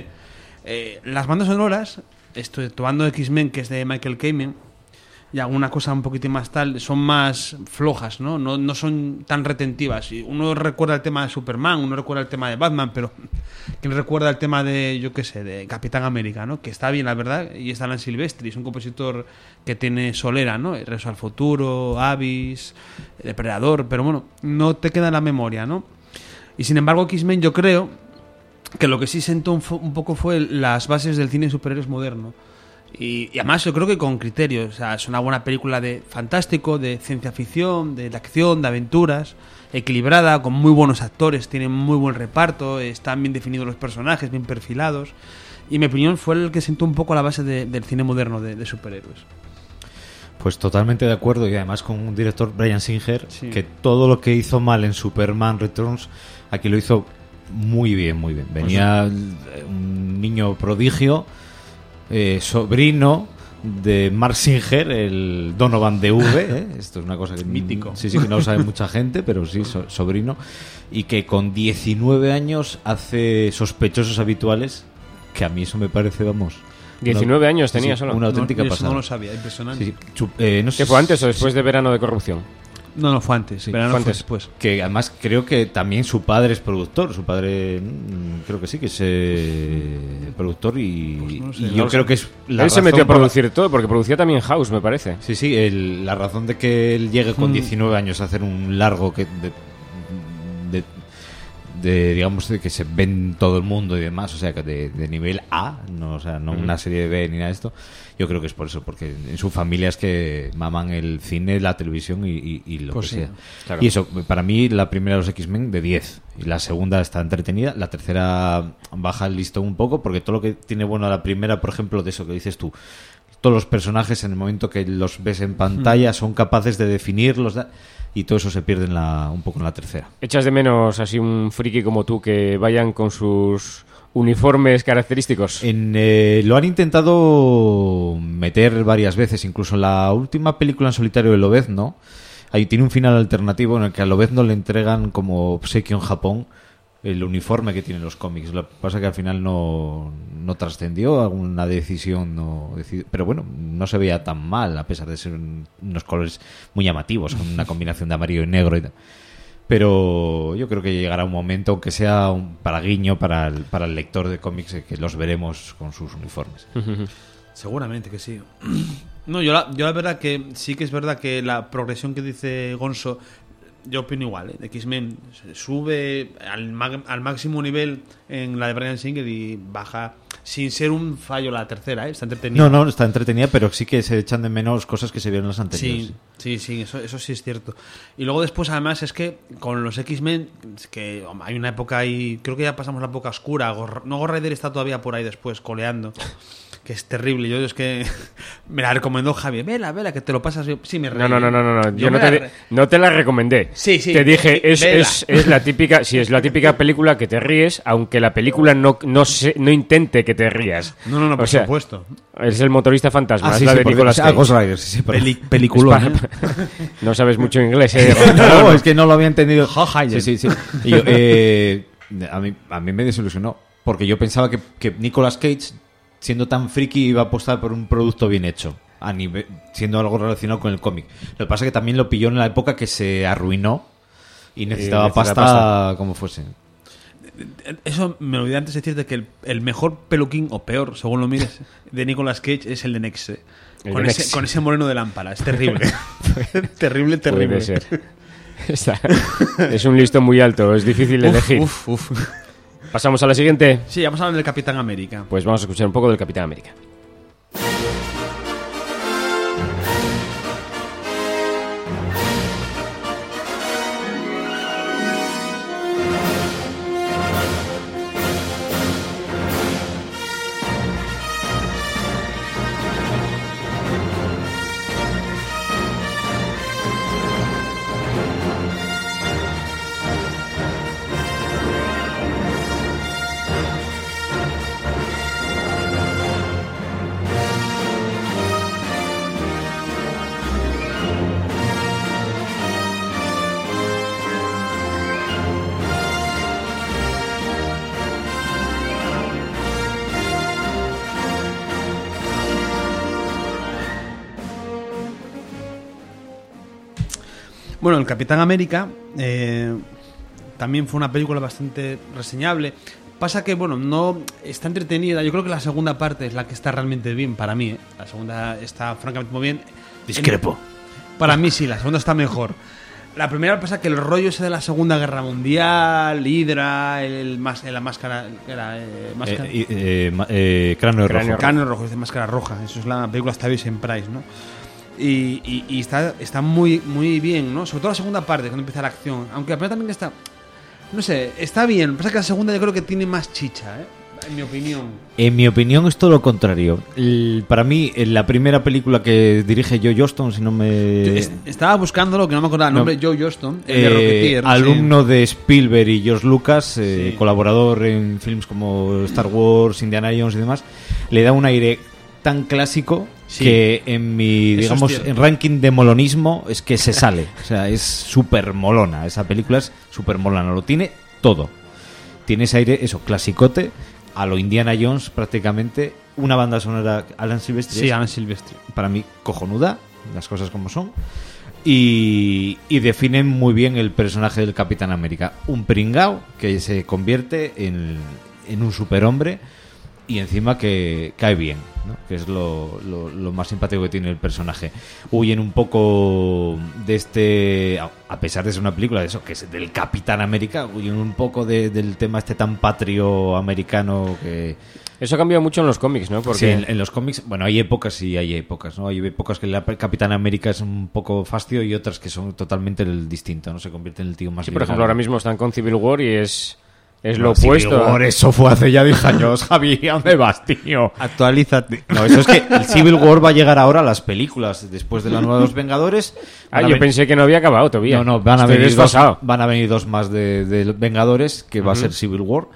Las bandas sonoras, tomando X-Men, que es de Michael Kamen, y alguna cosa un poquitín más tal, son más flojas, ¿no? No son tan retentivas. Y uno recuerda el tema de Superman, uno recuerda el tema de Batman, pero ¿quién recuerda el tema de, yo qué sé, de Capitán América, ¿no? Que está bien, la verdad, y está Alan Silvestri, es un compositor que tiene solera, ¿no? Regreso al futuro, Abyss, Depredador, pero bueno, no te queda en la memoria, ¿no? Y sin embargo, X-Men, yo creo que lo que sí sentó un poco fue las bases del cine de superhéroes moderno. Y además yo creo que con criterio. O sea, es una buena película de fantástico, de ciencia ficción, de acción, de aventuras, equilibrada, con muy buenos actores, tiene muy buen reparto, están bien definidos los personajes, bien perfilados. Y en mi opinión fue el que sentó un poco la base del cine moderno de superhéroes. Pues totalmente de acuerdo, y además con un director, Bryan Singer, que todo lo que hizo mal en Superman Returns, aquí lo hizo muy bien, muy bien. Venía un niño prodigio, sobrino de Mark Singer, el Donovan de V, esto es una cosa que mítico. Sí, que no lo sabe mucha gente, pero sí, sobrino, y que con 19 años hace Sospechosos Habituales, que a mí eso me parece, vamos... 19 años tenía solo. Una auténtica pasada. No lo sabía, impresionante. Sí, no sé ¿Qué fue antes o después de Verano de Corrupción? No, fue antes. Sí, Verano fue fue antes. después. Que además creo que también su padre es productor. Su padre creo que sí, que es productor y, pues no sé, y yo creo que es la él se razón metió a por producir todo, porque producía también House, me parece. Sí, la razón de que él llegue con 19 años a hacer un largo que digamos, de que se ve en todo el mundo y demás, o sea, que de nivel A, no, o sea, no una serie de B ni nada de esto. Yo creo que es por eso, porque en su familia es que maman el cine, la televisión y lo pues que sea. Claro. Y eso, para mí, la primera de los X-Men de 10. Y la segunda está entretenida. La tercera baja el listón un poco, porque todo lo que tiene bueno la primera, por ejemplo, de eso que dices tú, todos los personajes en el momento que los ves en pantalla son capaces de definirlos, y todo eso se pierde un poco en la tercera. ¿Echas de menos así un friki como tú que vayan con sus uniformes característicos? Lo han intentado meter varias veces, incluso en la última película en solitario de Lobezno. Ahí tiene un final alternativo en el que a Lobezno le entregan como obsequio en Japón el uniforme que tienen los cómics. Lo que pasa es que al final no trascendió, alguna decisión pero bueno, no se veía tan mal, a pesar de ser unos colores muy llamativos, con una combinación de amarillo y negro y tal. Pero yo creo que llegará un momento, aunque sea para guiño, para el lector de cómics, que los veremos con sus uniformes. Seguramente que sí. No, yo la verdad que sí que es verdad que la progresión que dice Gonzo, yo opino igual, ¿eh? X-Men sube al máximo nivel en la de Bryan Singer y baja sin ser un fallo la tercera, ¿eh? Está entretenida. No, está entretenida, pero sí que se echan de menos cosas que se vieron en las anteriores. Sí, eso sí es cierto. Y luego después, además, es que con los X-Men, es que hay una época ahí, creo que ya pasamos la época oscura. Ghost Rider está todavía por ahí después, coleando. Que es terrible. Yo es que me la recomendó Javier. Vela, que te lo pasas bien. Sí, me reí. No. Yo no te la recomendé. Sí. Te dije, es la típica, es la típica película que te ríes, aunque la película no intente que te rías. No, por supuesto. Es el motorista fantasma, es la de Nicolas Cage. Ghost Rider, sí. Peliculón. No sabes mucho inglés, No, es que no lo había entendido. Sí. Y yo, a mí me desilusionó, porque yo pensaba que Nicolas Cage, siendo tan friki, iba a apostar por un producto bien hecho, siendo algo relacionado con el cómic. Lo que pasa es que también lo pilló en la época que se arruinó y necesitaba pasta como fuese. Eso me olvidé antes de decirte que el mejor peluquín, o peor, según lo mires, de Nicolas Cage es el de Next. Con ese moreno de lámpara. Es terrible. terrible. Puede ser. Es un listón muy alto, es difícil elegir. ¿Pasamos a la siguiente? Sí, vamos a hablar del Capitán América. Pues vamos a escuchar un poco del Capitán América. Bueno, el Capitán América también fue una película bastante reseñable. Pasa que, bueno, no está entretenida. Yo creo que la segunda parte es la que está realmente bien para mí, ¿eh? La segunda está francamente muy bien. Discrepo. Para mí sí, la segunda está mejor. La primera pasa que el rollo ese de la Segunda Guerra Mundial, Hydra, la máscara... Cráneo Rojo. Cráneo Rojo, es de Máscara Roja. Eso es la película, está Vincent Price, ¿no? Y está muy, muy bien, ¿no? Sobre todo la segunda parte, cuando empieza la acción. Aunque la primera también está... No sé, está bien. Pasa que la segunda yo creo que tiene más chicha, en mi opinión. En mi opinión es todo lo contrario. Para mí, la primera película que dirige Joe Johnston, si no me... Estaba buscándolo, que no me acordaba el nombre, Joe Johnston, el de Rocketeer. Alumno de Spielberg y George Lucas, colaborador en films como Star Wars, Indiana Jones y demás. Le da un aire tan clásico que en mi, digamos, en ranking de molonismo es que se sale. O sea, es súper molona. Esa película es súper molona. Lo tiene todo. Tiene ese aire, eso, clasicote, a lo Indiana Jones prácticamente. Una banda sonora, Alan Silvestri. Sí, Alan Silvestri. Para mí, cojonuda, las cosas como son. Y definen muy bien el personaje del Capitán América. Un pringao que se convierte en un superhombre y encima que cae bien, ¿no? Que es lo más simpático que tiene el personaje. Huyen un poco de este, a pesar de ser una película de eso, que es del Capitán América, huyen un poco del tema este tan patrio americano que... Eso ha cambiado mucho en los cómics, ¿no? Porque sí, en los cómics, bueno, hay épocas y hay épocas, ¿no? Hay épocas que el Capitán América es un poco fastidio y otras que son totalmente el distinto, ¿no? Se convierte en el tío más... Sí, por ejemplo, ahora mismo están con Civil War y es lo Civil opuesto. War, eso fue hace ya 10 años, Javi. ¿A dónde vas, tío? Actualízate. No, eso es que el Civil War va a llegar ahora a las películas. Después de la nueva de los Vengadores. Yo pensé que no había acabado todavía. No, van a venir dos más de Vengadores, que va a ser Civil War.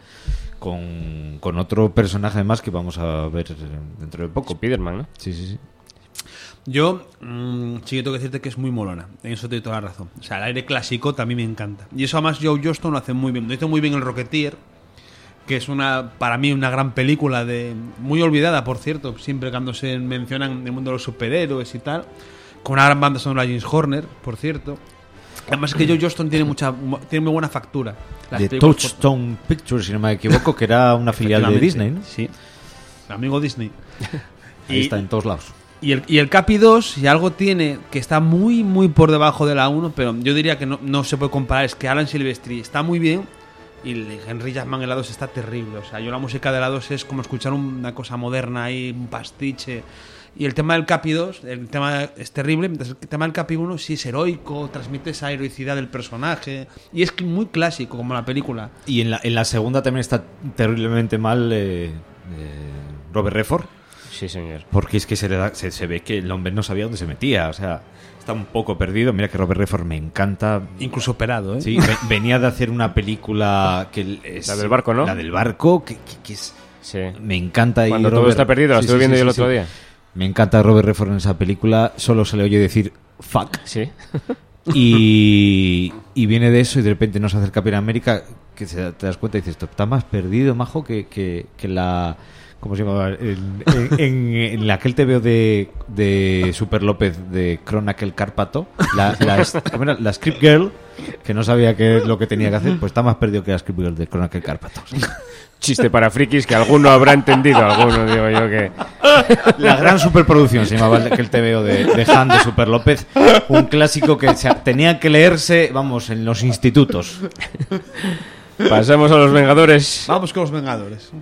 Con otro personaje más que vamos a ver dentro de poco. Spider-Man, ¿no? Sí. Yo, sí que tengo que decirte que es muy molona. En eso te doy toda la razón. O sea, el aire clásico también me encanta. Y eso además Joe Johnston lo hace muy bien. Lo hizo muy bien el Rocketeer, que es para mí una gran película, muy olvidada, por cierto, siempre cuando se mencionan el mundo de los superhéroes y tal. Con una gran banda sonora, James Horner, por cierto. Además es que Joe Johnston tiene muy buena factura. De Touchstone Pictures, si no me equivoco, que era una filial de Disney, ¿no? Sí, el amigo Disney. Ahí está en todos lados. Y el Capi 2, si algo tiene que está muy, muy por debajo de la 1, pero yo diría que no se puede comparar, es que Alan Silvestri está muy bien y Henry Jackman en la 2 está terrible. O sea, yo la música de la 2 es como escuchar una cosa moderna ahí, un pastiche. Y el tema del Capi 2, el tema es terrible, mientras el tema del Capi 1 sí es heroico, transmite esa heroicidad del personaje y es muy clásico como la película. Y en la segunda también está terriblemente mal Robert Redford. Sí, señor. Porque es que se ve que el hombre no sabía dónde se metía, o sea, está un poco perdido. Mira que Robert Redford me encanta. Incluso operado, ¿eh? Sí, venía de hacer una película que es... La del barco, ¿no? La del barco, que es... Sí. Me encanta. Cuando todo está perdido, la estuve viendo yo el otro día. Me encanta Robert Redford en esa película, solo se le oye decir fuck. Sí. Y viene de eso y de repente nos hace el Capitán América, que te das cuenta y dices, está más perdido, majo, que la... ¿Cómo se llama? En aquel TVO de Super López de Chronicle Carpato, la Script Girl, que no sabía qué es lo que tenía que hacer, pues está más perdido que la Script Girl de Chronicle Carpato. Chiste para frikis que alguno habrá entendido, alguno digo yo que... La gran superproducción se llamaba aquel TVO de Han de Super López, un clásico que tenía que leerse, vamos, en los institutos. Pasamos a los Vengadores. Vamos con los Vengadores.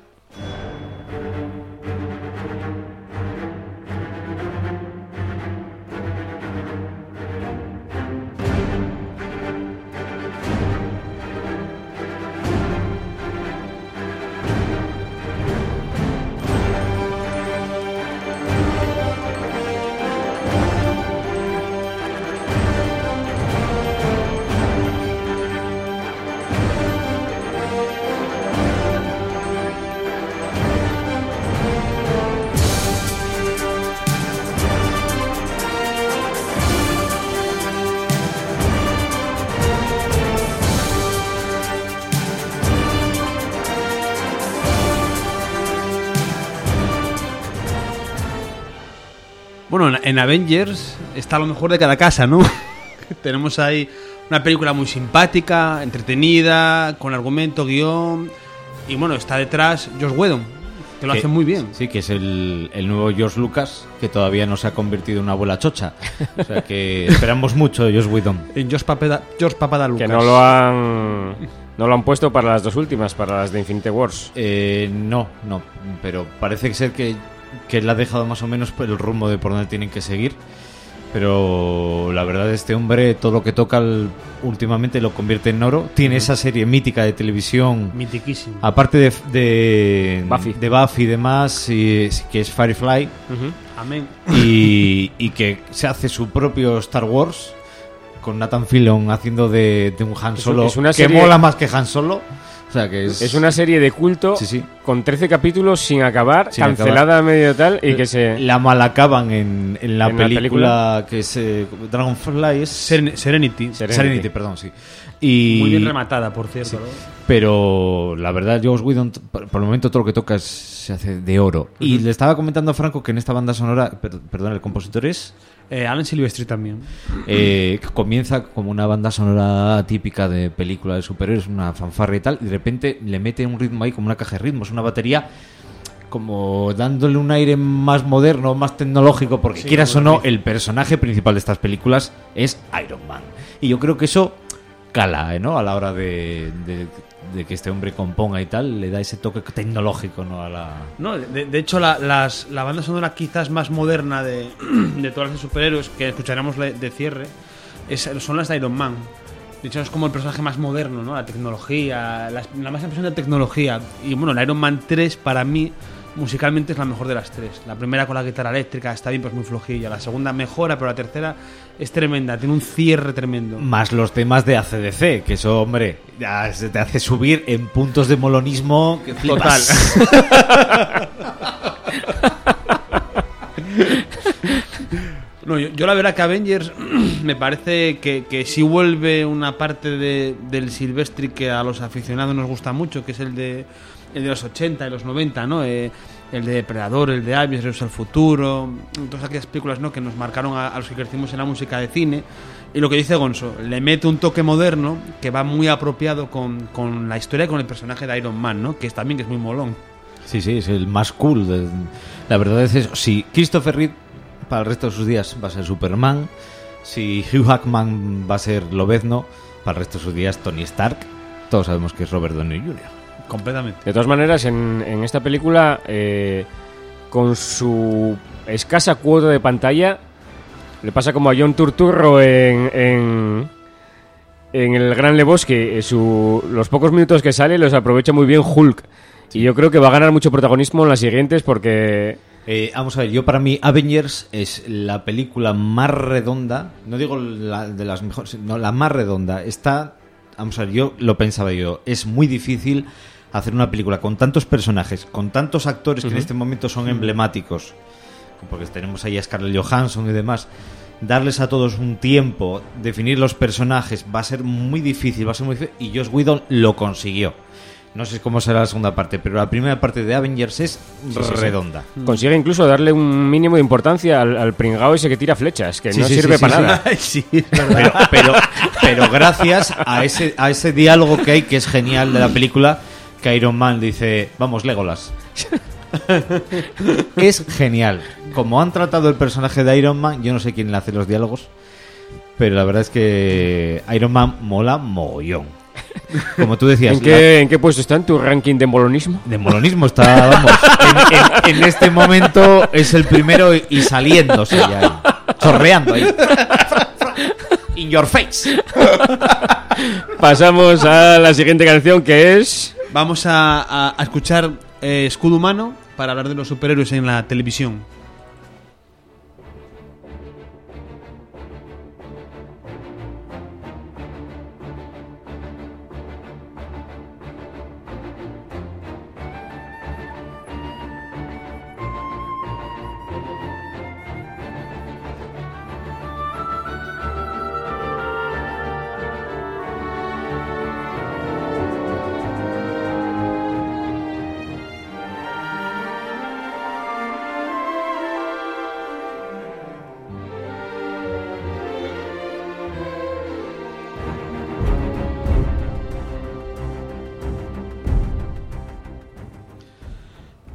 Bueno, en Avengers está lo mejor de cada casa, ¿no? Tenemos ahí una película muy simpática, entretenida, con argumento, guión. Y bueno, está detrás Joss Whedon, Que lo hace muy bien. Sí, que es el nuevo George Lucas, que todavía no se ha convertido en una abuela chocha. O sea que esperamos mucho de Joss Whedon. En George Papada Lucas. Que no lo han puesto para las dos últimas, para las de Infinity Wars. No, pero parece ser que él ha dejado más o menos el rumbo de por donde tienen que seguir. Pero la verdad, este hombre, todo lo que toca últimamente lo convierte en oro. Tiene esa serie mítica de televisión. Mitiquísima. Aparte de Buffy y demás, que es Firefly. Amén. Y que se hace su propio Star Wars, con Nathan Fillion haciendo de un Han Solo, es una que serie... mola más que Han Solo. O sea, que es una serie de culto, con 13 capítulos sin acabar, cancelada a medio tal, y que se... La malacaban en la película que es Dragonfly, es... Serenity, perdón, sí. Y... Muy bien rematada, por cierto. Sí. ¿no? Pero la verdad, Joss Whedon, por el momento todo lo que toca se hace de oro. Y le estaba comentando a Franco que en esta banda sonora, perdón, el compositor es... Alan Silvestri también. Comienza como una banda sonora típica de película de superhéroes, una fanfarra y tal, y de repente le mete un ritmo ahí como una caja de ritmos, una batería, como dándole un aire más moderno, más tecnológico, porque quieras o no, el personaje principal de estas películas es Iron Man. Y yo creo que eso cala, ¿no? A la hora de que este hombre componga y tal, le da ese toque tecnológico, ¿no? A la... No, de hecho, la banda sonora quizás más moderna de todas las de superhéroes que escucharemos de cierre son las de Iron Man. De hecho, es como el personaje más moderno, ¿no? La tecnología, la más impresión de tecnología. Y bueno, la Iron Man 3 para mí musicalmente es la mejor de las tres. La primera con la guitarra eléctrica está bien, pues muy flojilla. La segunda mejora, pero la tercera es tremenda, tiene un cierre tremendo. Más los temas de AC/DC, que eso, hombre, ya se te hace subir en puntos de molonismo que flipas. Total. No, yo la verdad que Avengers me parece que sí vuelve una parte del Silvestri que a los aficionados nos gusta mucho, que es el de los 80 y los 90, ¿no? El de Depredador, el de Abyss, Regreso al Futuro, todas aquellas películas, ¿no? Que nos marcaron a los que crecimos en la música de cine. Y lo que dice Gonzo, le mete un toque moderno que va muy apropiado con la historia y con el personaje de Iron Man, ¿no? Que es también que es muy molón. Sí, es el más cool. La verdad es eso. Si Christopher Reeve para el resto de sus días va a ser Superman, si Hugh Jackman va a ser Lobezno, para el resto de sus días Tony Stark, todos sabemos que es Robert Downey Jr. Completamente. De todas maneras, en esta película, con su escasa cuota de pantalla, le pasa como a John Turturro en el Gran Lebowski. Los pocos minutos que sale los aprovecha muy bien Hulk. Y yo creo que va a ganar mucho protagonismo en las siguientes porque... vamos a ver, yo para mí Avengers es la película más redonda, no digo la de las mejores, no, la más redonda. Vamos a ver, yo lo pensaba es muy difícil hacer una película con tantos personajes, con tantos actores que en este momento son emblemáticos, porque tenemos ahí a Scarlett Johansson y demás, darles a todos un tiempo, definir los personajes, va a ser muy difícil, y Joss Whedon lo consiguió. No sé cómo será la segunda parte, pero la primera parte de Avengers es redonda. Consigue incluso darle un mínimo de importancia al pringao ese que tira flechas, que no sirve para nada. Sí, es verdad. Pero gracias a ese diálogo que hay, que es genial de la película, que Iron Man dice, vamos, Legolas. Es genial. Como han tratado el personaje de Iron Man, yo no sé quién le hace los diálogos, pero la verdad es que Iron Man mola mogollón. Como tú decías, ¿En qué puesto está en tu ranking de molonismo? De molonismo está, vamos, en este momento es el primero y saliéndose ya ahí, chorreando ahí. In your face. Pasamos a la siguiente canción, que es... Vamos a escuchar Escudo Humano para hablar de los superhéroes en la televisión.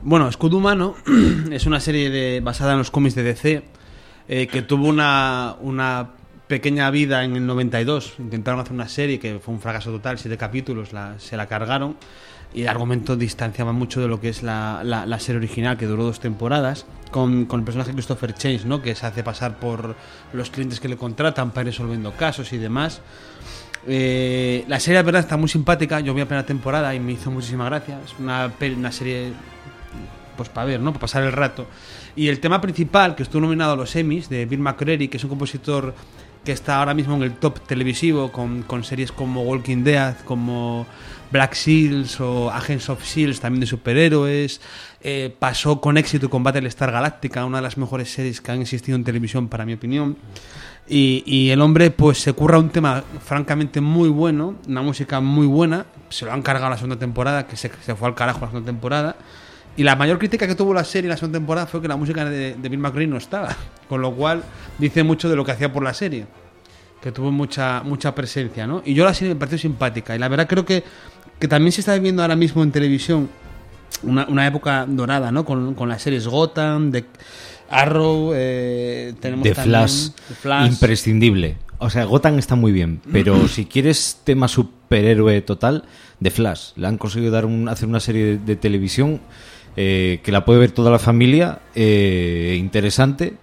Bueno, Escudo Humano es una serie basada en los cómics de DC que tuvo una pequeña vida en el 92. Intentaron hacer una serie que fue un fracaso total, 7 capítulos, se la cargaron y el argumento distanciaba mucho de lo que es la serie original, que duró 2 temporadas, con el personaje Christopher Chains, ¿no? Que se hace pasar por los clientes que le contratan para ir resolviendo casos y demás. La serie, la verdad, está muy simpática. Yo vi la primera temporada y me hizo muchísima gracia. Es una serie pues para ver, ¿no? Para pasar el rato. Y el tema principal, que estuvo nominado a los Emmys, de Bill McCreary, que es un compositor que está ahora mismo en el top televisivo con series como Walking Dead, como Black Seals o Agents of S.H.I.E.L.D., también de superhéroes. Pasó con éxito con Battlestar Galactica, una de las mejores series que han existido en televisión, para mi opinión. Y el hombre pues se curra un tema francamente muy bueno, una música muy buena. Se lo han cargado la segunda temporada, que se fue al carajo la segunda temporada. Y la mayor crítica que tuvo la serie en la segunda temporada fue que la música de Bill McCreary no estaba, con lo cual dice mucho de lo que hacía por la serie, que tuvo mucha presencia, ¿no? Y yo la serie me pareció simpática, y la verdad creo que también se está viviendo ahora mismo en televisión una época dorada, ¿no? Con las series Gotham, de Arrow, tenemos The también Flash, imprescindible. O sea, Gotham está muy bien, pero si quieres tema superhéroe total, The Flash. Le han conseguido hacer una serie de televisión que la puede ver toda la familia, interesante,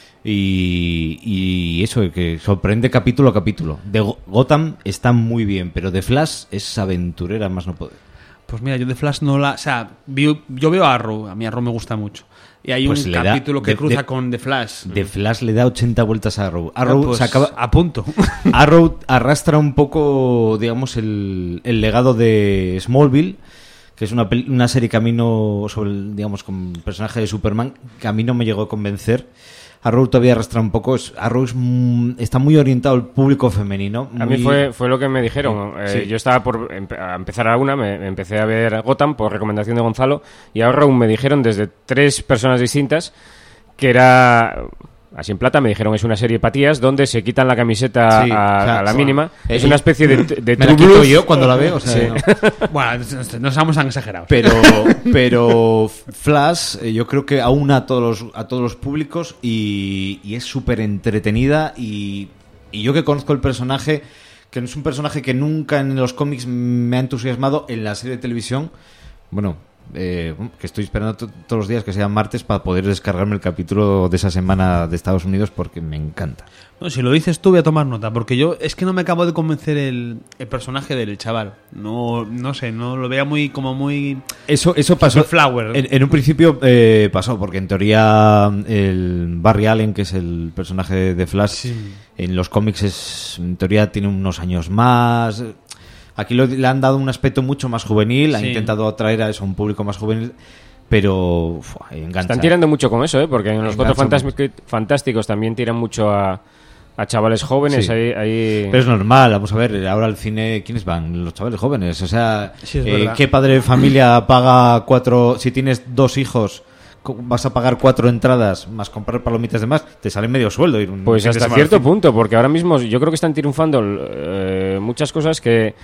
y eso, que sorprende capítulo a capítulo. De Gotham está muy bien, pero The Flash es aventurera más no poder. Pues mira, yo de Flash no la... O sea, yo veo Arrow, a mí Arrow me gusta mucho. Y hay pues un capítulo que cruza con The Flash. The Flash le da 80 vueltas a Arrow. Arrow pues se acaba... a punto. Arrow arrastra un poco, digamos, el legado de Smallville, que es una serie que a mí no... digamos, con el personaje de Superman, que a mí no me llegó a convencer. Arrow todavía arrastra un poco. Arrow está muy orientado al público femenino. A mí fue lo que me dijeron. Sí. Yo estaba por empezar me empecé a ver Gotham por recomendación de Gonzalo, y Arrow me dijeron desde 3 personas distintas que era... Así en plata me dijeron, es una serie de patías donde se quitan la camiseta a la mínima. Es una especie de me la quito yo cuando la veo. O sea, sí. Bueno, no somos tan exagerados. Pero Flash, yo creo que aúna a todos los públicos y es súper entretenida. Y yo que conozco el personaje, que no es un personaje que nunca en los cómics me ha entusiasmado, en la serie de televisión, bueno... que estoy esperando todos los días que sea martes para poder descargarme el capítulo de esa semana de Estados Unidos, porque me encanta. No, si lo dices tú voy a tomar nota, porque yo es que no me acabo de convencer el personaje del chaval. No sé, no lo veía muy eso pasó. Flower. En un principio pasó, porque en teoría el Barry Allen, que es el personaje de Flash, sí, en los cómics en teoría tiene unos años más. Aquí le han dado un aspecto mucho más juvenil, sí. Han intentado atraer a un público más juvenil, pero engancha. Están tirando mucho con eso, porque en los Cuatro Fantásticos también tiran mucho a chavales jóvenes. Sí. Ahí... Pero es normal, vamos a ver, ahora al cine, ¿quiénes van? Los chavales jóvenes. O sea, sí, ¿qué padre de familia paga 4? Si tienes 2 hijos, vas a pagar 4 entradas más comprar palomitas de más, te sale medio sueldo ir un pues hasta cierto punto, porque ahora mismo yo creo que están triunfando muchas cosas que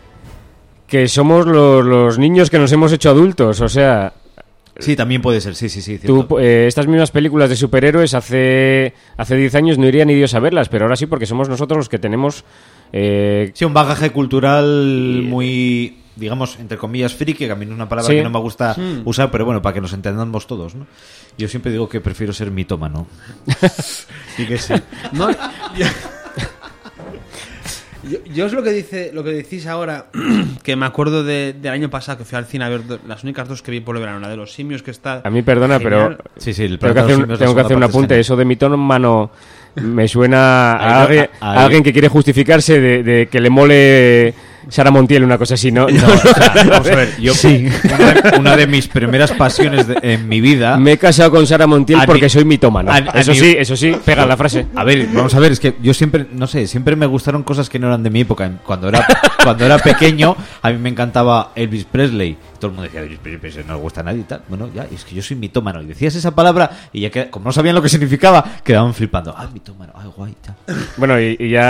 somos los niños que nos hemos hecho adultos, o sea... Sí, también puede ser, sí. Tú, estas mismas películas de superhéroes hace 10 años no iría ni Dios a verlas, pero ahora sí, porque somos nosotros los que tenemos... Sí, un bagaje cultural muy... digamos, entre comillas, friki, que a mí no es una palabra que no me gusta usar, pero bueno, para que nos entendamos todos, ¿no? Yo siempre digo que prefiero ser mitómano. Y que sí. No, yo es lo que decís ahora, que me acuerdo del año pasado que fui al cine a ver las únicas 2 que vi por el verano, la de los simios, que está... A mí, perdona, genial. pero sí, tengo que hacer un apunte. Eso de mitómano me suena a alguien que quiere justificarse de que le mole Sara Montiel, una cosa así, ¿no? Vamos a ver, yo sí. Una de mis primeras pasiones en mi vida... Me he casado con Sara Montiel porque soy mitómano. Eso sí, pega la frase. A ver, vamos a ver, es que yo siempre, no sé, siempre me gustaron cosas que no eran de mi época. Cuando era pequeño, a mí me encantaba Elvis Presley. Todo el mundo decía, Elvis Presley no le gusta a nadie y tal. Bueno, ya, es que yo soy mitómano. Y decías esa palabra y ya que, como no sabían lo que significaba, quedaban flipando. Ah, mitómano, ay, guay, tal. Bueno, y ya...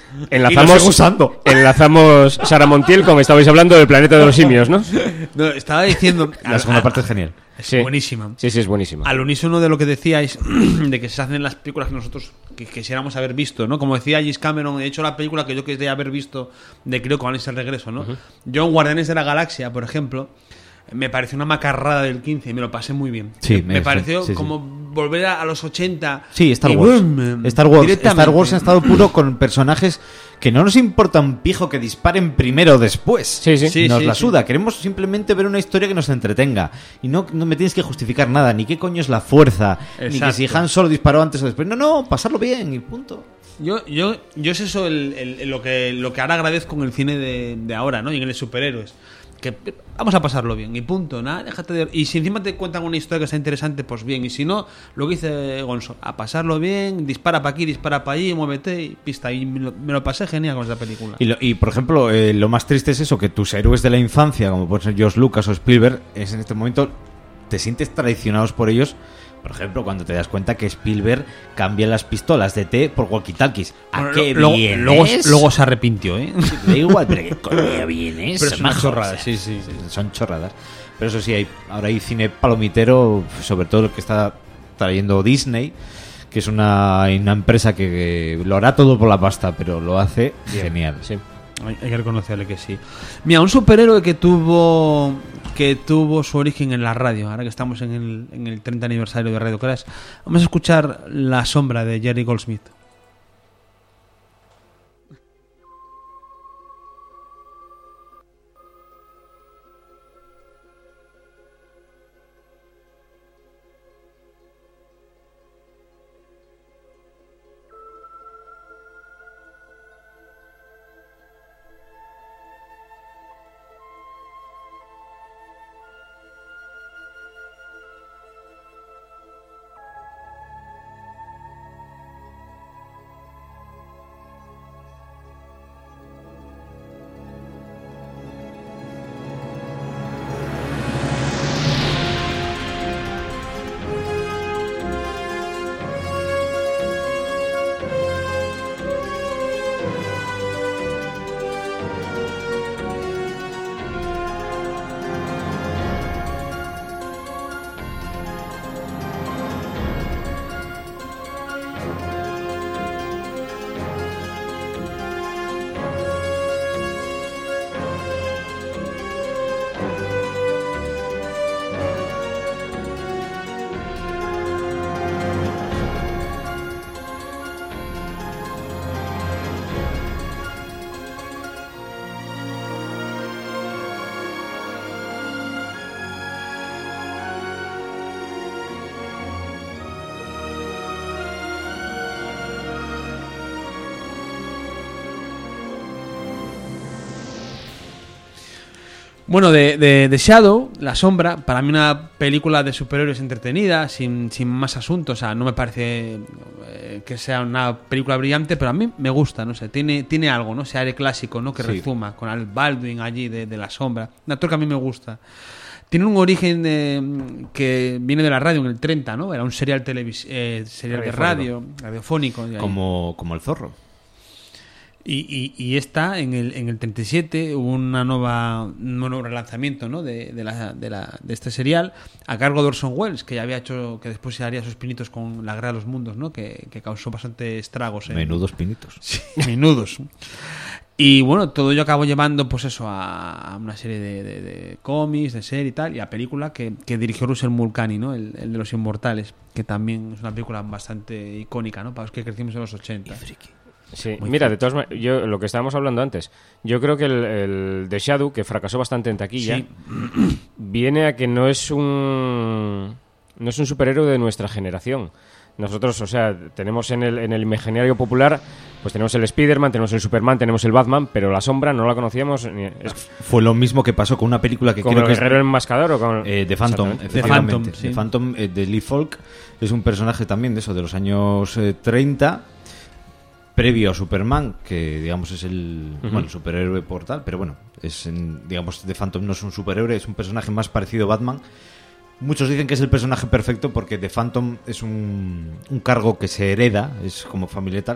Enlazamos Sara Montiel con estabais hablando del planeta de los simios, ¿no? No, estaba diciendo... La segunda parte es genial. Es buenísima. Sí, es buenísima. Al unísono de lo que decíais, de que se hacen las películas que nosotros quisiéramos haber visto, ¿no? Como decía James Cameron, he hecho la película que yo quería haber visto de Creo que van a ser el regreso, ¿no? Yo en Guardianes de la Galaxia, por ejemplo, me pareció una macarrada del 15 y me lo pasé muy bien. Sí, me pareció sí. como volver a los 80. Sí, Star Wars. Star Wars en estado puro con personajes que no nos importa un pijo que disparen primero o después. Nos la suda. Queremos simplemente ver una historia que nos entretenga. Y no me tienes que justificar nada. Ni qué coño es la fuerza. Exacto. Ni que si Han Solo disparó antes o después. No, pasarlo bien y punto. Yo es eso lo que ahora agradezco en el cine de ahora, ¿no? Y en el superhéroes. Que vamos a pasarlo bien y punto, nada, déjate de... Y si encima te cuentan una historia que está interesante, pues bien. Y si no, lo que dice Gonzo, a pasarlo bien, dispara para aquí, dispara para allí, muévete y pista. Y me lo pasé genial con esa película. Y por ejemplo, lo más triste es eso, que tus héroes de la infancia, como pueden ser George Lucas o Spielberg, es en este momento te sientes traicionados por ellos. Por ejemplo, cuando te das cuenta que Spielberg cambia las pistolas de T por walkie-talkies. ¿A qué vienes? Luego se arrepintió, ¿eh? Da igual, pero ¿qué coño vienes? Pero es una chorrada, o sea, sí, son chorradas. Pero eso sí, ahora hay cine palomitero, sobre todo lo que está trayendo Disney, que es una empresa que lo hará todo por la pasta, pero lo hace genial. Sí. Hay que reconocerle que sí. Mira, un superhéroe que tuvo su origen en la radio, ahora que estamos en el 30 aniversario de Radio Crash, vamos a escuchar La sombra de Jerry Goldsmith. Bueno, de Shadow, La Sombra, para mí una película de superhéroes entretenida, sin más asuntos. O sea, no me parece que sea una película brillante, pero a mí me gusta, no sé, tiene algo, ¿no? Ese aire clásico, ¿no? Que rezuma, con Al Baldwin allí de La Sombra. Un actor que a mí me gusta. Tiene un origen que viene de la radio en el 30, ¿no? Era un serial de radio, radiofónico. Como El Zorro. Y esta, en el 37, hubo un nuevo relanzamiento, ¿no? de este serial a cargo de Orson Welles, que ya había hecho, que después se haría sus pinitos con La Guerra de los Mundos, ¿no? Que causó bastante estragos. Menudos pinitos. Sí, menudos. Y bueno, todo ello acabó llevando pues eso a una serie de cómics, de serie y tal, y a película que dirigió Russell Mulcahy, ¿no? El de Los Inmortales, que también es una película bastante icónica, ¿no? Para los que crecimos en los 80. Sí, mira, de todas maneras, lo que estábamos hablando antes, yo creo que el The Shadow, que fracasó bastante en taquilla, viene a que no es un superhéroe de nuestra generación. Nosotros, o sea, tenemos en el imaginario popular, pues tenemos el Spider-Man, tenemos el Superman, tenemos el Batman, pero La Sombra no la conocíamos. Fue lo mismo que pasó con una película que creo el que Guerrero Enmascador o con The Phantom, efectivamente. The Phantom de Lee Falk es un personaje también de los años 30, previo a Superman, que digamos es el superhéroe portal, pero bueno, digamos The Phantom no es un superhéroe, es un personaje más parecido a Batman. Muchos dicen que es el personaje perfecto porque The Phantom es un cargo que se hereda, es como familia y tal,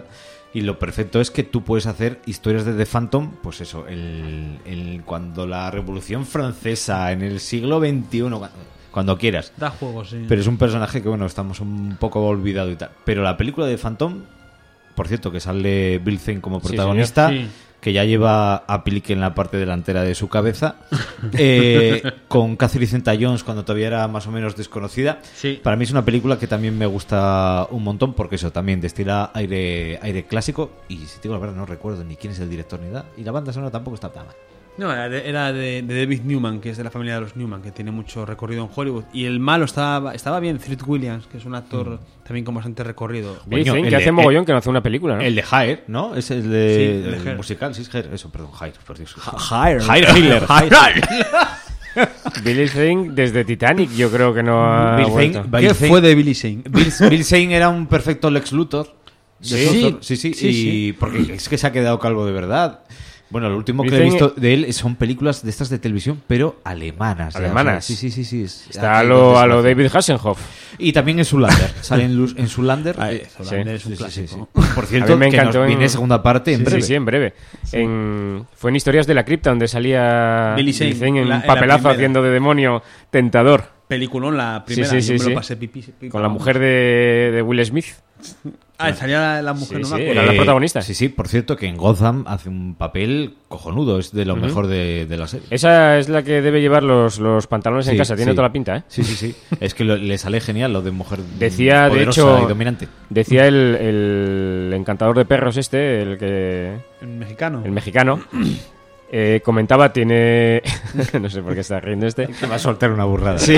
Y lo perfecto es que tú puedes hacer historias de The Phantom, pues eso, cuando la Revolución Francesa, en el siglo XXI, cuando quieras. Da juego, sí. Pero es un personaje que, bueno, estamos un poco olvidado y tal. Pero la película de The Phantom, por cierto, que sale Bill Zane como protagonista, Sí. que ya lleva a Pelique en la parte delantera de su cabeza, con Catherine Zeta-Jones cuando todavía era más o menos desconocida. Sí. Para mí es una película que también me gusta un montón, porque eso también destila aire clásico, y si te digo la verdad no recuerdo ni quién es el director ni nada, y la banda sonora tampoco está tan mal. No, era de David Newman, que es de la familia de los Newman, que tiene mucho recorrido en Hollywood. Y el malo estaba bien, Treat Williams, que es un actor también con bastante recorrido. Bill Coño, Zane, el que de- hace mogollón que no hace una película, ¿no? El de Hair, ¿no? Es el de, Sí, el de el Hair. musical, sí es Hair, eso, perdón, Hair, por Dios. Hair Miller. Billy Zane desde Titanic yo creo que no ha Bill vuelto. Zane- ¿Qué fue de Billy Zane? Bill Zane era un perfecto Lex Luthor. Sí. Sí, Sí, y sí. porque es que se ha quedado calvo de verdad. Bueno, lo último que Bill he Zane- visto de él son películas de estas de televisión, pero alemanas. Alemanas. Sí. Está a lo David Hasselhoff. Y también en Zoolander. Sale en Zoolander. Zoolander es un Sí. clásico. Por A cierto, mí me que encantó nos en- viene segunda parte en Sí, breve. sí, en breve. Fue en Historias de la Cripta donde salía Billy Zane, en en un la papelazo primera. haciendo de demonio tentador. Peliculón, la primera. Sí, yo me sí. lo pasé pipi. Con la mujer de Will Smith. Salía la mujer, Sí, no sí, me acuerdo. era la protagonista. Sí, por cierto, que en Gotham hace un papel cojonudo. Es de lo mejor de la serie. Esa es la que debe llevar los pantalones en Sí, casa. Tiene sí. toda la pinta, ¿eh? Sí. Es que le sale genial lo de mujer Decía, de poderosa hecho, y dominante. decía el encantador de perros el mexicano, comentaba, tiene... no sé por qué está riendo Que va a soltar una burrada. Sí.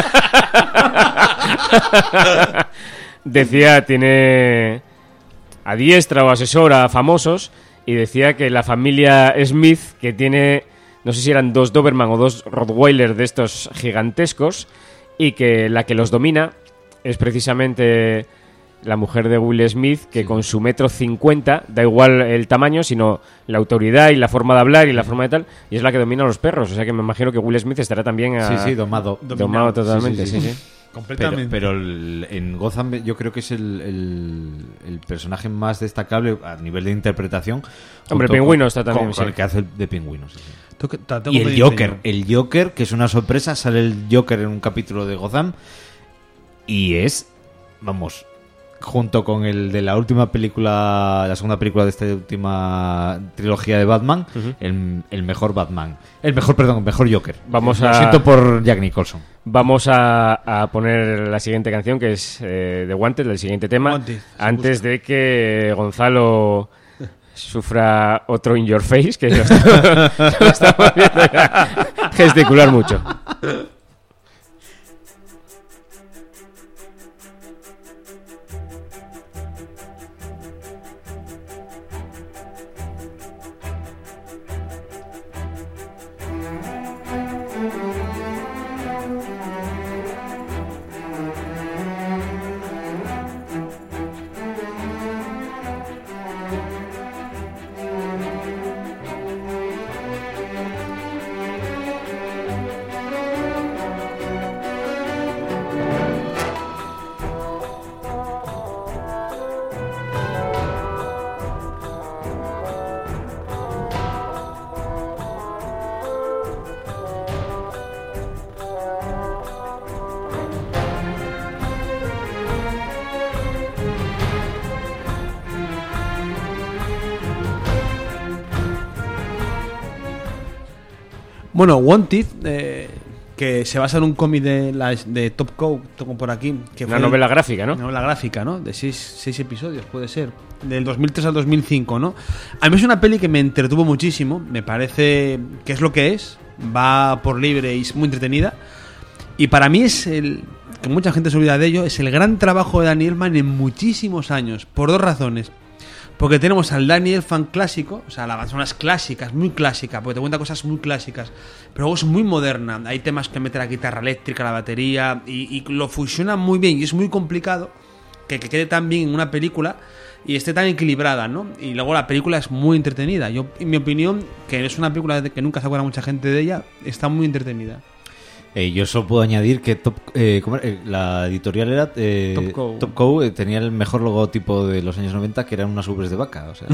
Decía, tiene a diestra o asesora a famosos, y decía que la familia Smith, que tiene, no sé si eran 2 Doberman o 2 Rottweiler de estos gigantescos, y que la que los domina es precisamente la mujer de Will Smith, que con su 1,50 m, da igual el tamaño, sino la autoridad y la forma de hablar y la forma de tal, y es la que domina a los perros. O sea que me imagino que Will Smith estará también domado. domado totalmente. Sí. Completamente. Pero en Gotham yo creo que es el personaje más destacable a nivel de interpretación. Hombre, junto Pingüino con- está también, con sí. el que hace de Pingüino. Sí. Tengo Y el pendiente Joker. yo. El Joker, que es una sorpresa, sale el Joker en un capítulo de Gotham. Y es, vamos, junto con el de la última película, la segunda película de esta última trilogía de Batman, el mejor Batman. El mejor Joker. Vamos Lo a- siento por Jack Nicholson. Vamos a poner la siguiente canción, que es de Wanted, el siguiente tema, Wanted, antes de que Gonzalo sufra otro In Your Face, que lo estamos viendo ya gesticular mucho. Bueno, Wanted, que se basa en un cómic de Top Cow, tengo por aquí. Que Una novela gráfica, ¿no? Una novela gráfica, ¿no? De 6 episodios, puede ser. Del 2003 al 2005, ¿no? A mí es una peli que me entretuvo muchísimo. Me parece que es lo que es. Va por libre y es muy entretenida. Y para mí es que mucha gente se olvida de ello, es el gran trabajo de Danny Elfman en muchísimos años. Por 2 razones. Porque tenemos al Danny Elfman clásico, o sea, la banda sonora es clásica, es muy clásica, porque te cuenta cosas muy clásicas, pero luego es muy moderna. Hay temas que mete la guitarra eléctrica, la batería, y lo fusiona muy bien, y es muy complicado que quede tan bien en una película y esté tan equilibrada, ¿no? Y luego la película es muy entretenida. Yo, en mi opinión, que es una película que nunca se acuerda mucha gente de ella, está muy entretenida. Yo solo puedo añadir que la editorial era Top Cow tenía el mejor logotipo de los años 90, que eran unas ubres de vaca. O sea.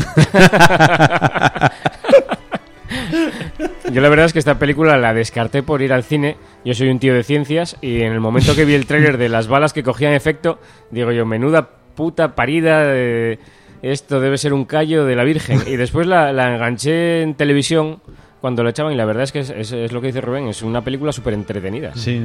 Yo la verdad es que esta película la descarté por ir al cine. Yo soy un tío de ciencias y en el momento que vi el tráiler de las balas que cogían efecto, digo yo, menuda puta parida, esto debe ser un callo de la Virgen. Y después la enganché en televisión cuando la echaban y la verdad es que es lo que dice Rubén, es una película súper entretenida. Sí.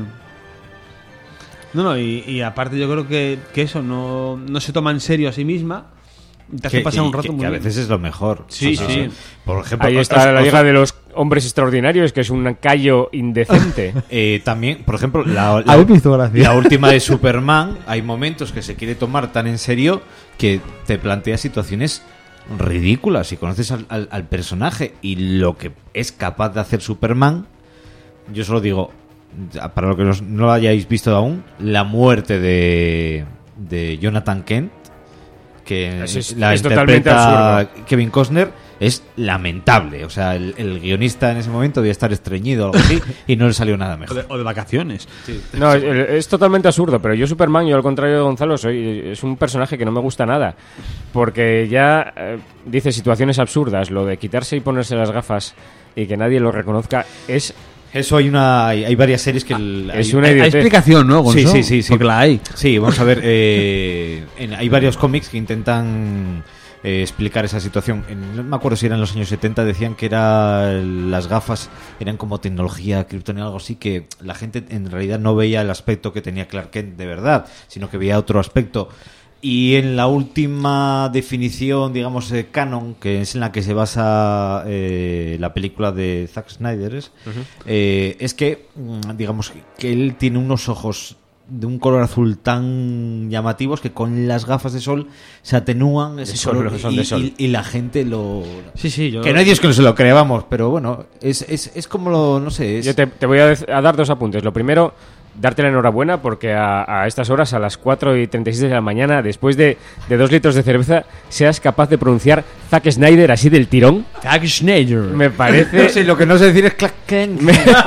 No, y aparte yo creo que eso no se toma en serio a sí misma. Te hace pasar un rato muy que a bien. veces es lo mejor. Sí. Por ejemplo, ahí está la Liga de los Hombres Extraordinarios, que es un callo indecente. También, por ejemplo, la última de Superman, hay momentos que se quiere tomar tan en serio que te plantea situaciones ridículas. Si conoces al personaje y lo que es capaz de hacer Superman, yo solo digo, para lo que no lo hayáis visto aún, la muerte de Jonathan Kent, que la interpreta Kevin Costner, es lamentable. O sea, el guionista en ese momento debía estar estreñido o algo así y no le salió nada mejor. O de vacaciones. Sí. No, es totalmente absurdo, pero yo Superman, yo al contrario de Gonzalo, es un personaje que no me gusta nada, porque ya dice situaciones absurdas, lo de quitarse y ponerse las gafas y que nadie lo reconozca es... Eso hay varias series que... es una hay explicación, ¿no, Gonzalo? Sí. Porque la hay. Sí, vamos a ver. Hay varios cómics que intentan explicar esa situación. No me acuerdo si eran los años 70, decían que las gafas eran como tecnología kryptoniana, algo así, que la gente en realidad no veía el aspecto que tenía Clark Kent de verdad, sino que veía otro aspecto. Y en la última definición, digamos, canon, que es en la que se basa la película de Zack Snyder, es que, digamos, que él tiene unos ojos de un color azul tan llamativos que con las gafas de sol se atenúan ese color y la gente lo... Sí, yo... Que no hay Dios que no se lo crea, vamos, pero bueno, es como lo... no sé... Yo te voy a dar dos apuntes. Lo primero... darte la enhorabuena porque a estas horas, a las 4:36 de la mañana, después de 2 litros de cerveza, seas capaz de pronunciar Zack Snyder así del tirón. Zack Snyder. Me parece... No sé, lo que no sé decir es Clark Kent.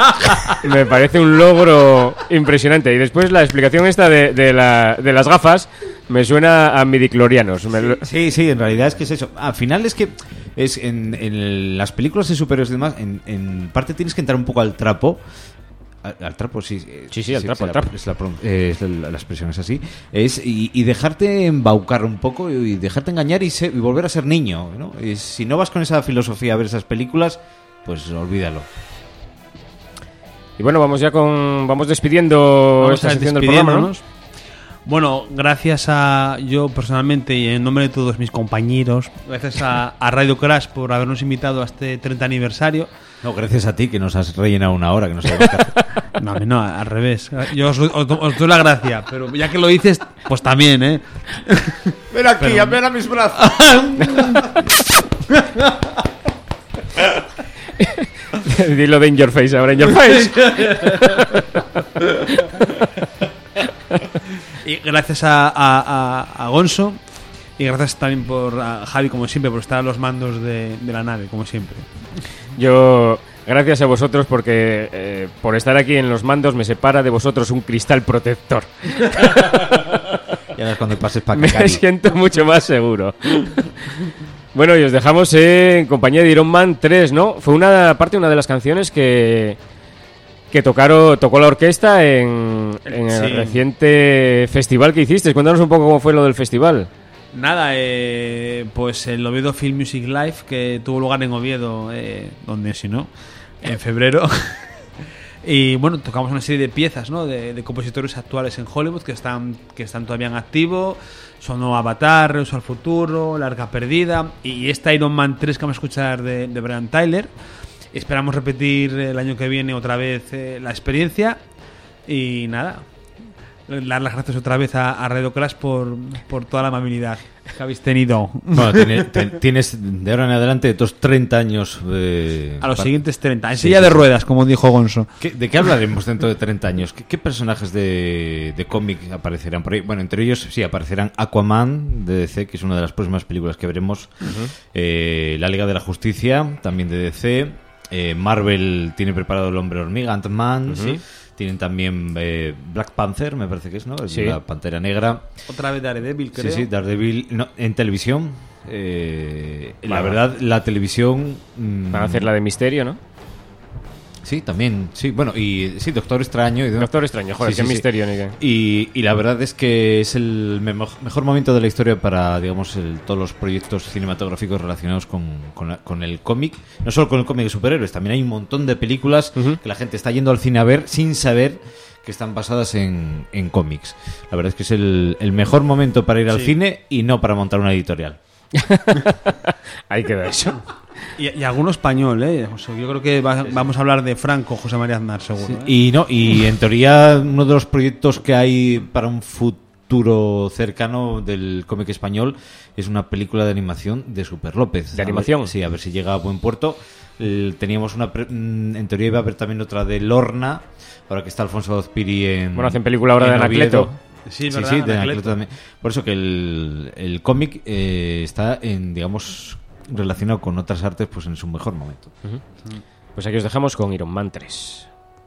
Me parece un logro impresionante. Y después la explicación esta de las gafas me suena a midichlorianos. Sí, en realidad es que es eso. Al final es que en las películas de superhéroes y demás, en parte tienes que entrar un poco al trapo. Al trapo, sí. Sí, al trapo. La expresión es así. Y dejarte embaucar un poco y dejarte engañar y volver a ser niño, ¿no? Y si no vas con esa filosofía a ver esas películas, pues olvídalo. Y bueno, vamos despidiendo esta sección del programa, ¿no? Bueno, gracias yo personalmente y en nombre de todos mis compañeros, gracias a Radio Crash por habernos invitado a este 30 aniversario. No, gracias a ti que nos has rellenado una hora, que no sabemos qué hacer. No, al revés. Yo os doy la gracia, pero ya que lo dices, pues también, ¿eh? Ven aquí, ven a mis brazos. Dilo de In Your Face ahora, In Your Face. Y gracias a Gonzo. Y gracias también a Javi, como siempre, por estar a los mandos de la nave, como siempre. Yo, gracias a vosotros, porque por estar aquí en los mandos me separa de vosotros un cristal protector. Ya ves cuando pases para me siento mucho más seguro. Bueno, y os dejamos en compañía de Iron Man 3, ¿no? Fue una de las canciones que tocó la orquesta en el reciente festival que hicisteis. Cuéntanos un poco cómo fue lo del festival. Nada, pues el Oviedo Film Music Live, que tuvo lugar en Oviedo, donde si no, en febrero. Y bueno, tocamos una serie de piezas, ¿no? de compositores actuales en Hollywood que están todavía en activo. Sonó Avatar, Regreso al Futuro, La Arca Perdida y esta Iron Man 3 que vamos a escuchar de Brian Tyler. Esperamos repetir el año que viene otra vez la experiencia. Y nada, dar las gracias otra vez a Radio Crash por toda la amabilidad que habéis tenido. Bueno, tienes de ahora en adelante otros 30 años. A los siguientes 30. En silla de ruedas, como dijo Gonzo. ¿De qué hablaremos dentro de 30 años? ¿Qué personajes de cómic aparecerán por ahí? Bueno, entre ellos sí aparecerán Aquaman de DC, que es una de las próximas películas que veremos. La Liga de la Justicia, también de DC. Marvel tiene preparado el Hombre Hormiga, Ant-Man. Tienen también Black Panther, me parece que es, ¿no? Sí. La Pantera Negra. Otra vez Daredevil, creo. Sí, Daredevil. No, en televisión. La verdad, la televisión... Van a hacer la de Misterio, ¿no? Sí, también. Sí, bueno, y sí, Doctor Extraño. Doctor Extraño, joder, qué misterio. Ni qué. Y la verdad es que es el mejor momento de la historia para, digamos, todos los proyectos cinematográficos relacionados con el cómic. No solo con el cómic de superhéroes, también hay un montón de películas que la gente está yendo al cine a ver sin saber que están basadas en cómics. La verdad es que es el mejor momento para ir al cine y no para montar una editorial. Ahí queda eso. Y alguno español, ¿eh? O sea, yo creo que vamos a hablar de Franco, José María Aznar, seguro. Sí. Y en teoría uno de los proyectos que hay para un futuro cercano del cómic español es una película de animación de Super López. ¿De animación? Sí, a ver si llega a buen puerto. Teníamos en teoría iba a haber también otra de Lorna, ahora que está Alfonso Azpiri en... Bueno, hacen película ahora de Anacleto. Sí, de Anacleto también. Por eso que el cómic está relacionado con otras artes pues en su mejor momento. Pues aquí os dejamos con Iron Man 3.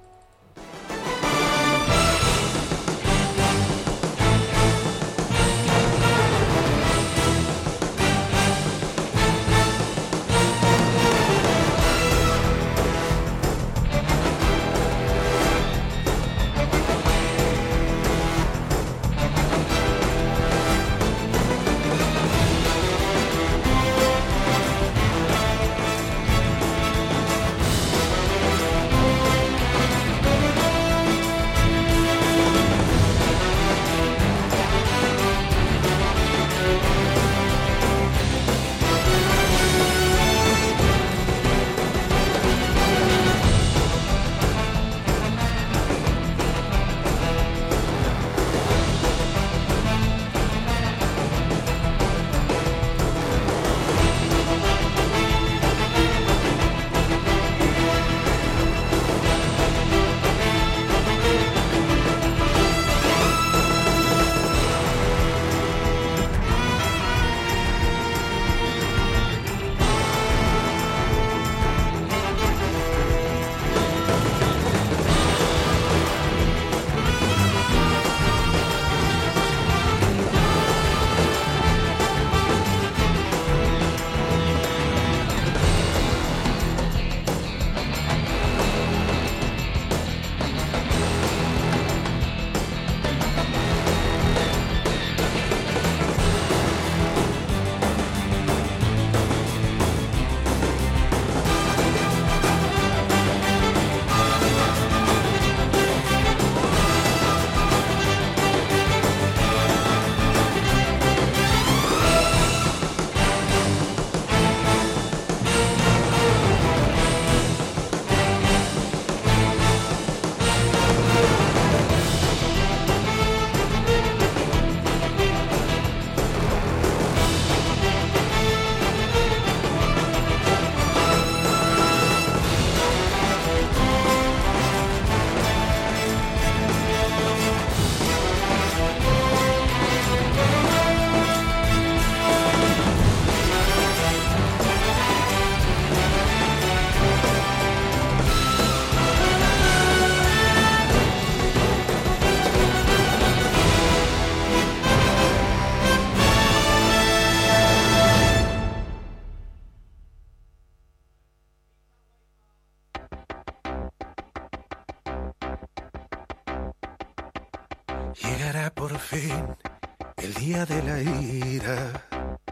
Llegará por fin el día de la ira.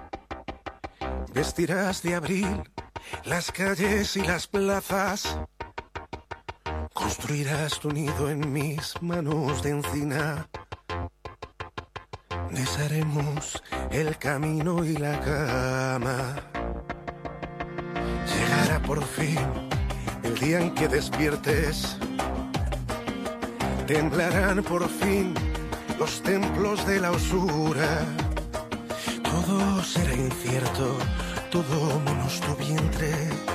Vestirás de abril las calles y las plazas. Construirás tu nido en mis manos de encina. Desharemos el camino y la cama. Llegará por fin el día en que despiertes. Temblarán por fin los templos de la usura. Todo será incierto, todo menos tu vientre.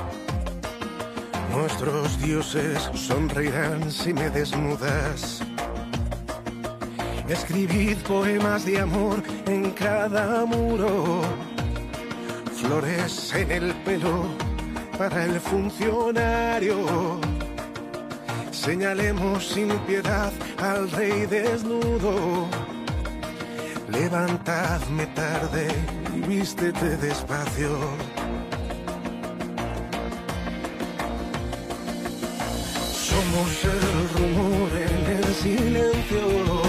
Nuestros dioses sonreirán si me desnudas. Escribid poemas de amor en cada muro. Flores en el pelo para el funcionario. Señalemos sin piedad al rey desnudo. Levantadme tarde y vístete despacio. Somos el rumor en el silencio,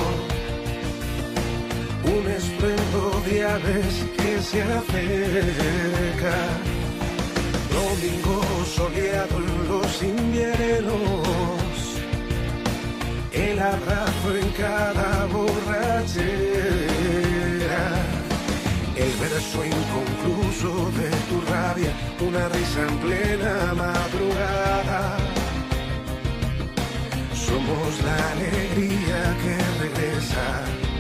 un estruendo de aves que se acerca. Domingo soleado en los inviernos, el abrazo en cada borrachera, el verso inconcluso de tu rabia, una risa en plena madrugada. Somos la alegría que regresa,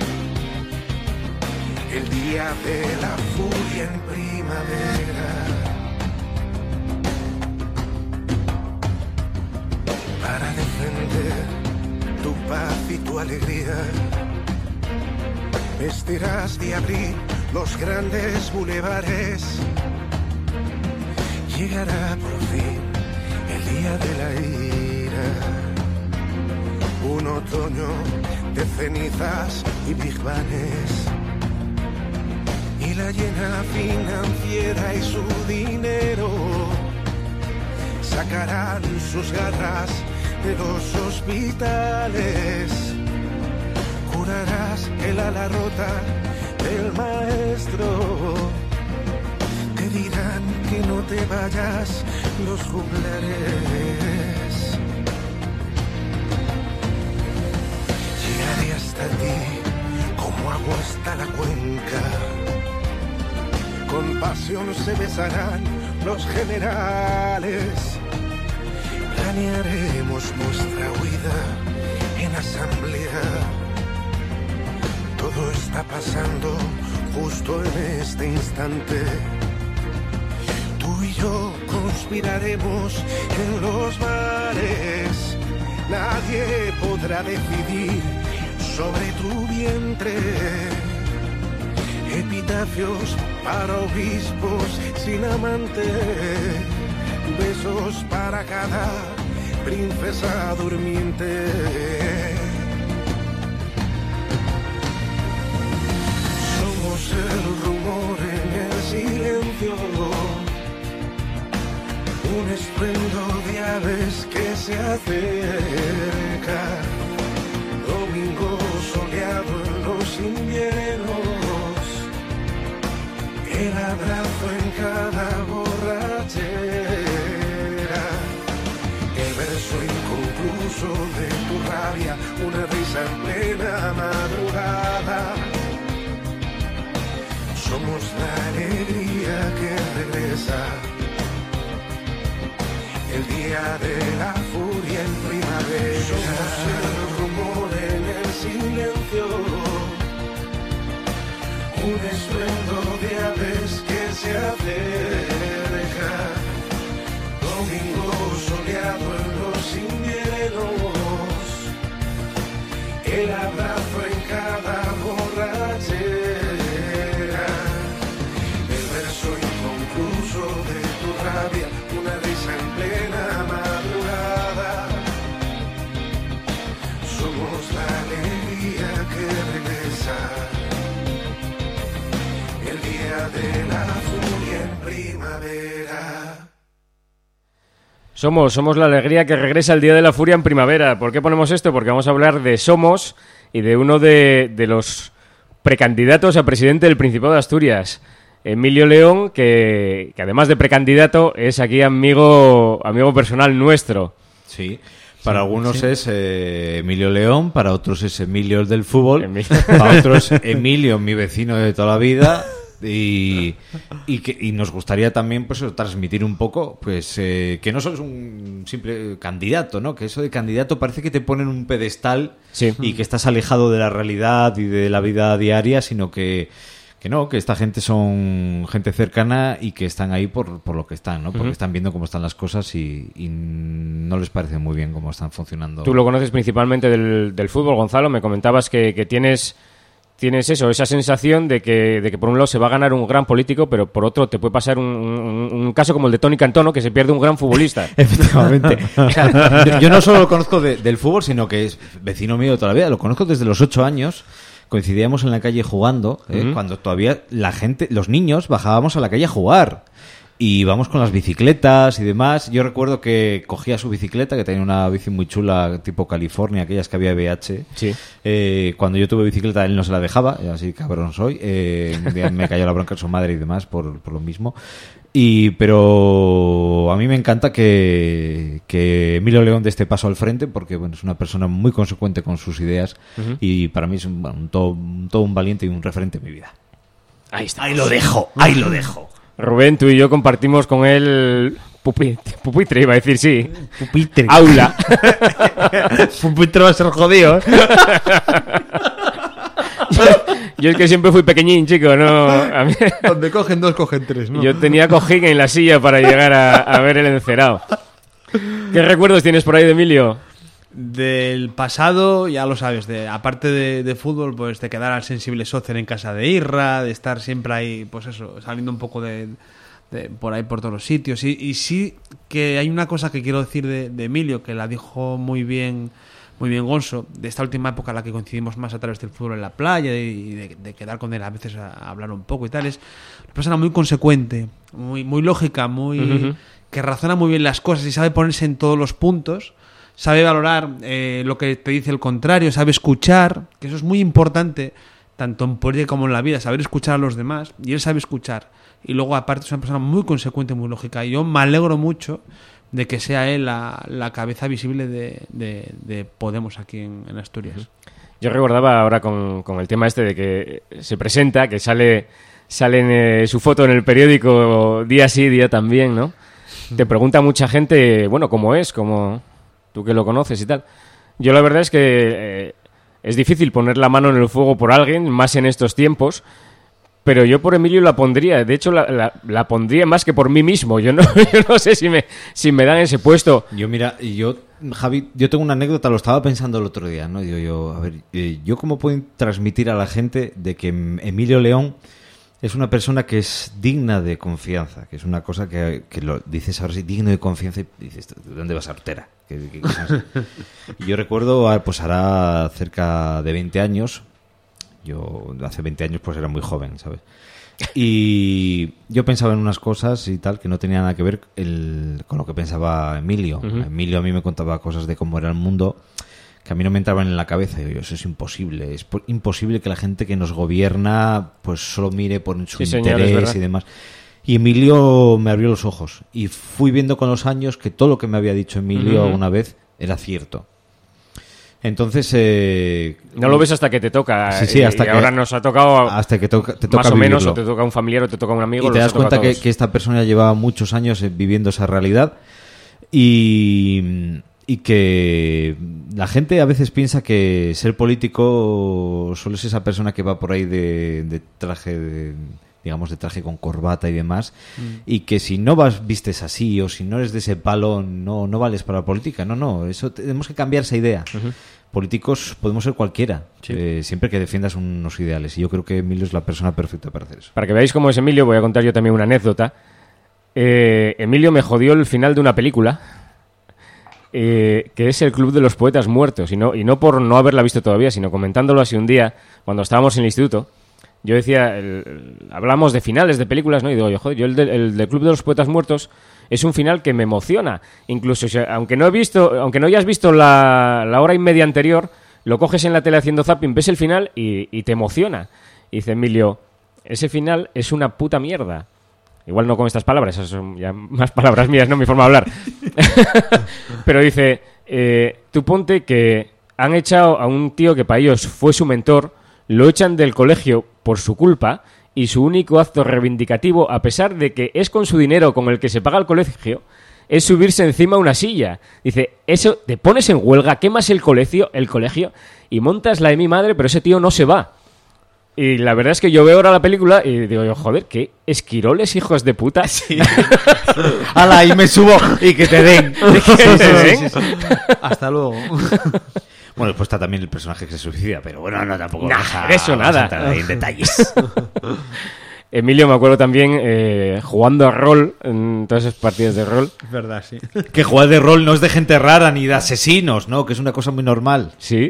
el día de la furia en primavera. Para defender tu paz y tu alegría, vestirás de abril los grandes bulevares. Llegará por fin el día de la ira, un otoño de cenizas y big banes, y la llena financiera y su dinero sacarán sus garras de los hospitales. Curarás el ala rota del maestro, te dirán que no te vayas los juglares. Llegaré hasta ti como agua hasta la cuenca, con pasión se besarán los generales. Planearemos nuestra huida en asamblea. Todo está pasando justo en este instante. Tú y yo conspiraremos en los bares. Nadie podrá decidir sobre tu vientre. Epitafios para obispos sin amante, besos para cada princesa durmiente. Somos el rumor en el silencio, un estruendo de aves que se acerca. Domingo soleado en los inviernos, el abrazo en cada borrachera, el verso inconcluso de tu rabia, una risa en plena madrugada. Somos la alegría que regresa, el día de la furia en primavera. Somos el rumor en el silencio, un estruendo de aves que se acerca. Domingo soleado en los inviernos, el abrazo en cada borrachera, el verso inconcluso de tu rabia, una risa en plena madrugada. Somos la alegría que regresa, el día de la furia en primavera. Somos la alegría que regresa el día de la furia en primavera. ¿Por qué ponemos esto? Porque vamos a hablar de Somos y de uno de los precandidatos a presidente del Principado de Asturias, Emilio León, que además de precandidato es aquí amigo personal nuestro. Sí. Para algunos es Emilio León, para otros es Emilio el del fútbol, para otros Emilio, mi vecino de toda la vida, y nos gustaría también pues transmitir un poco pues que no solo es un simple candidato, ¿no? Que eso de candidato parece que te ponen un pedestal, sí, y que estás alejado de la realidad y de la vida diaria, sino que no, que esta gente son gente cercana y que están ahí por lo que están, ¿no? Porque están viendo cómo están las cosas y no les parece muy bien cómo están funcionando. Tú lo conoces principalmente del fútbol, Gonzalo. Me comentabas que tienes tienes esa sensación de que por un lado se va a ganar un gran político, pero por otro te puede pasar un caso como el de Tony Cantó, que se pierde un gran futbolista. Efectivamente. O sea, yo no solo lo conozco del fútbol, sino que es vecino mío de toda la vida. Lo conozco desde los 8 años. Coincidíamos en la calle jugando, cuando todavía los niños bajábamos a la calle a jugar. Y íbamos con las bicicletas y demás. Yo recuerdo que cogía su bicicleta, que tenía una bici muy chula, tipo California, aquellas que había BH. Sí. Cuando yo tuve bicicleta, él no se la dejaba, así cabrón soy. Un día me cayó la bronca en su madre y demás por lo mismo. Pero a mí me encanta que Emilio León dé este paso al frente, porque bueno, es una persona muy consecuente con sus ideas y para mí es todo un valiente y un referente en mi vida. Ahí está. Ahí lo dejo. Rubén, tú y yo compartimos con él pupitre, iba a decir, sí. Pupitre. Aula. Pupitre va a ser jodido. Yo es que siempre fui pequeñín, chico, ¿no? A mí... Donde cogen 2, cogen 3, ¿no? Yo tenía cojín en la silla para llegar a ver el encerado. ¿Qué recuerdos tienes por ahí de Emilio? Del pasado, ya lo sabes, aparte de fútbol, pues de quedar al sensible soccer en casa de Irra, de estar siempre ahí, pues eso, saliendo un poco de por ahí por todos los sitios. Y sí que hay una cosa que quiero decir de Emilio, que la dijo muy bien Gonzo, de esta última época en la que coincidimos más a través del fútbol en la playa y de quedar con él a veces a hablar un poco y tal. Es una persona muy consecuente, muy lógica, que razona muy bien las cosas y sabe ponerse en todos los puntos. Sabe valorar lo que te dice el contrario, sabe escuchar, que eso es muy importante, tanto en política como en la vida, saber escuchar a los demás, y él sabe escuchar. Y luego, aparte, es una persona muy consecuente, muy lógica. Y yo me alegro mucho de que sea él la cabeza visible de Podemos aquí en Asturias. Yo recordaba ahora con el tema este de que se presenta, que sale en, su foto en el periódico día sí, día también, ¿no? Te pregunta mucha gente, bueno, ¿cómo es? Tú que lo conoces y tal. Yo la verdad es que es difícil poner la mano en el fuego por alguien, más en estos tiempos, pero yo por Emilio la pondría. De hecho, la pondría más que por mí mismo. Yo no sé si me dan ese puesto. Javi, yo tengo una anécdota, lo estaba pensando el otro día, ¿no? Yo cómo puedo transmitir a la gente de que Emilio León es una persona que es digna de confianza, que es una cosa que lo dices ahora sí, digno de confianza, y dices, ¿de dónde vas, Artera? Y yo recuerdo, pues hará cerca de 20 años, yo hace 20 años pues era muy joven, ¿sabes? Y yo pensaba en unas cosas y tal que no tenían nada que ver con lo que pensaba Emilio. Emilio a mí me contaba cosas de cómo era el mundo que a mí no me entraban en la cabeza. Y yo, eso es imposible. Es imposible que la gente que nos gobierna pues solo mire por su interés y demás. Y Emilio me abrió los ojos. Y fui viendo con los años que todo lo que me había dicho Emilio alguna vez era cierto. Entonces... no lo ves hasta que te toca. Sí, hasta que ahora nos ha tocado... Hasta que te toca más o menos, vivirlo. o te toca un familiar o te toca un amigo. Y te das cuenta que esta persona llevaba muchos años viviendo esa realidad. Y que la gente a veces piensa que ser político solo es esa persona que va por ahí de traje, digamos, de traje con corbata y demás, y que si no vistes así o si no eres de ese palo no vales para la política. No, eso tenemos que cambiar esa idea. Políticos podemos ser cualquiera, siempre que defiendas unos ideales, y yo creo que Emilio es la persona perfecta para hacer eso. Para que veáis cómo es Emilio, voy a contar yo también una anécdota. Emilio me jodió el final de una película que es El Club de los Poetas Muertos, y no por no haberla visto todavía, sino comentándolo así un día cuando estábamos en el instituto. Yo decía, hablamos de finales de películas, ¿no? Y digo, joder, yo el del Club de los Poetas Muertos es un final que me emociona. Incluso, aunque no hayas visto la hora y media anterior, lo coges en la tele haciendo zapping, ves el final y te emociona. Y dice Emilio, ese final es una puta mierda. Igual no con estas palabras, esas son ya más palabras mías, no mi forma de hablar. Pero dice, tú ponte que han echado a un tío que para ellos fue su mentor, lo echan del colegio por su culpa, y su único acto reivindicativo, a pesar de que es con su dinero con el que se paga el colegio, es subirse encima a una silla. Dice, eso, te pones en huelga, quemas el colegio y montas la de mi madre, pero ese tío no se va. Y la verdad es que yo veo ahora la película y digo, joder, qué esquiroles, hijos de puta. Sí. ¡Hala, y me subo! Y que te den. Sí. Hasta luego. Bueno, después está también el personaje que se suicida, pero bueno, no, tampoco Nah, vamos a, de eso vamos a nada. entrar ahí en detalles. Emilio, me acuerdo también jugando a rol, en todas esas partidas de rol. Es verdad, sí. Que jugar de rol no es de gente rara ni de asesinos, ¿no? Que es una cosa muy normal. Sí.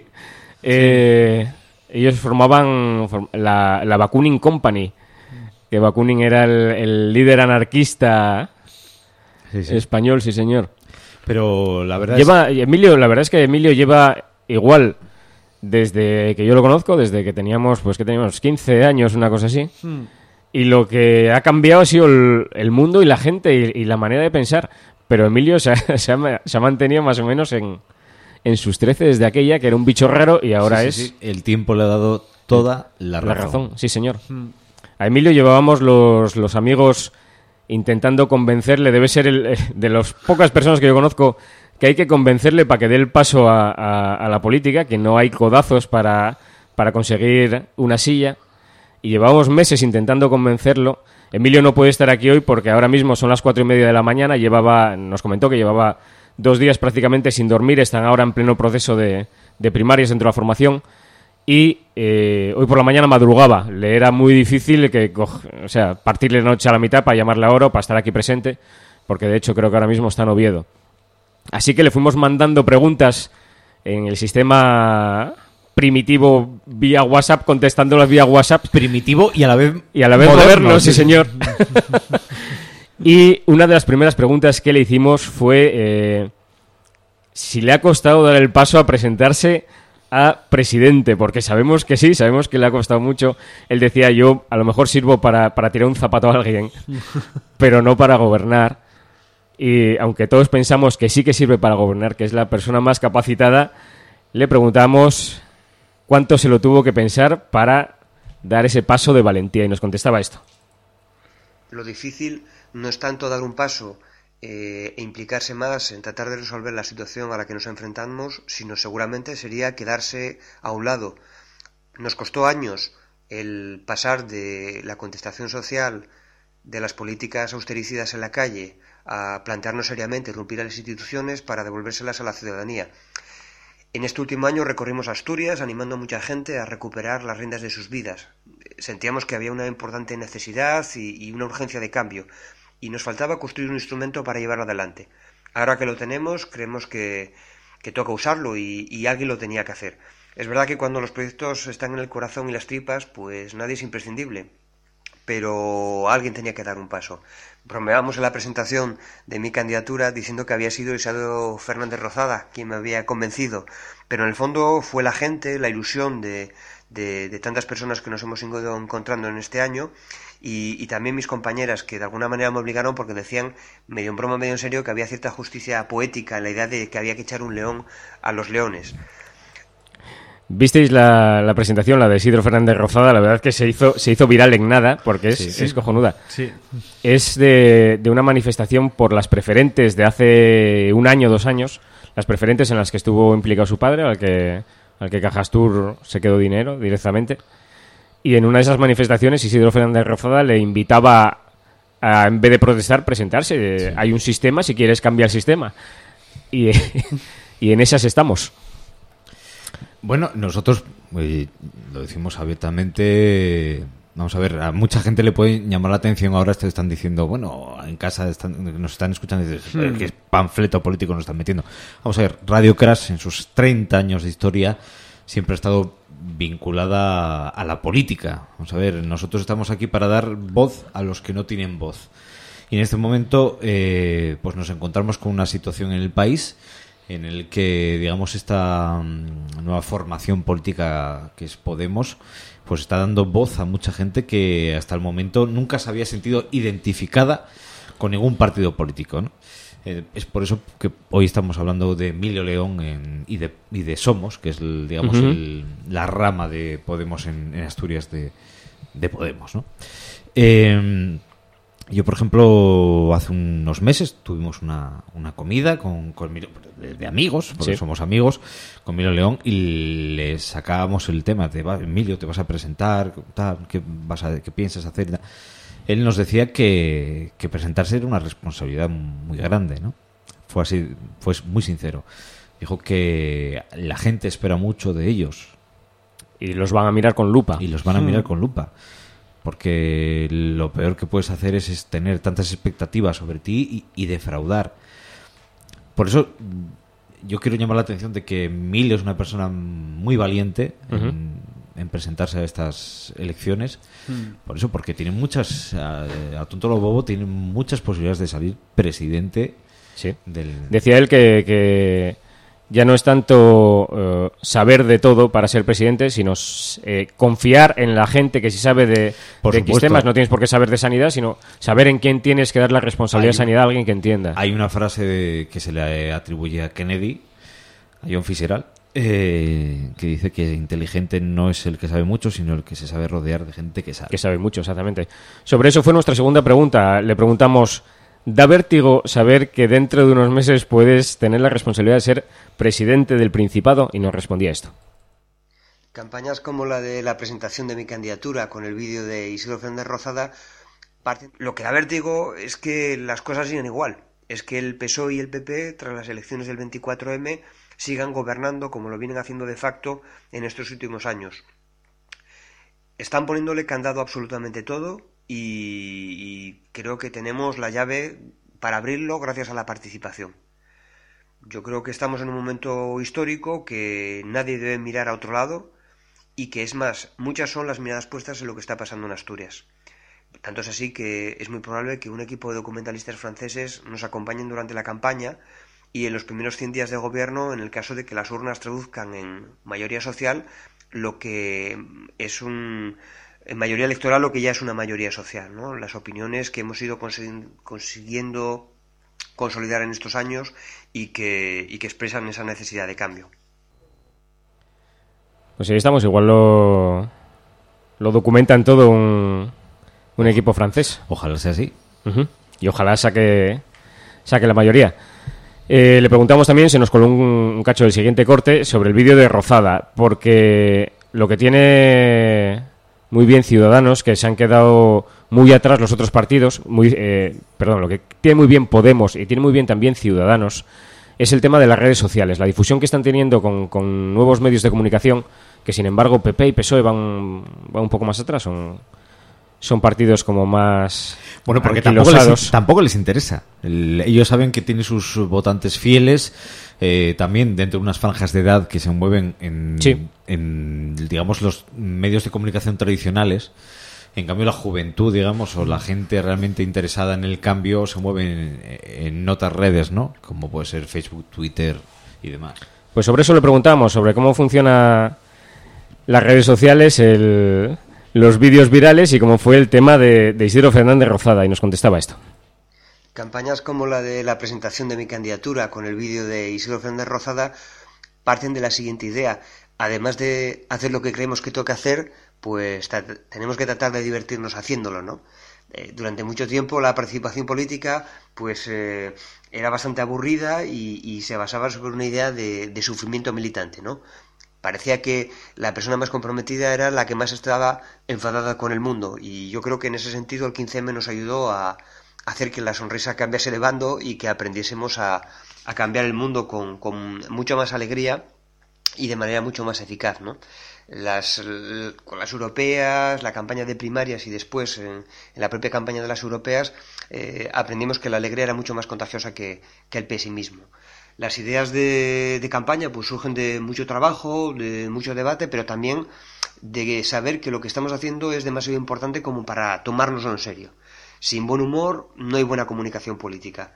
Ellos formaban la Bakunin Company. Que Bakunin era el líder anarquista español, sí señor. Pero la verdad Emilio, la verdad es que Emilio lleva igual desde que yo lo conozco, desde que teníamos 15 años, una cosa así. Y lo que ha cambiado ha sido el mundo y la gente y la manera de pensar. Pero Emilio se ha mantenido más o menos en sus 13 desde aquella, que era un bicho raro, y ahora Sí. El tiempo le ha dado toda la razón. Sí, señor. A Emilio llevábamos los amigos intentando convencerle, debe ser de las pocas personas que yo conozco que hay que convencerle para que dé el paso a la política, que no hay codazos para conseguir una silla. Y llevábamos meses intentando convencerlo. Emilio no puede estar aquí hoy porque ahora mismo son las 4:30 de la mañana. Nos comentó que llevaba 2 días prácticamente sin dormir. Están ahora en pleno proceso de primarias dentro de la formación. Y hoy por la mañana madrugaba. Le era muy difícil partirle la noche a la mitad para llamarle ahora o para estar aquí presente. Porque de hecho creo que ahora mismo está en Oviedo. Así que le fuimos mandando preguntas en el sistema primitivo vía WhatsApp, contestándolas vía WhatsApp. Primitivo y a la vez moderno, sí señor. Y una de las primeras preguntas que le hicimos fue si le ha costado dar el paso a presentarse a presidente, porque sabemos que sí, sabemos que le ha costado mucho. Él decía, yo a lo mejor sirvo para tirar un zapato a alguien, pero no para gobernar. Y aunque todos pensamos que sí que sirve para gobernar, que es la persona más capacitada, le preguntamos cuánto se lo tuvo que pensar para dar ese paso de valentía, y nos contestaba esto. Lo difícil no es tanto dar un paso e implicarse más en tratar de resolver la situación a la que nos enfrentamos, sino seguramente sería quedarse a un lado. Nos costó años el pasar de la contestación social, de las políticas austericidas en la calle, a plantearnos seriamente irrumpir a las instituciones para devolvérselas a la ciudadanía. En este último año recorrimos Asturias animando a mucha gente a recuperar las riendas de sus vidas. Sentíamos que había una importante necesidad y una urgencia de cambio, y nos faltaba construir un instrumento para llevarlo adelante. Ahora que lo tenemos, creemos que toca usarlo y alguien lo tenía que hacer. Es verdad que cuando los proyectos están en el corazón y las tripas, pues nadie es imprescindible, pero alguien tenía que dar un paso. Bromeábamos en la presentación de mi candidatura diciendo que había sido Isidro Fernández Rozada quien me había convencido, pero en el fondo fue la gente, la ilusión de tantas personas que nos hemos ido encontrando en este año, y también mis compañeras, que de alguna manera me obligaron porque decían, medio en broma, medio en serio, que había cierta justicia poética en la idea de que había que echar un león a los leones. ¿Visteis la presentación, la de Isidro Fernández Rozada? La verdad es que se hizo viral en nada, porque es cojonuda. Sí. Es de una manifestación por las preferentes de hace 1 año, 2 años, las preferentes en las que estuvo implicado su padre, al que Cajastur se quedó dinero directamente. Y en una de esas manifestaciones Isidro Fernández Rozada le invitaba a, en vez de protestar, presentarse. Sí. Hay un sistema, si quieres cambia el sistema. Y en esas estamos. Bueno, nosotros lo decimos abiertamente. Vamos a ver, a mucha gente le puede llamar la atención ahora. Están diciendo, bueno, en casa nos están escuchando y dicen, ¿qué panfleto político nos están metiendo? Vamos a ver, Radio Crash en sus 30 años de historia siempre ha estado vinculada a la política. Vamos a ver, nosotros estamos aquí para dar voz a los que no tienen voz. Y en este momento pues nos encontramos con una situación en el país en el que, digamos, esta nueva formación política que es Podemos, pues está dando voz a mucha gente que hasta el momento nunca se había sentido identificada con ningún partido político, ¿no? Es por eso que hoy estamos hablando de Emilio León y de Somos, que es digamos la rama de Podemos en Asturias de Podemos, ¿no? Yo, por ejemplo, hace unos meses tuvimos una comida con de amigos, porque somos amigos, con Emilio León, y le sacábamos el tema de, Emilio, te vas a presentar, ¿qué piensas hacer? Él nos decía que presentarse era una responsabilidad muy grande, ¿no? Fue así, fue muy sincero. dijo que la gente espera mucho de ellos. Y los van a mirar con lupa. Y los van a mirar con lupa. Porque lo peor que puedes hacer es tener tantas expectativas sobre ti y defraudar. Por eso yo quiero llamar la atención de que Mil es una persona muy valiente en presentarse a estas elecciones. Por eso, porque tiene muchas, a tonto lo bobo, tiene muchas posibilidades de salir presidente. Sí. Decía él que ya no es tanto saber de todo para ser presidente, sino confiar en la gente que sí sabe de X temas. No tienes por qué saber de sanidad, sino saber en quién tienes que dar la responsabilidad de sanidad a alguien que entienda. Hay una frase que se le atribuye a Kennedy, a John Fitzgerald, que dice que inteligente no es el que sabe mucho, sino el que se sabe rodear de gente que sabe. Que sabe mucho, exactamente. Sobre eso fue nuestra segunda pregunta. Le preguntamos: ¿da vértigo saber que dentro de unos meses puedes tener la responsabilidad de ser presidente del Principado? Y nos respondía esto. Campañas como la de la presentación de mi candidatura con el vídeo de Isidro Fernández Rozada, lo que da vértigo es que las cosas siguen igual. Es que el PSOE y el PP, tras las elecciones del 24M, sigan gobernando como lo vienen haciendo de facto en estos últimos años. Están poniéndole candado a absolutamente todo y creo que tenemos la llave para abrirlo gracias a la participación. Yo creo que estamos en un momento histórico que nadie debe mirar a otro lado y que, es más, muchas son las miradas puestas en lo que está pasando en Asturias. Tanto es así que es muy probable que un equipo de documentalistas franceses nos acompañen durante la campaña y en los primeros 100 días de gobierno, en el caso de que las urnas traduzcan en mayoría social lo que es en mayoría electoral lo que ya es una mayoría social, ¿no? Las opiniones que hemos ido consiguiendo consolidar en estos años y que expresan esa necesidad de cambio. Pues ahí estamos, igual lo documentan todo un equipo francés. Ojalá sea así. Y ojalá saque la mayoría. Le preguntamos también, se nos coló un cacho del siguiente corte, sobre el vídeo de Rozada, porque lo que tiene muy bien Ciudadanos, que se han quedado muy atrás los otros partidos, lo que tiene muy bien Podemos y tiene muy bien también Ciudadanos, es el tema de las redes sociales, la difusión que están teniendo con nuevos medios de comunicación, que sin embargo PP y PSOE van un poco más atrás, son partidos como más... Bueno, porque tampoco les interesa. Ellos saben que tienen sus votantes fieles, también dentro de unas franjas de edad que se mueven en digamos, los medios de comunicación tradicionales. En cambio, la juventud, digamos, o la gente realmente interesada en el cambio se mueve en otras redes, ¿no? Como puede ser Facebook, Twitter y demás. Pues sobre eso le preguntamos, sobre cómo funcionan las redes sociales, los vídeos virales y cómo fue el tema de Isidro Fernández Rozada, y nos contestaba esto. Campañas como la de la presentación de mi candidatura con el vídeo de Isidro Fernández Rozada parten de la siguiente idea: además de hacer lo que creemos que toca hacer, pues tenemos que tratar de divertirnos haciéndolo, ¿no? Durante mucho tiempo la participación política pues era bastante aburrida y se basaba sobre una idea de sufrimiento militante, ¿no? Parecía que la persona más comprometida era la que más estaba enfadada con el mundo, y yo creo que en ese sentido el 15M nos ayudó a hacer que la sonrisa cambiase de bando y que aprendiésemos a cambiar el mundo con mucha más alegría y de manera mucho más eficaz, ¿no? Con las europeas, la campaña de primarias y después en la propia campaña de las europeas aprendimos que la alegría era mucho más contagiosa que el pesimismo. Las ideas de campaña pues surgen de mucho trabajo, de mucho debate, pero también de saber que lo que estamos haciendo es demasiado importante como para tomárnoslo en serio. Sin buen humor no hay buena comunicación política.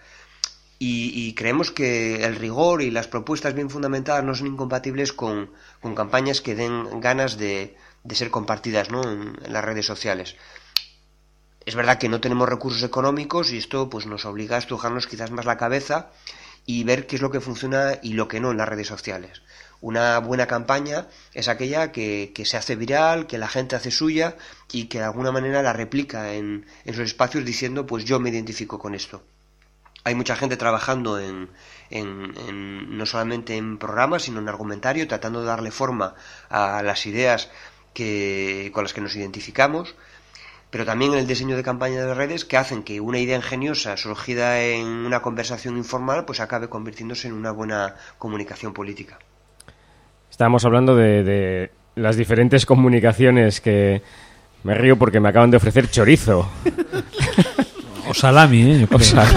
Y creemos que el rigor y las propuestas bien fundamentadas no son incompatibles con campañas que den ganas de ser compartidas, ¿no? en las redes sociales. Es verdad que no tenemos recursos económicos y esto pues nos obliga a estrujarnos quizás más la cabeza y ver qué es lo que funciona y lo que no en las redes sociales. Una buena campaña es aquella que se hace viral, que la gente hace suya y que de alguna manera la replica en sus espacios diciendo pues yo me identifico con esto. Hay mucha gente trabajando no solamente en programas, sino en argumentario, tratando de darle forma a las ideas con las que nos identificamos. pero también en el diseño de campaña de redes, que hacen que una idea ingeniosa surgida en una conversación informal pues acabe convirtiéndose en una buena comunicación política. Estábamos hablando de las diferentes comunicaciones que... Me río porque me acaban de ofrecer chorizo. O salami, O salami.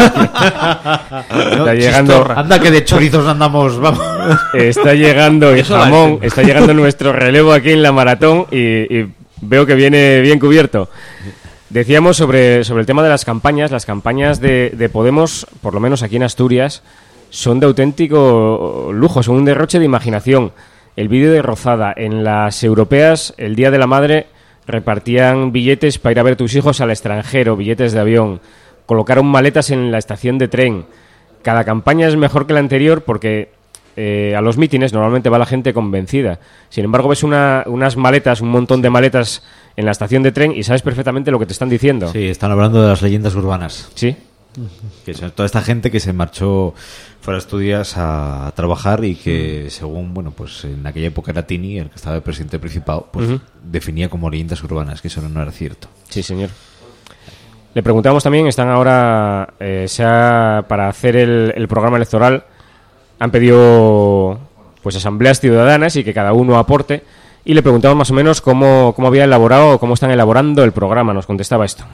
Está llegando... Anda que de chorizos andamos, vamos. Está llegando el jamón, está llegando nuestro relevo aquí en la maratón y veo que viene bien cubierto. Decíamos sobre el tema de las campañas. Las campañas de Podemos, por lo menos aquí en Asturias, son de auténtico lujo, son un derroche de imaginación. El vídeo de Rozada, en las europeas, el Día de la Madre, repartían billetes para ir a ver a tus hijos al extranjero, billetes de avión, colocaron maletas en la estación de tren. Cada campaña es mejor que la anterior porque a los mítines normalmente va la gente convencida. Sin embargo, ves unas maletas, un montón de maletas en la estación de tren y sabes perfectamente lo que te están diciendo. Sí, están hablando de las leyendas urbanas. Sí. Que son toda esta gente que se marchó fuera de Asturias a trabajar y que según, bueno, pues en aquella época era Tini, el que estaba de presidente del Principado, pues definía como leyendas urbanas, que eso no era cierto. Sí, señor. Le preguntamos también, están ahora para hacer el programa electoral, han pedido pues asambleas ciudadanas y que cada uno aporte, y le preguntamos más o menos cómo había elaborado o cómo están elaborando el programa. Nos contestaba esto.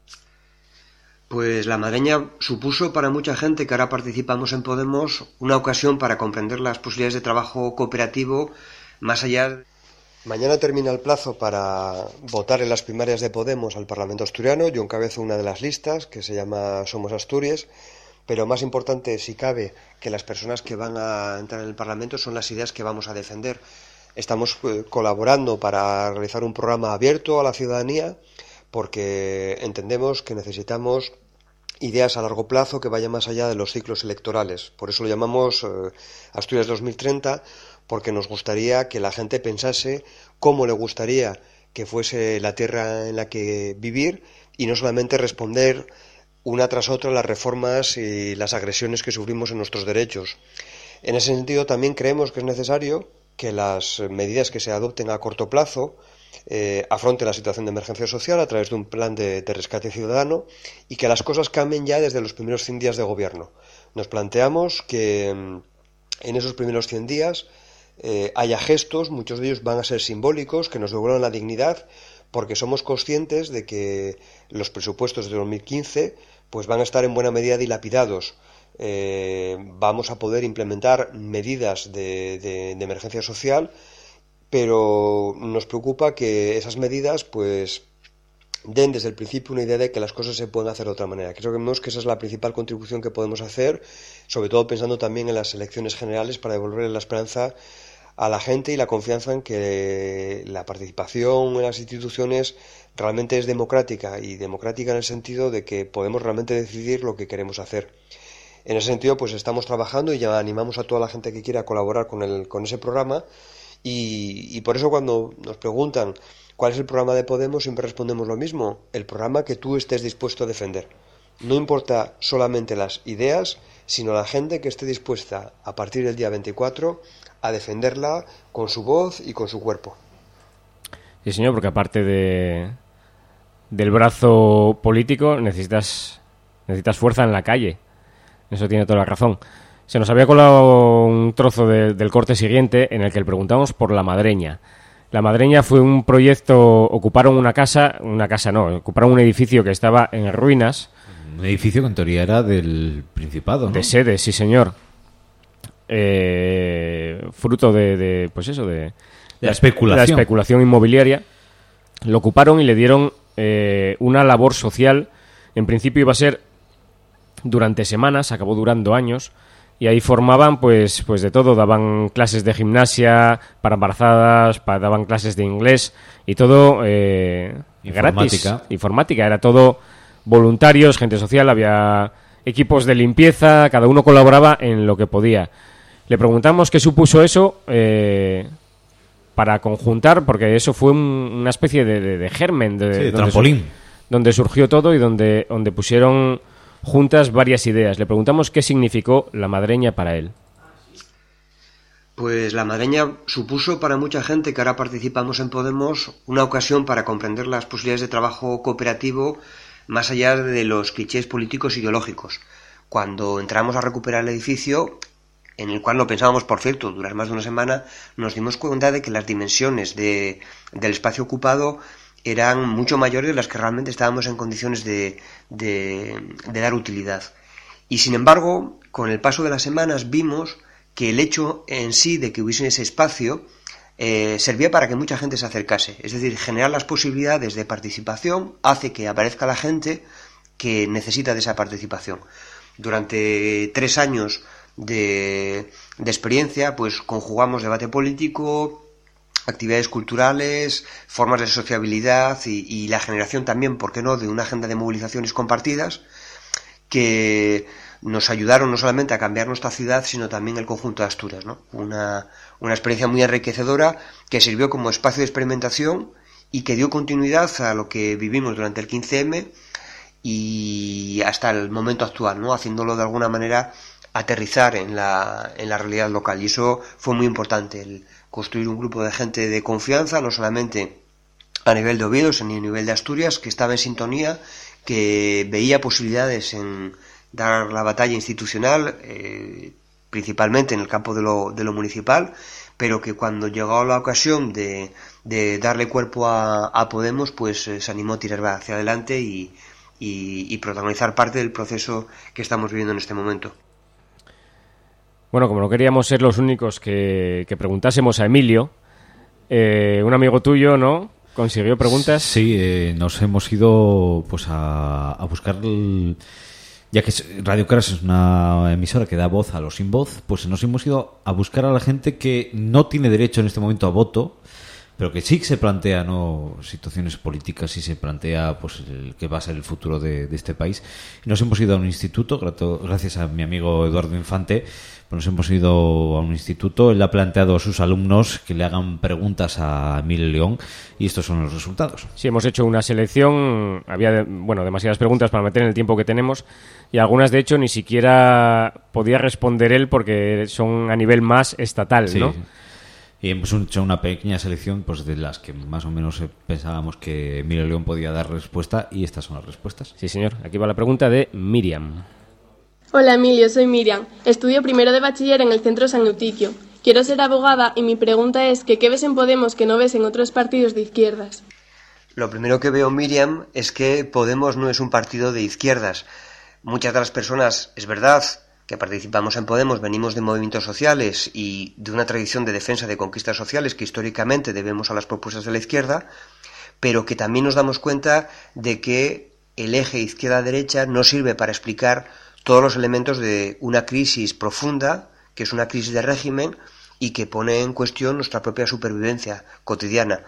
Pues la madreña supuso para mucha gente que ahora participamos en Podemos una ocasión para comprender las posibilidades de trabajo cooperativo más allá. Mañana termina el plazo para votar en las primarias de Podemos al Parlamento asturiano. Yo encabezo una de las listas que se llama Somos Asturias, pero más importante, si cabe, que las personas que van a entrar en el Parlamento son las ideas que vamos a defender. Estamos colaborando para realizar un programa abierto a la ciudadanía porque entendemos que necesitamos ideas a largo plazo que vayan más allá de los ciclos electorales. Por eso lo llamamos Asturias 2030, porque nos gustaría que la gente pensase cómo le gustaría que fuese la tierra en la que vivir y no solamente responder una tras otra las reformas y las agresiones que sufrimos en nuestros derechos. En ese sentido también creemos que es necesario que las medidas que se adopten a corto plazo afronten la situación de emergencia social a través de un plan de rescate ciudadano y que las cosas cambien ya desde los primeros 100 días de gobierno. Nos planteamos que en esos primeros 100 días haya gestos, muchos de ellos van a ser simbólicos, que nos devuelvan la dignidad, porque somos conscientes de que los presupuestos de 2015 pues van a estar en buena medida dilapidados. Vamos a poder implementar medidas de emergencia social, pero nos preocupa que esas medidas pues den desde el principio una idea de que las cosas se pueden hacer de otra manera. Creo que esa es la principal contribución que podemos hacer, sobre todo pensando también en las elecciones generales, para devolverle la esperanza a la gente y la confianza en que la participación en las instituciones realmente es democrática, y democrática en el sentido de que podemos realmente decidir lo que queremos hacer. En ese sentido pues estamos trabajando y ya animamos a toda la gente que quiera colaborar con ese programa. Y por eso cuando nos preguntan cuál es el programa de Podemos siempre respondemos lo mismo: el programa que tú estés dispuesto a defender. No importa solamente las ideas, sino la gente que esté dispuesta a partir del día 24 a defenderla con su voz y con su cuerpo. Sí, señor, porque aparte del brazo político necesitas fuerza en la calle. Eso tiene toda la razón. Se nos había colado un trozo del corte siguiente en el que le preguntamos por La Madreña. La Madreña fue un proyecto, ocuparon ocuparon un edificio que estaba en ruinas. Un edificio que en teoría era del Principado, ¿no? De sede, sí señor. Fruto de la especulación inmobiliaria. Lo ocuparon y le dieron una labor social. En principio iba a ser durante semanas, acabó durando años. Y ahí formaban pues de todo, daban clases de gimnasia para embarazadas, daban clases de inglés y todo gratis. Informática, era todo voluntarios, gente social, había equipos de limpieza, cada uno colaboraba en lo que podía. Le preguntamos qué supuso eso para conjuntar, porque eso fue una especie de germen, de trampolín. Donde surgió todo y donde pusieron juntas varias ideas. Le preguntamos qué significó La Madreña para él. Pues la madreña supuso para mucha gente que ahora participamos en Podemos una ocasión para comprender las posibilidades de trabajo cooperativo más allá de los clichés políticos ideológicos. Cuando entramos a recuperar el edificio, en el cual no pensábamos, por cierto, durar más de una semana, nos dimos cuenta de que las dimensiones del espacio ocupado eran mucho mayores de las que realmente estábamos en condiciones de dar utilidad. Y sin embargo, con el paso de las semanas vimos que el hecho en sí de que hubiese ese espacio servía para que mucha gente se acercase. Es decir, generar las posibilidades de participación hace que aparezca la gente que necesita de esa participación. Durante 3 años de experiencia, pues conjugamos debate político, actividades culturales, formas de sociabilidad y la generación también, ¿por qué no?, de una agenda de movilizaciones compartidas que nos ayudaron no solamente a cambiar nuestra ciudad, sino también el conjunto de Asturias, ¿no? Una experiencia muy enriquecedora que sirvió como espacio de experimentación y que dio continuidad a lo que vivimos durante el 15M y hasta el momento actual, ¿no? Haciéndolo de alguna manera aterrizar en la realidad local. Y eso fue muy importante, el construir un grupo de gente de confianza, no solamente a nivel de Oviedo, sino a nivel de Asturias, que estaba en sintonía, que veía posibilidades en dar la batalla institucional, principalmente en el campo de lo municipal, pero que cuando llegó la ocasión de darle cuerpo a Podemos, pues se animó a tirar hacia adelante y protagonizar parte del proceso que estamos viviendo en este momento. Bueno, como no queríamos ser los únicos que preguntásemos a Emilio, un amigo tuyo, ¿no?, consiguió preguntas. Sí, nos hemos ido pues a buscar... Ya que Radio Crash es una emisora que da voz a los sin voz, pues nos hemos ido a buscar a la gente que no tiene derecho en este momento a voto, pero que sí se plantea, ¿no?, situaciones políticas y se plantea pues qué va a ser el futuro de este país. Y nos hemos ido a un instituto, gracias a mi amigo Eduardo Infante, pues nos hemos ido a un instituto. Él ha planteado a sus alumnos que le hagan preguntas a Emilio León y estos son los resultados. Sí, hemos hecho una selección, había demasiadas preguntas para meter en el tiempo que tenemos y algunas de hecho ni siquiera podía responder él porque son a nivel más estatal, sí, ¿no? Y hemos hecho una pequeña selección pues de las que más o menos pensábamos que Emilio León podía dar respuesta y estas son las respuestas. Sí, señor. Aquí va la pregunta de Miriam. Hola Emilio, soy Miriam. Estudio primero de bachiller en el Centro San Eutiquio. Quiero ser abogada y mi pregunta es que ¿qué ves en Podemos que no ves en otros partidos de izquierdas? Lo primero que veo, Miriam, es que Podemos no es un partido de izquierdas. Muchas de las personas, es verdad, que participamos en Podemos venimos de movimientos sociales y de una tradición de defensa de conquistas sociales que históricamente debemos a las propuestas de la izquierda, pero que también nos damos cuenta de que el eje izquierda-derecha no sirve para explicar todos los elementos de una crisis profunda, que es una crisis de régimen y que pone en cuestión nuestra propia supervivencia cotidiana.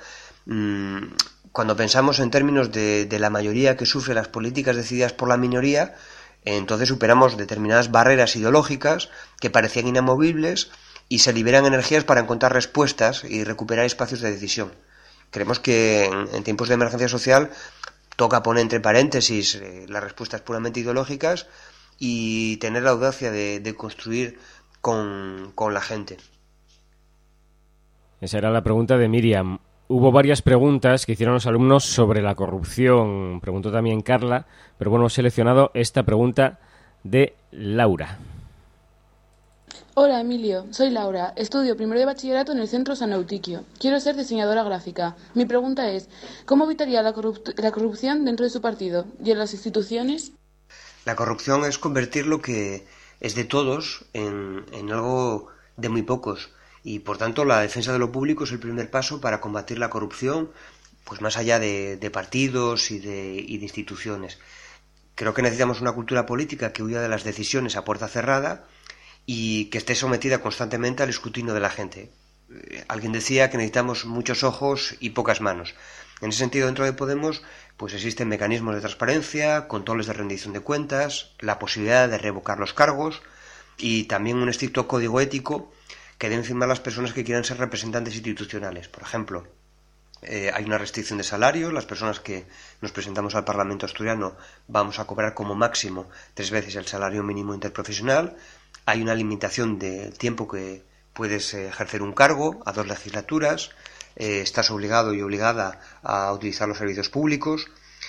Cuando pensamos en términos de la mayoría que sufre las políticas decididas por la minoría, entonces superamos determinadas barreras ideológicas que parecían inamovibles y se liberan energías para encontrar respuestas y recuperar espacios de decisión. Creemos que en tiempos de emergencia social toca poner entre paréntesis las respuestas puramente ideológicas y tener la audacia de construir con la gente. Esa era la pregunta de Miriam. Hubo varias preguntas que hicieron los alumnos sobre la corrupción. Preguntó también Carla, pero bueno, hemos seleccionado esta pregunta de Laura. Hola Emilio, soy Laura. Estudio primero de bachillerato en el Centro San Eutiquio. Quiero ser diseñadora gráfica. Mi pregunta es, ¿cómo evitaría la corrupción dentro de su partido y en las instituciones? La corrupción es convertir lo que es de todos en algo de muy pocos. Y por tanto la defensa de lo público es el primer paso para combatir la corrupción, pues más allá de partidos y de instituciones. Creo que necesitamos una cultura política que huya de las decisiones a puerta cerrada y que esté sometida constantemente al escrutinio de la gente. Alguien decía que necesitamos muchos ojos y pocas manos. En ese sentido, dentro de Podemos, pues existen mecanismos de transparencia, controles de rendición de cuentas, la posibilidad de revocar los cargos y también un estricto código ético que deben firmar las personas que quieran ser representantes institucionales. Por ejemplo, hay una restricción de salario. Las personas que nos presentamos al Parlamento asturiano vamos a cobrar como máximo 3 veces el salario mínimo interprofesional. Hay una limitación del tiempo que puedes ejercer un cargo a 2 legislaturas, estás obligado y obligada a utilizar los servicios públicos,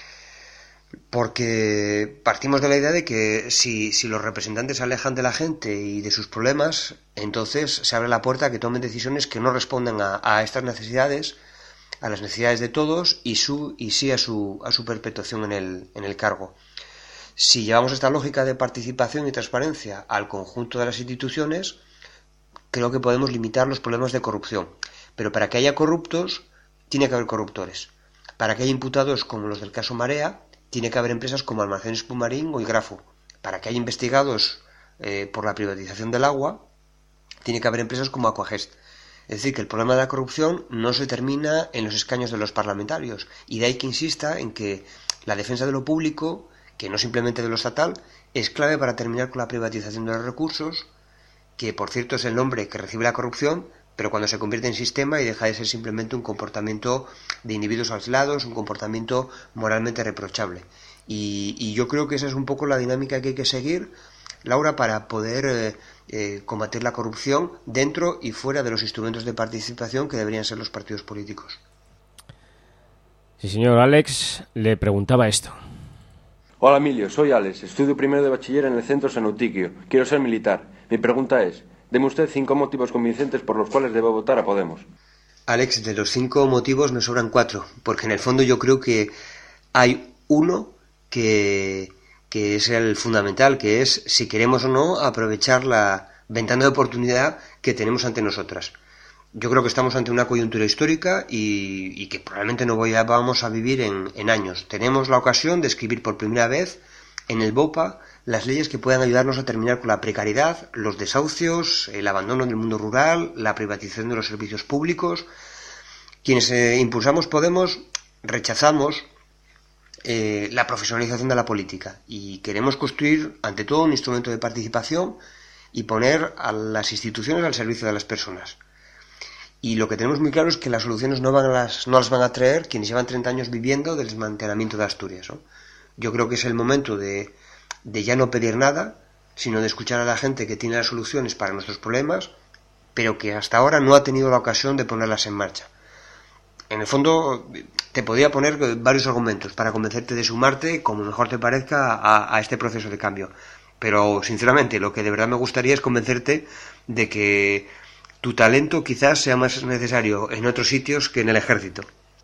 porque partimos de la idea de que si los representantes se alejan de la gente y de sus problemas, entonces se abre la puerta a que tomen decisiones que no responden a estas necesidades, a las necesidades de todos y sí a su perpetuación en el cargo. Si llevamos esta lógica de participación y transparencia al conjunto de las instituciones, creo que podemos limitar los problemas de corrupción. Pero para que haya corruptos, tiene que haber corruptores. Para que haya imputados como los del caso Marea, tiene que haber empresas como Almacenes Pumarín o Igrafo. Para que haya investigados por la privatización del agua, tiene que haber empresas como Aquagest. Es decir, que el problema de la corrupción no se termina en los escaños de los parlamentarios. Y de ahí que insista en que la defensa de lo público, que no simplemente de lo estatal, es clave para terminar con la privatización de los recursos, que por cierto es el nombre que recibe la corrupción, pero cuando se convierte en sistema y deja de ser simplemente un comportamiento de individuos aislados, un comportamiento moralmente reprochable. Y yo creo que esa es un poco la dinámica que hay que seguir, Laura, para poder combatir la corrupción dentro y fuera de los instrumentos de participación que deberían ser los partidos políticos. Sí, señor. Alex le preguntaba esto. Hola, Emilio, soy Alex, estudio primero de bachiller en el Centro San Eutiquio. Quiero ser militar. Mi pregunta es, deme usted 5 motivos convincentes por los cuales debo votar a Podemos. Alex, de los 5 motivos me sobran 4, porque en el fondo yo creo que hay uno que es el fundamental, que es si queremos o no aprovechar la ventana de oportunidad que tenemos ante nosotras. Yo creo que estamos ante una coyuntura histórica y que probablemente no vamos a vivir en años. Tenemos la ocasión de escribir por primera vez en el BOPA las leyes que puedan ayudarnos a terminar con la precariedad, los desahucios, el abandono del mundo rural, la privatización de los servicios públicos. Quienes impulsamos Podemos rechazamos la profesionalización de la política y queremos construir ante todo un instrumento de participación y poner a las instituciones al servicio de las personas. Y lo que tenemos muy claro es que las soluciones no las van a traer quienes llevan 30 años viviendo del desmantelamiento de Asturias, ¿no? Yo creo que es el momento de ya no pedir nada, sino de escuchar a la gente que tiene las soluciones para nuestros problemas, pero que hasta ahora no ha tenido la ocasión de ponerlas en marcha. En el fondo, te podría poner varios argumentos para convencerte de sumarte, como mejor te parezca, a este proceso de cambio. Pero, sinceramente, lo que de verdad me gustaría es convencerte de que tu talento quizás sea más necesario en otros sitios que en el ejército.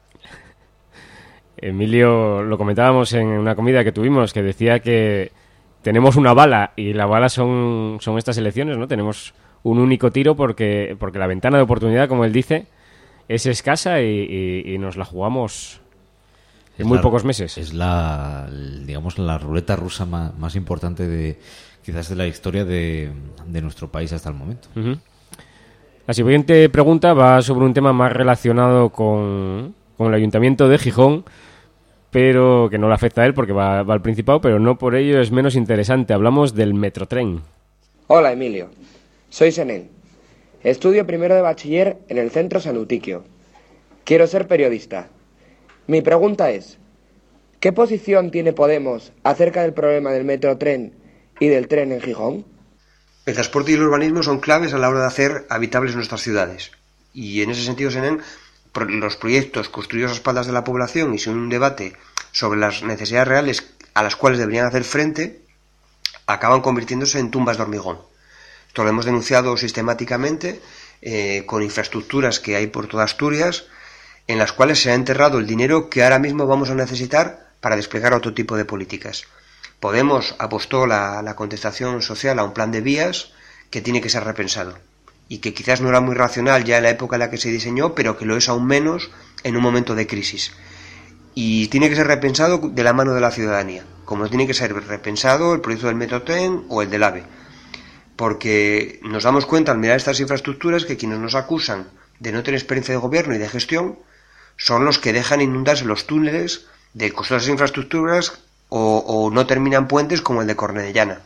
Emilio, lo comentábamos en una comida que tuvimos, que decía que tenemos una bala y la bala son estas elecciones, ¿no? Tenemos un único tiro porque la ventana de oportunidad, como él dice, es escasa y nos la jugamos en muy pocos meses. Es la ruleta rusa más importante quizás de la historia de nuestro país hasta el momento. Uh-huh. La siguiente pregunta va sobre un tema más relacionado con el Ayuntamiento de Gijón, pero que no le afecta a él porque va al Principado, pero no por ello es menos interesante. Hablamos del Metrotren. Hola, Emilio. Soy Senén. Estudio primero de bachiller en el Centro San Eutiquio. Quiero ser periodista. Mi pregunta es, ¿qué posición tiene Podemos acerca del problema del Metrotren y del tren en Gijón? El transporte y el urbanismo son claves a la hora de hacer habitables nuestras ciudades. Y en ese sentido, Senén, los proyectos construidos a espaldas de la población y sin un debate sobre las necesidades reales a las cuales deberían hacer frente, acaban convirtiéndose en tumbas de hormigón. Esto lo hemos denunciado sistemáticamente con infraestructuras que hay por toda Asturias, en las cuales se ha enterrado el dinero que ahora mismo vamos a necesitar para desplegar otro tipo de políticas. Podemos apostó la contestación social a un plan de vías que tiene que ser repensado y que quizás no era muy racional ya en la época en la que se diseñó, pero que lo es aún menos en un momento de crisis. Y tiene que ser repensado de la mano de la ciudadanía, como tiene que ser repensado el proyecto del Metrotren o el del AVE. Porque nos damos cuenta al mirar estas infraestructuras que quienes nos acusan de no tener experiencia de gobierno y de gestión son los que dejan inundarse los túneles de costosas infraestructuras o no terminan puentes como el de Cornellana.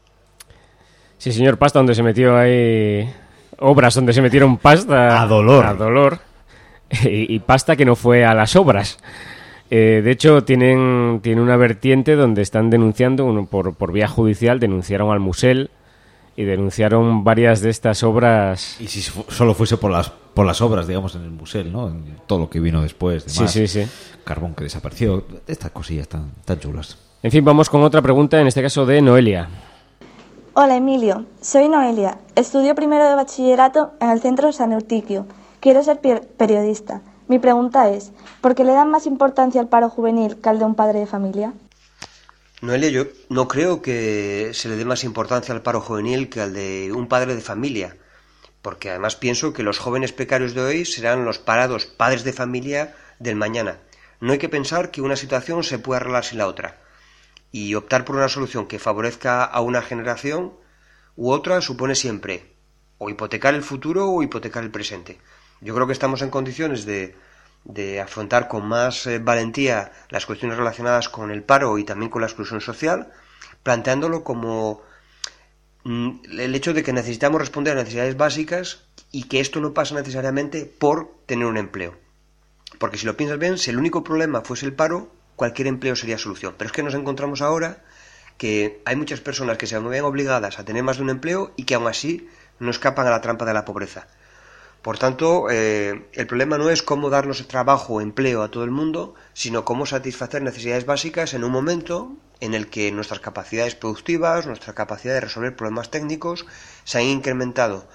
Sí, señor, pasta donde se metió ahí... Obras donde se metieron pasta... A dolor. A dolor. Y pasta que no fue a las obras. De hecho, tiene una vertiente donde están denunciando, por vía judicial, denunciaron al Musel y denunciaron varias de estas obras. Y si solo fuese por las obras, digamos, en el museo, ¿no? En todo lo que vino después, demás, sí. Carbón que desapareció, estas cosillas tan chulas. En fin, vamos con otra pregunta, en este caso de Noelia. Hola Emilio, soy Noelia, estudio primero de bachillerato en el Centro San Eutiquio. Quiero ser periodista. Mi pregunta es, ¿por qué le dan más importancia al paro juvenil que al de un padre de familia? Noelia, yo no creo que se le dé más importancia al paro juvenil que al de un padre de familia, porque además pienso que los jóvenes precarios de hoy serán los parados padres de familia del mañana. No hay que pensar que una situación se puede arreglar sin la otra, y optar por una solución que favorezca a una generación u otra supone siempre o hipotecar el futuro o hipotecar el presente. Yo creo que estamos en condiciones de afrontar con más valentía las cuestiones relacionadas con el paro y también con la exclusión social, planteándolo como el hecho de que necesitamos responder a necesidades básicas y que esto no pasa necesariamente por tener un empleo. Porque si lo piensas bien, si el único problema fuese el paro, cualquier empleo sería solución. Pero es que nos encontramos ahora que hay muchas personas que se ven obligadas a tener más de un empleo y que aún así no escapan a la trampa de la pobreza. Por tanto, el problema no es cómo darnos trabajo o empleo a todo el mundo, sino cómo satisfacer necesidades básicas en un momento en el que nuestras capacidades productivas, nuestra capacidad de resolver problemas técnicos se han incrementado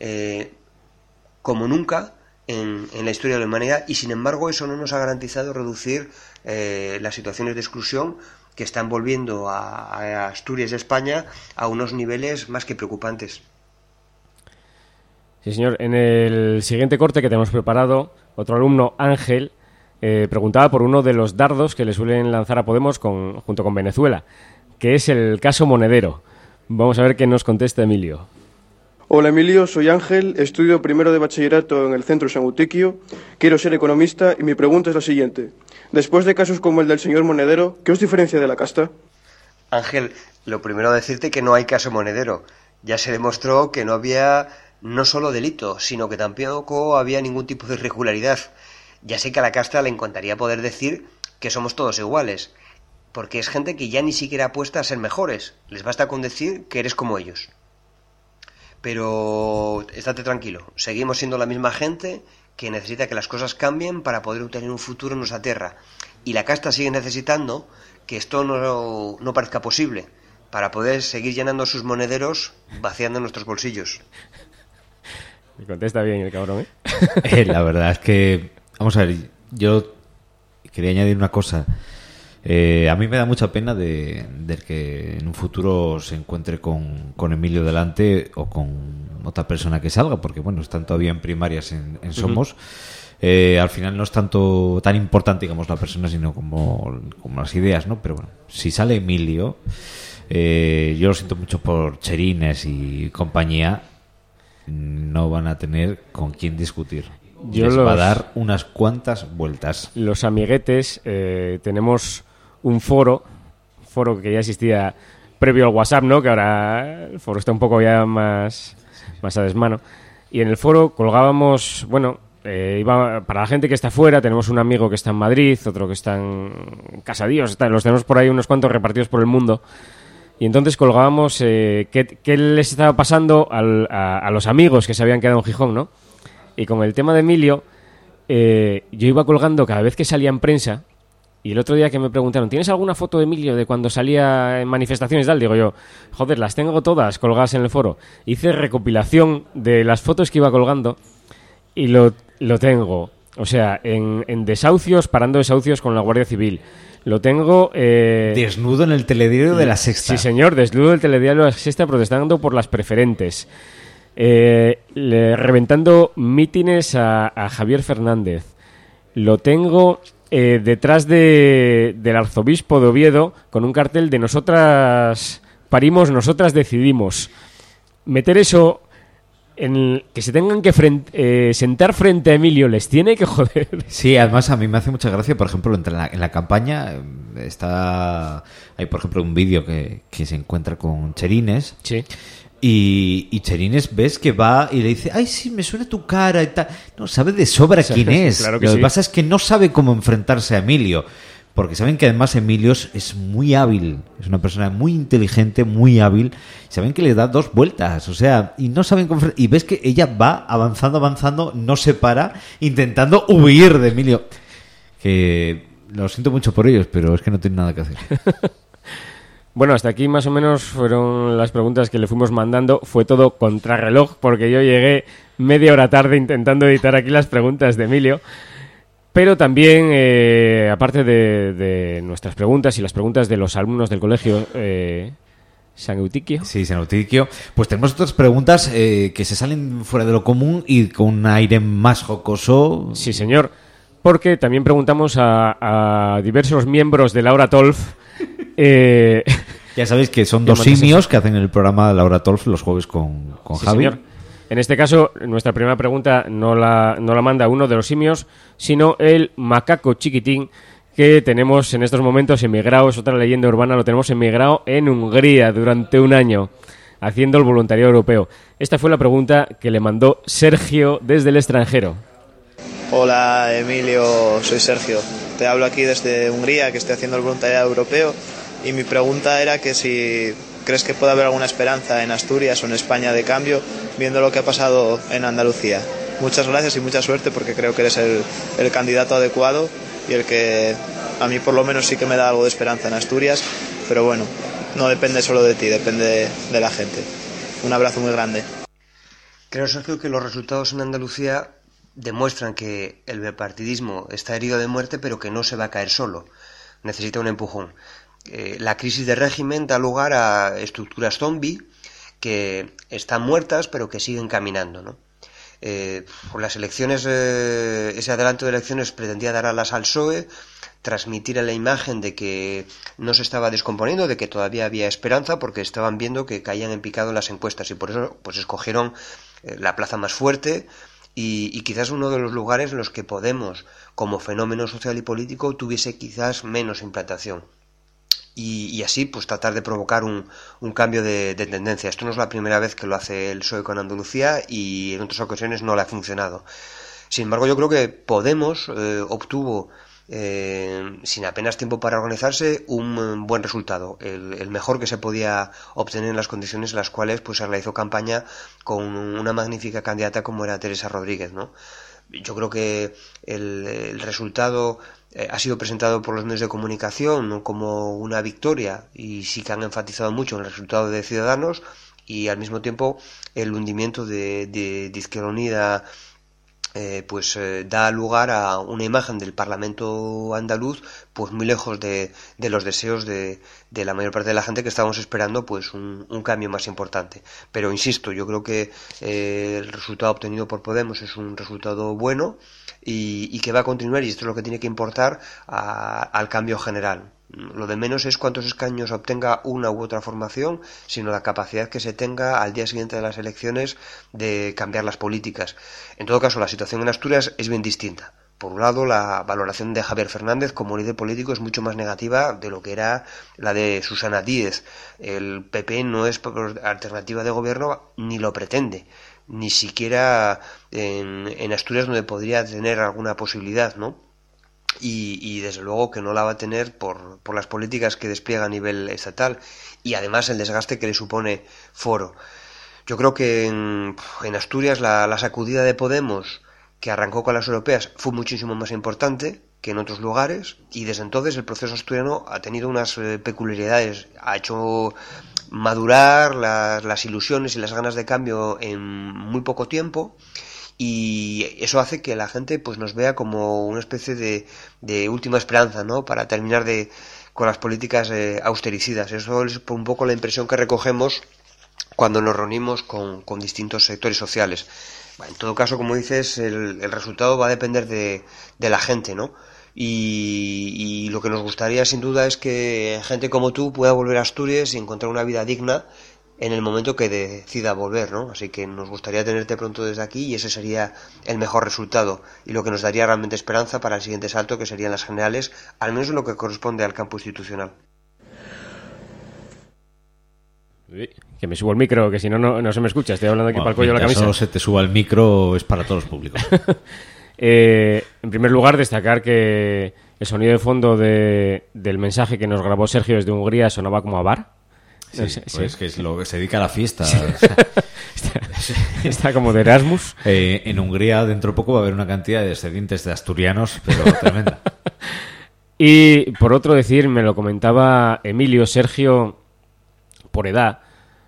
como nunca en la historia de la humanidad, y sin embargo eso no nos ha garantizado reducir las situaciones de exclusión que están volviendo a Asturias y España a unos niveles más que preocupantes. Sí, señor. En el siguiente corte que tenemos preparado, otro alumno, Ángel, preguntaba por uno de los dardos que le suelen lanzar a Podemos junto con Venezuela, que es el caso Monedero. Vamos a ver qué nos contesta Emilio. Hola Emilio, soy Ángel, estudio primero de bachillerato en el Centro San Eutiquio, quiero ser economista y mi pregunta es la siguiente. Después de casos como el del señor Monedero, ¿qué os diferencia de la casta? Ángel, lo primero decirte que no hay caso Monedero. Ya se demostró que no había no solo delito, sino que tampoco había ningún tipo de irregularidad. Ya sé que a la casta le encantaría poder decir que somos todos iguales, porque es gente que ya ni siquiera apuesta a ser mejores. Les basta con decir que eres como ellos. Pero estate tranquilo, seguimos siendo la misma gente que necesita que las cosas cambien para poder obtener un futuro en nuestra tierra. Y la casta sigue necesitando que esto no parezca posible, para poder seguir llenando sus monederos, vaciando nuestros bolsillos. Me contesta bien el cabrón, ¿eh? La verdad es que, vamos a ver, yo quería añadir una cosa. A mí me da mucha pena de que en un futuro se encuentre con Emilio delante o con otra persona que salga, porque bueno, están todavía en primarias en Somos. Al final no es tan importante, digamos, la persona, sino como las ideas, ¿no? Pero bueno, si sale Emilio, yo lo siento mucho por Cherines y compañía, no van a tener con quién discutir. Les va a dar unas cuantas vueltas. Los amiguetes tenemos un foro que ya existía previo al WhatsApp, ¿no? Que ahora el foro está un poco ya más a desmano. Y en el foro colgábamos, bueno, para la gente que está fuera, tenemos un amigo que está en Madrid, otro que está en Casadíos, los tenemos por ahí unos cuantos repartidos por el mundo. Y entonces colgábamos qué les estaba pasando a los amigos que se habían quedado en Gijón, ¿no? Y con el tema de Emilio, yo iba colgando cada vez que salía en prensa. Y el otro día que me preguntaron, ¿tienes alguna foto de Emilio de cuando salía en manifestaciones y tal? Digo yo, joder, las tengo todas colgadas en el foro. Hice recopilación de las fotos que iba colgando y lo tengo. O sea, en desahucios, parando desahucios con la Guardia Civil. Lo tengo... desnudo en el telediario de La Sexta. Sí, señor, desnudo en el telediario de La Sexta protestando por las preferentes. Reventando mítines a Javier Fernández. Lo tengo detrás del arzobispo de Oviedo con un cartel de nosotras parimos, nosotras decidimos. Meter eso en que se tengan que sentar frente a Emilio les tiene que joder. Sí, además a mí me hace mucha gracia, por ejemplo, en la campaña hay por ejemplo un vídeo que se encuentra con Cherines. Sí. Y Cherines ves que va y le dice, ay, sí, me suena tu cara y tal. No, sabe de sobra quién es. Claro que Lo que sí. pasa es que no sabe cómo enfrentarse a Emilio. porque saben que además Emilio es muy hábil, es una persona muy inteligente, muy hábil, saben que le da 2 vueltas, o sea, y no saben cómo, y ves que ella va avanzando, no se para, intentando huir de Emilio, que lo siento mucho por ellos, pero es que no tienen nada que hacer. Bueno, hasta aquí más o menos fueron las preguntas que le fuimos mandando. Fue todo contrarreloj porque yo llegué media hora tarde intentando editar aquí las preguntas de Emilio. Pero también, aparte de nuestras preguntas y las preguntas de los alumnos del colegio San Eutiquio. Sí, San Eutiquio. Pues tenemos otras preguntas que se salen fuera de lo común y con un aire más jocoso. Sí, señor. Porque también preguntamos a diversos miembros de Laura Tolf. Ya sabéis que son 2 simios que hacen el programa Laura Tolf los jueves con sí, Javi. Señor. En este caso, nuestra primera pregunta no la manda uno de los simios, sino el macaco chiquitín que tenemos en estos momentos emigrado. Es otra leyenda urbana, lo tenemos emigrado en Hungría durante un año, haciendo el voluntariado europeo. Esta fue la pregunta que le mandó Sergio desde el extranjero. Hola Emilio, soy Sergio. Te hablo aquí desde Hungría, que estoy haciendo el voluntariado europeo. Y mi pregunta era que si crees que puede haber alguna esperanza en Asturias o en España de cambio, viendo lo que ha pasado en Andalucía. Muchas gracias y mucha suerte, porque creo que eres el candidato adecuado y el que a mí por lo menos sí que me da algo de esperanza en Asturias, pero bueno, no depende solo de ti, depende de la gente. Un abrazo muy grande. Creo, Sergio, que los resultados en Andalucía demuestran que el bipartidismo está herido de muerte, pero que no se va a caer solo. Necesita un empujón. La crisis de régimen da lugar a estructuras zombie que están muertas pero que siguen caminando, ¿no? Por las elecciones, ese adelanto de elecciones pretendía dar alas al PSOE, transmitir la imagen de que no se estaba descomponiendo, de que todavía había esperanza, porque estaban viendo que caían en picado en las encuestas, y por eso pues escogieron la plaza más fuerte y quizás uno de los lugares en los que Podemos, como fenómeno social y político, tuviese quizás menos implantación. Y así pues tratar de provocar un cambio de tendencia. Esto no es la primera vez que lo hace el PSOE con Andalucía, y en otras ocasiones no le ha funcionado. Sin embargo, yo creo que Podemos obtuvo, sin apenas tiempo para organizarse, un buen resultado, el mejor que se podía obtener en las condiciones en las cuales pues se realizó campaña con una magnífica candidata como era Teresa Rodríguez, ¿no? Yo creo que el resultado ha sido presentado por los medios de comunicación, ¿no?, como una victoria, y sí que han enfatizado mucho en el resultado de Ciudadanos, y al mismo tiempo el hundimiento de Izquierda Unida da lugar a una imagen del Parlamento andaluz pues muy lejos de los deseos de la mayor parte de la gente, que estábamos esperando pues un cambio más importante. Pero insisto, yo creo que el resultado obtenido por Podemos es un resultado bueno y que va a continuar, y esto es lo que tiene que importar al cambio general. Lo de menos es cuántos escaños obtenga una u otra formación, sino la capacidad que se tenga al día siguiente de las elecciones de cambiar las políticas. En todo caso, la situación en Asturias es bien distinta. Por un lado, la valoración de Javier Fernández como líder político es mucho más negativa de lo que era la de Susana Díez. El PP no es alternativa de gobierno, ni lo pretende, ni siquiera en Asturias, donde podría tener alguna posibilidad, ¿no? Y desde luego que no la va a tener por las políticas que despliega a nivel estatal, y además el desgaste que le supone Foro. Yo creo que en Asturias la sacudida de Podemos, que arrancó con las europeas, fue muchísimo más importante que en otros lugares, y desde entonces el proceso asturiano ha tenido unas peculiaridades, ha hecho madurar las ilusiones y las ganas de cambio en muy poco tiempo, y eso hace que la gente pues nos vea como una especie de última esperanza, ¿no?, para terminar con las políticas austericidas. Eso es un poco la impresión que recogemos cuando nos reunimos con distintos sectores sociales. En todo caso, como dices, el resultado va a depender de la gente, ¿no? Y lo que nos gustaría sin duda es que gente como tú pueda volver a Asturias y encontrar una vida digna en el momento que decida volver, ¿no? Así que nos gustaría tenerte pronto desde aquí, y ese sería el mejor resultado y lo que nos daría realmente esperanza para el siguiente salto, que serían las generales, al menos en lo que corresponde al campo institucional. Que me subo el micro, que si no se me escucha. Estoy hablando aquí para el cuello de la camisa. Solo se te suba el micro, es para todos los públicos. En primer lugar, destacar que el sonido de fondo del mensaje que nos grabó Sergio desde Hungría sonaba como a bar. Sí, pues que es lo que se dedica a la fiesta. Sí. Está como de Erasmus. En Hungría dentro de poco va a haber una cantidad de descendientes de asturianos, pero tremenda. Y por otro decir, me lo comentaba Emilio, Sergio, por edad,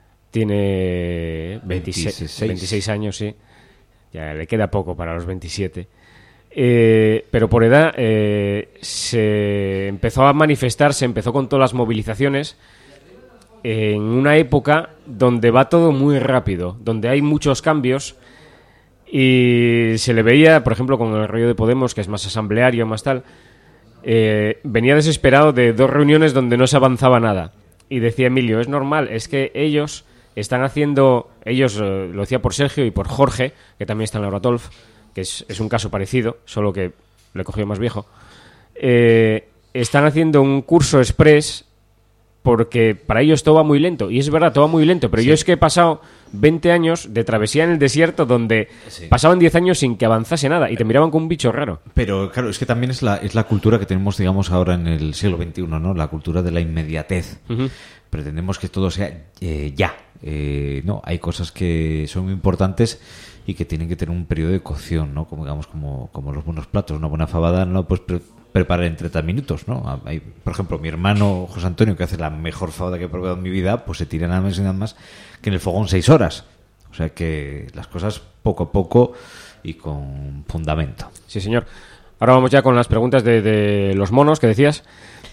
tiene 26 años, sí. Ya le queda poco para los 27. Pero por edad se empezó a manifestar, se empezó con todas las movilizaciones en una época donde va todo muy rápido, donde hay muchos cambios y se le veía, por ejemplo, con el rollo de Podemos, que es más asambleario, más tal, venía desesperado de 2 reuniones donde no se avanzaba nada. Y decía Emilio, es normal, es que ellos están haciendo, lo decía por Sergio y por Jorge, que también está en Laura Tolf, que es un caso parecido, solo que le he cogido más viejo, están haciendo un curso express porque para ellos todo va muy lento. Y es verdad, todo va muy lento, pero yo es que he pasado 20 años de travesía en el desierto donde pasaban 10 años sin que avanzase nada y te miraban con un bicho raro. Pero claro, es que también es la cultura que tenemos, digamos, ahora en el siglo XXI, ¿no? La cultura de la inmediatez. Pretendemos que todo sea ya. No, hay cosas que son muy importantes y que tienen que tener un periodo de cocción, ¿no? Como digamos, como los buenos platos. Una buena fabada no pues preparar en 30 minutos, ¿no? Hay, por ejemplo, mi hermano José Antonio, que hace la mejor fabada que he probado en mi vida, pues se tira nada más y nada más que en el fogón 6 horas. O sea que las cosas poco a poco y con fundamento. Sí, señor. Ahora vamos ya con las preguntas de los monos que decías.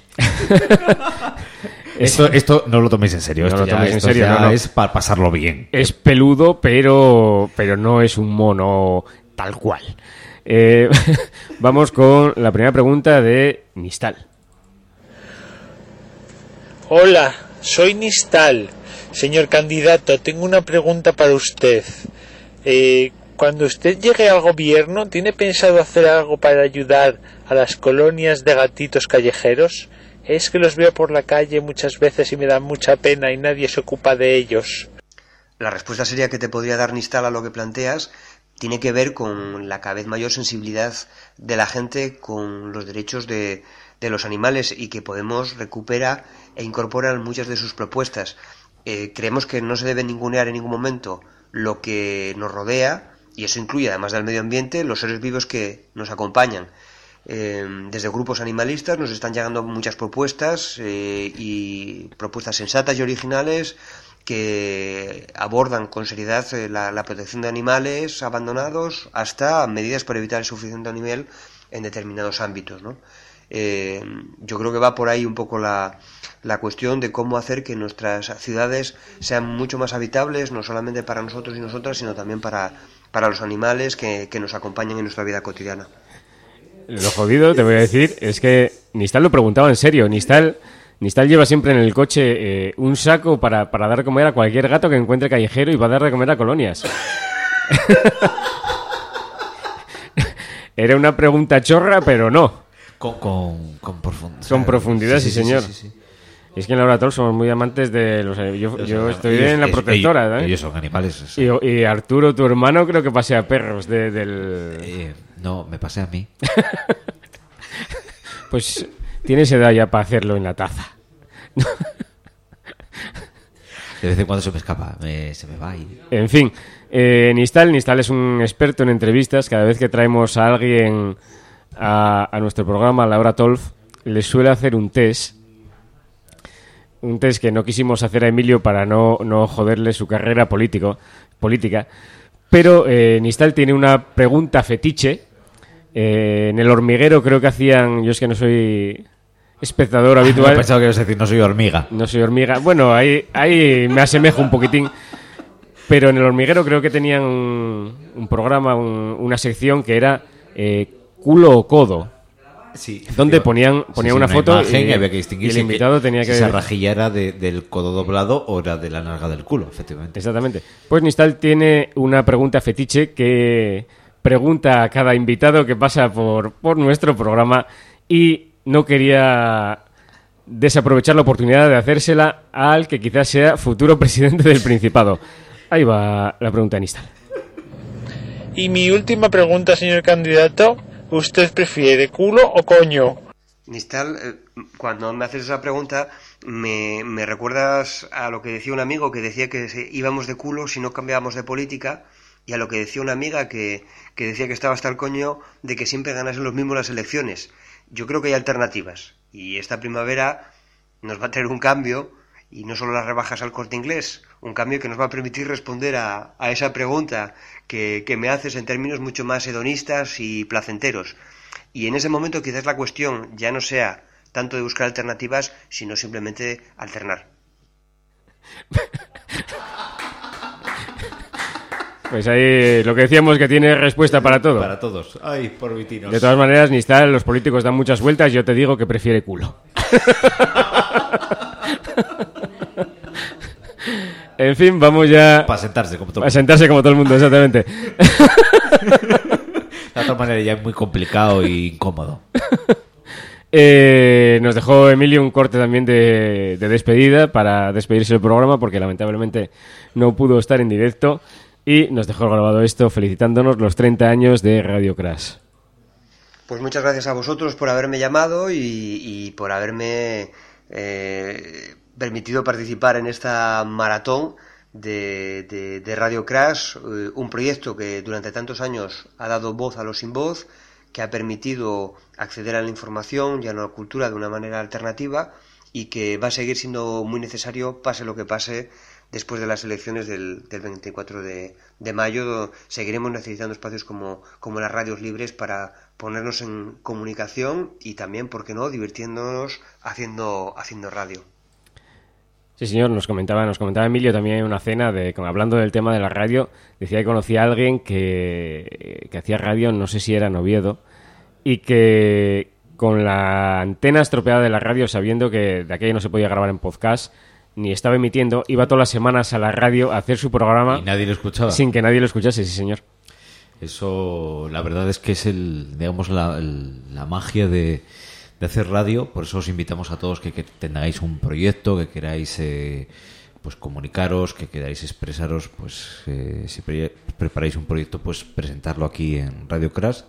Esto no lo toméis en serio. No lo toméis en serio, no. Es para pasarlo bien. Es peludo, pero no es un mono tal cual. Vamos con la primera pregunta de Nistal. Hola, soy Nistal. Señor candidato, tengo una pregunta para usted. Cuando usted llegue al gobierno, ¿tiene pensado hacer algo para ayudar a las colonias de gatitos callejeros? Es que los veo por la calle muchas veces y me dan mucha pena y nadie se ocupa de ellos. La respuesta seria que te podría dar Nistal a lo que planteas tiene que ver con la cada vez mayor sensibilidad de la gente con los derechos de los animales y que Podemos recupera e incorpora en muchas de sus propuestas. Creemos que no se debe ningunear en ningún momento lo que nos rodea y eso incluye, además del medio ambiente, los seres vivos que nos acompañan. Desde grupos animalistas nos están llegando muchas propuestas y propuestas sensatas y originales que abordan con seriedad la protección de animales abandonados hasta medidas para evitar el sufrimiento animal en determinados ámbitos, ¿no? Yo creo que va por ahí un poco la cuestión de cómo hacer que nuestras ciudades sean mucho más habitables, no solamente para nosotros y nosotras, sino también para los animales que nos acompañan en nuestra vida cotidiana. Lo jodido, te voy a decir, es que Nistal lo preguntaba en serio. Nistal lleva siempre en el coche un saco para dar de comer a cualquier gato que encuentre callejero y va a dar de comer a colonias. Era una pregunta chorra, pero no. Con profundidad. Con profundidad, sí, señor. Sí. Es que en Laborator somos muy amantes de los animales. Yo estoy en la protectora, ¿eh? Ellos son animales. Y Arturo, tu hermano, creo que pasea perros no, me pasea a mí. Pues tienes edad ya para hacerlo en la taza. De vez en cuando se me escapa, se me va y... En fin, Nistal es un experto en entrevistas. Cada vez que traemos a alguien a nuestro programa, a Laura Tolf, le suele hacer un test que no quisimos hacer a Emilio para no joderle su carrera política, pero Nistal tiene una pregunta fetiche. En El Hormiguero creo que hacían, yo es que no soy espectador habitual. He pensado que ibas a decir no soy hormiga. No soy hormiga, bueno, ahí me asemejo un poquitín, pero en El Hormiguero creo que tenían un programa, una sección que era culo o codo. Sí, donde ponían una foto y había que distinguir y el invitado tenía que si esa rajilla era del codo doblado o era de la nalga del culo, efectivamente. Exactamente. Pues Nistal tiene una pregunta fetiche que pregunta a cada invitado que pasa por nuestro programa y no quería desaprovechar la oportunidad de hacérsela al que quizás sea futuro presidente del Principado. Ahí va la pregunta de Nistal. Y mi última pregunta, señor candidato, ¿usted prefiere culo o coño? Nistal, cuando me haces esa pregunta, me recuerdas a lo que decía un amigo que decía que íbamos de culo si no cambiábamos de política, y a lo que decía una amiga que decía que estaba hasta el coño de que siempre ganasen los mismos las elecciones. Yo creo que hay alternativas, y esta primavera nos va a traer un cambio, y no solo las rebajas al Corte Inglés, un cambio que nos va a permitir responder a esa pregunta que me haces en términos mucho más hedonistas y placenteros. Y en ese momento quizás la cuestión ya no sea tanto de buscar alternativas, sino simplemente alternar. Pues ahí lo que decíamos, que tiene respuesta para todo. Para todos. Ay, por vitinos. De todas maneras, Nistal, los políticos dan muchas vueltas, yo te digo que prefiere culo. En fin, vamos ya... Para sentarse como todo el mundo. Para sentarse como todo el mundo, exactamente. De otra manera ya es muy complicado e incómodo. Nos dejó Emilio un corte también de despedida para despedirse del programa, porque lamentablemente no pudo estar en directo, y nos dejó grabado esto felicitándonos los 30 años de Radio Crash. Pues muchas gracias a vosotros por haberme llamado y por haberme permitido participar en esta maratón de Radio Crash, un proyecto que durante tantos años ha dado voz a los sin voz, que ha permitido acceder a la información y a la cultura de una manera alternativa, y que va a seguir siendo muy necesario, pase lo que pase, después de las elecciones del 24 de mayo. Seguiremos necesitando espacios como las radios libres para ponernos en comunicación y también, ¿por qué no?, divirtiéndonos haciendo radio. Sí, señor, nos comentaba Emilio también en una cena, hablando del tema de la radio, decía que conocía a alguien que hacía radio, no sé si era en Oviedo, y que con la antena estropeada de la radio, sabiendo que de aquello no se podía grabar en podcast, ni estaba emitiendo, iba todas las semanas a la radio a hacer su programa. Y nadie lo escuchaba. Sin que nadie lo escuchase, sí, señor. Eso, la verdad es que es la magia de hacer radio. Por eso os invitamos a todos que tengáis un proyecto, que queráis pues comunicaros, que queráis expresaros, pues si preparáis un proyecto, pues presentarlo aquí en Radio Crash,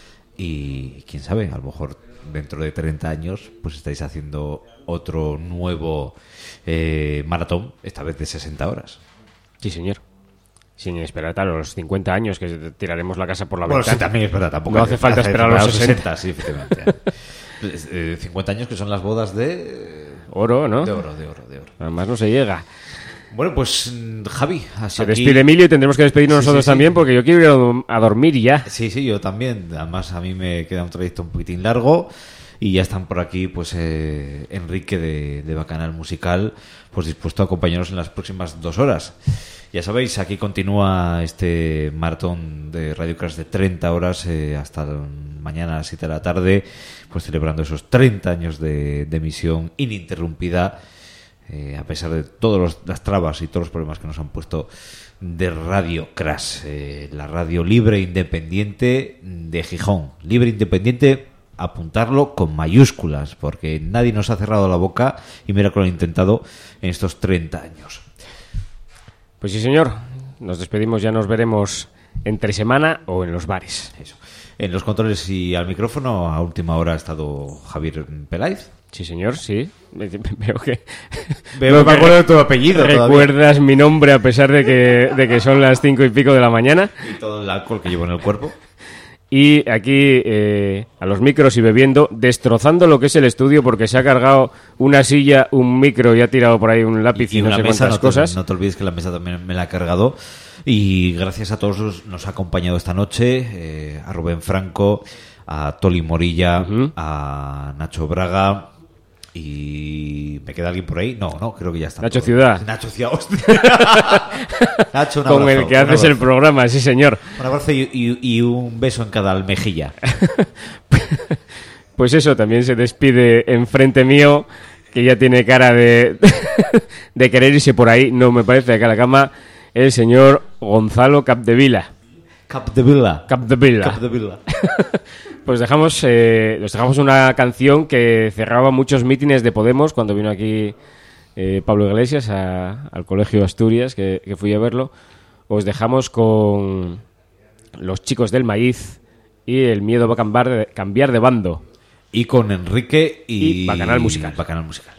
y quién sabe, a lo mejor dentro de 30 años pues estáis haciendo otro nuevo maratón, esta vez de 60 horas. Sí, señor. Sin esperar a los 50 años, que tiraremos la casa por la ventana. Bueno, sí, también es verdad, tampoco no hace falta esperar a los 60. Sí, efectivamente. 50 años, que son las bodas de... Oro, ¿no? De oro. Además no se llega. Bueno, pues Javi, se despide Emilio y tendremos que despedirnos nosotros también, porque yo quiero ir a dormir ya. Sí, yo también. Además a mí me queda un trayecto un poquitín largo. Y ya están por aquí pues Enrique de Bacanal Musical, pues dispuesto a acompañarnos en las próximas 2 horas. Ya sabéis, aquí continúa este maratón de Radio Crash de 30 horas hasta mañana a las 7 de la tarde, pues celebrando esos 30 años de emisión ininterrumpida, a pesar de todas las trabas y todos los problemas que nos han puesto, de Radio Crash, la radio libre independiente de Gijón. Libre independiente, apuntarlo con mayúsculas, porque nadie nos ha cerrado la boca, y mira que lo han intentado en estos 30 años. Pues sí, señor, nos despedimos, ya nos veremos entre semana o en los bares. Eso. En los controles y al micrófono a última hora ha estado Javier Peláez. Sí, señor, sí. Veo que me acuerdo de tu apellido. Recuerdas mi nombre a pesar de que son las 5 y pico de la mañana. Y todo el alcohol que llevo en el cuerpo. Y aquí a los micros y bebiendo, destrozando lo que es el estudio, porque se ha cargado una silla, un micro y ha tirado por ahí un lápiz y no sé cuántas cosas. No te olvides que la mesa también me la ha cargado. Y gracias a todos nos ha acompañado esta noche, a Rubén Franco, a Toli Morilla, a Nacho Braga. ¿Y me queda alguien por ahí? No, creo que ya está. Nacho Ciudad. Nacho Ciudad, hostia. Nacho, un con abrazo, el que haces el programa, sí, señor. Un abrazo y un beso en cada mejilla. Pues eso, también se despide enfrente mío, que ya tiene cara de querer irse por ahí, no me parece, acá a la cama, el señor Gonzalo Capdevila. Capdevila. Pues nos dejamos una canción que cerraba muchos mítines de Podemos cuando vino aquí Pablo Iglesias al Colegio Asturias, que fui a verlo. Os dejamos con Los Chicos del Maíz y El miedo va a cambiar de bando. Y con Enrique y Bacanal Musical. Bacanal Musical.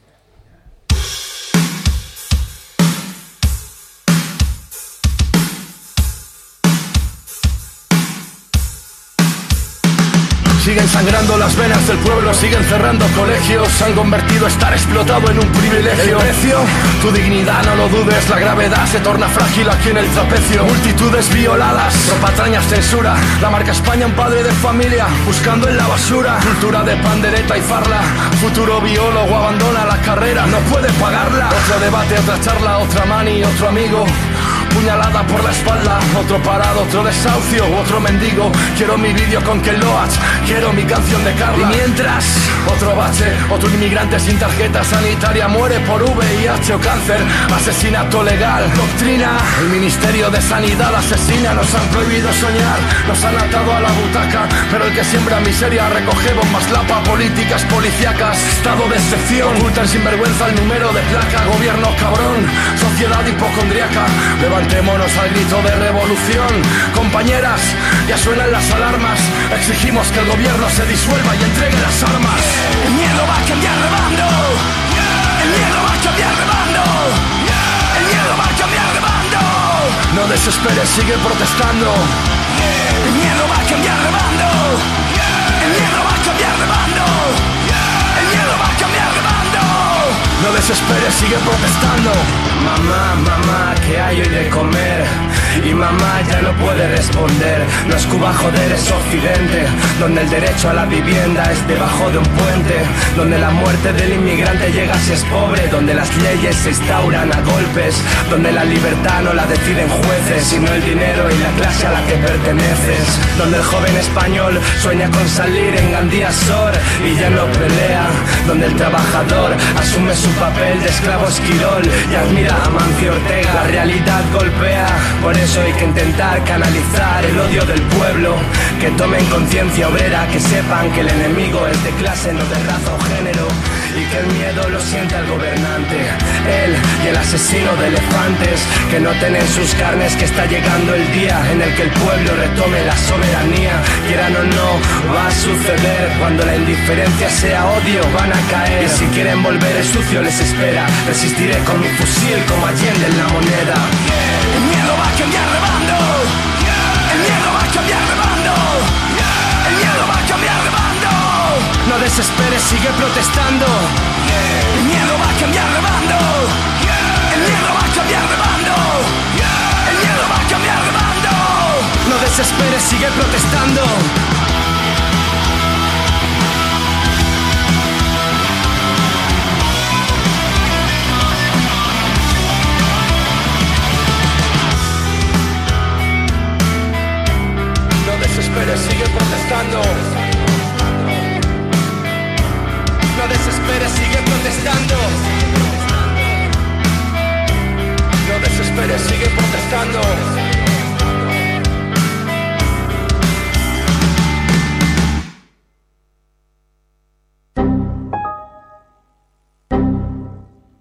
Siguen sangrando las venas del pueblo, siguen cerrando colegios, han convertido estar explotado en un privilegio. ¿El precio? Tu dignidad, no lo dudes, la gravedad se torna frágil aquí en el trapecio. Multitudes violadas, por patrañas, censura, la marca España un padre de familia, buscando en la basura. Cultura de pandereta y farla, futuro biólogo abandona la carrera, no puede pagarla. Otro debate, otra charla, otra mani, otro amigo. Puñalada por la espalda, otro parado, otro desahucio, otro mendigo. Quiero mi vídeo con Ken Loach, quiero mi canción de Carla. Y mientras, otro bache, otro inmigrante sin tarjeta sanitaria muere por VIH o cáncer. Asesinato legal, doctrina. El Ministerio de Sanidad asesina, nos han prohibido soñar, nos han atado a la butaca. Pero el que siembra miseria recoge bombas lapa, políticas policíacas, estado de excepción. Ocultan sin vergüenza el número de placa, gobierno cabrón, sociedad hipocondriaca. Levantémonos al grito de revolución. Compañeras, ya suenan las alarmas. Exigimos que el gobierno se disuelva y entregue las armas. El miedo va a cambiar de bando. El miedo va a cambiar de bando. El miedo va a cambiar de bando. No desesperes, sigue protestando. El miedo va a cambiar de bando. El miedo va a cambiar de bando. El miedo va a cambiar de bando. No desesperes, sigue protestando. Mamá, mamá, ¿qué hay hoy de comer? Y mamá ya no puede responder. No es Cuba, joder, es Occidente, donde el derecho a la vivienda es debajo de un puente, donde la muerte del inmigrante llega si es pobre, donde las leyes se instauran a golpes, donde la libertad no la deciden jueces, sino el dinero y la clase a la que perteneces, donde el joven español sueña con salir en Gandía Sor y ya no pelea, donde el trabajador asume su papel de esclavo esquirol y admira a Mancio Ortega. La realidad golpea, por eso hay que intentar canalizar el odio del pueblo, que tomen conciencia obrera, que sepan que el enemigo es de clase, no de raza o género, y que el miedo lo sienta el gobernante, él y el asesino de elefantes, que noten en sus carnes que está llegando el día en el que el pueblo retome la soberanía. Quieran o no, va a suceder, cuando la indiferencia sea odio van a caer, y si quieren volver el sucio les espera. Resistiré con mi fusil como Allende en la moneda. El miedo va a cambiar de bando. El miedo va a cambiar de bando. El miedo va a cambiar de bando. No desesperes, sigue protestando. El miedo va a cambiar de bando. El miedo va a cambiar de bando. El miedo va a cambiar de bando. No desesperes, sigue protestando. Sigue protestando. No desesperes, sigue protestando. No desesperes, sigue protestando.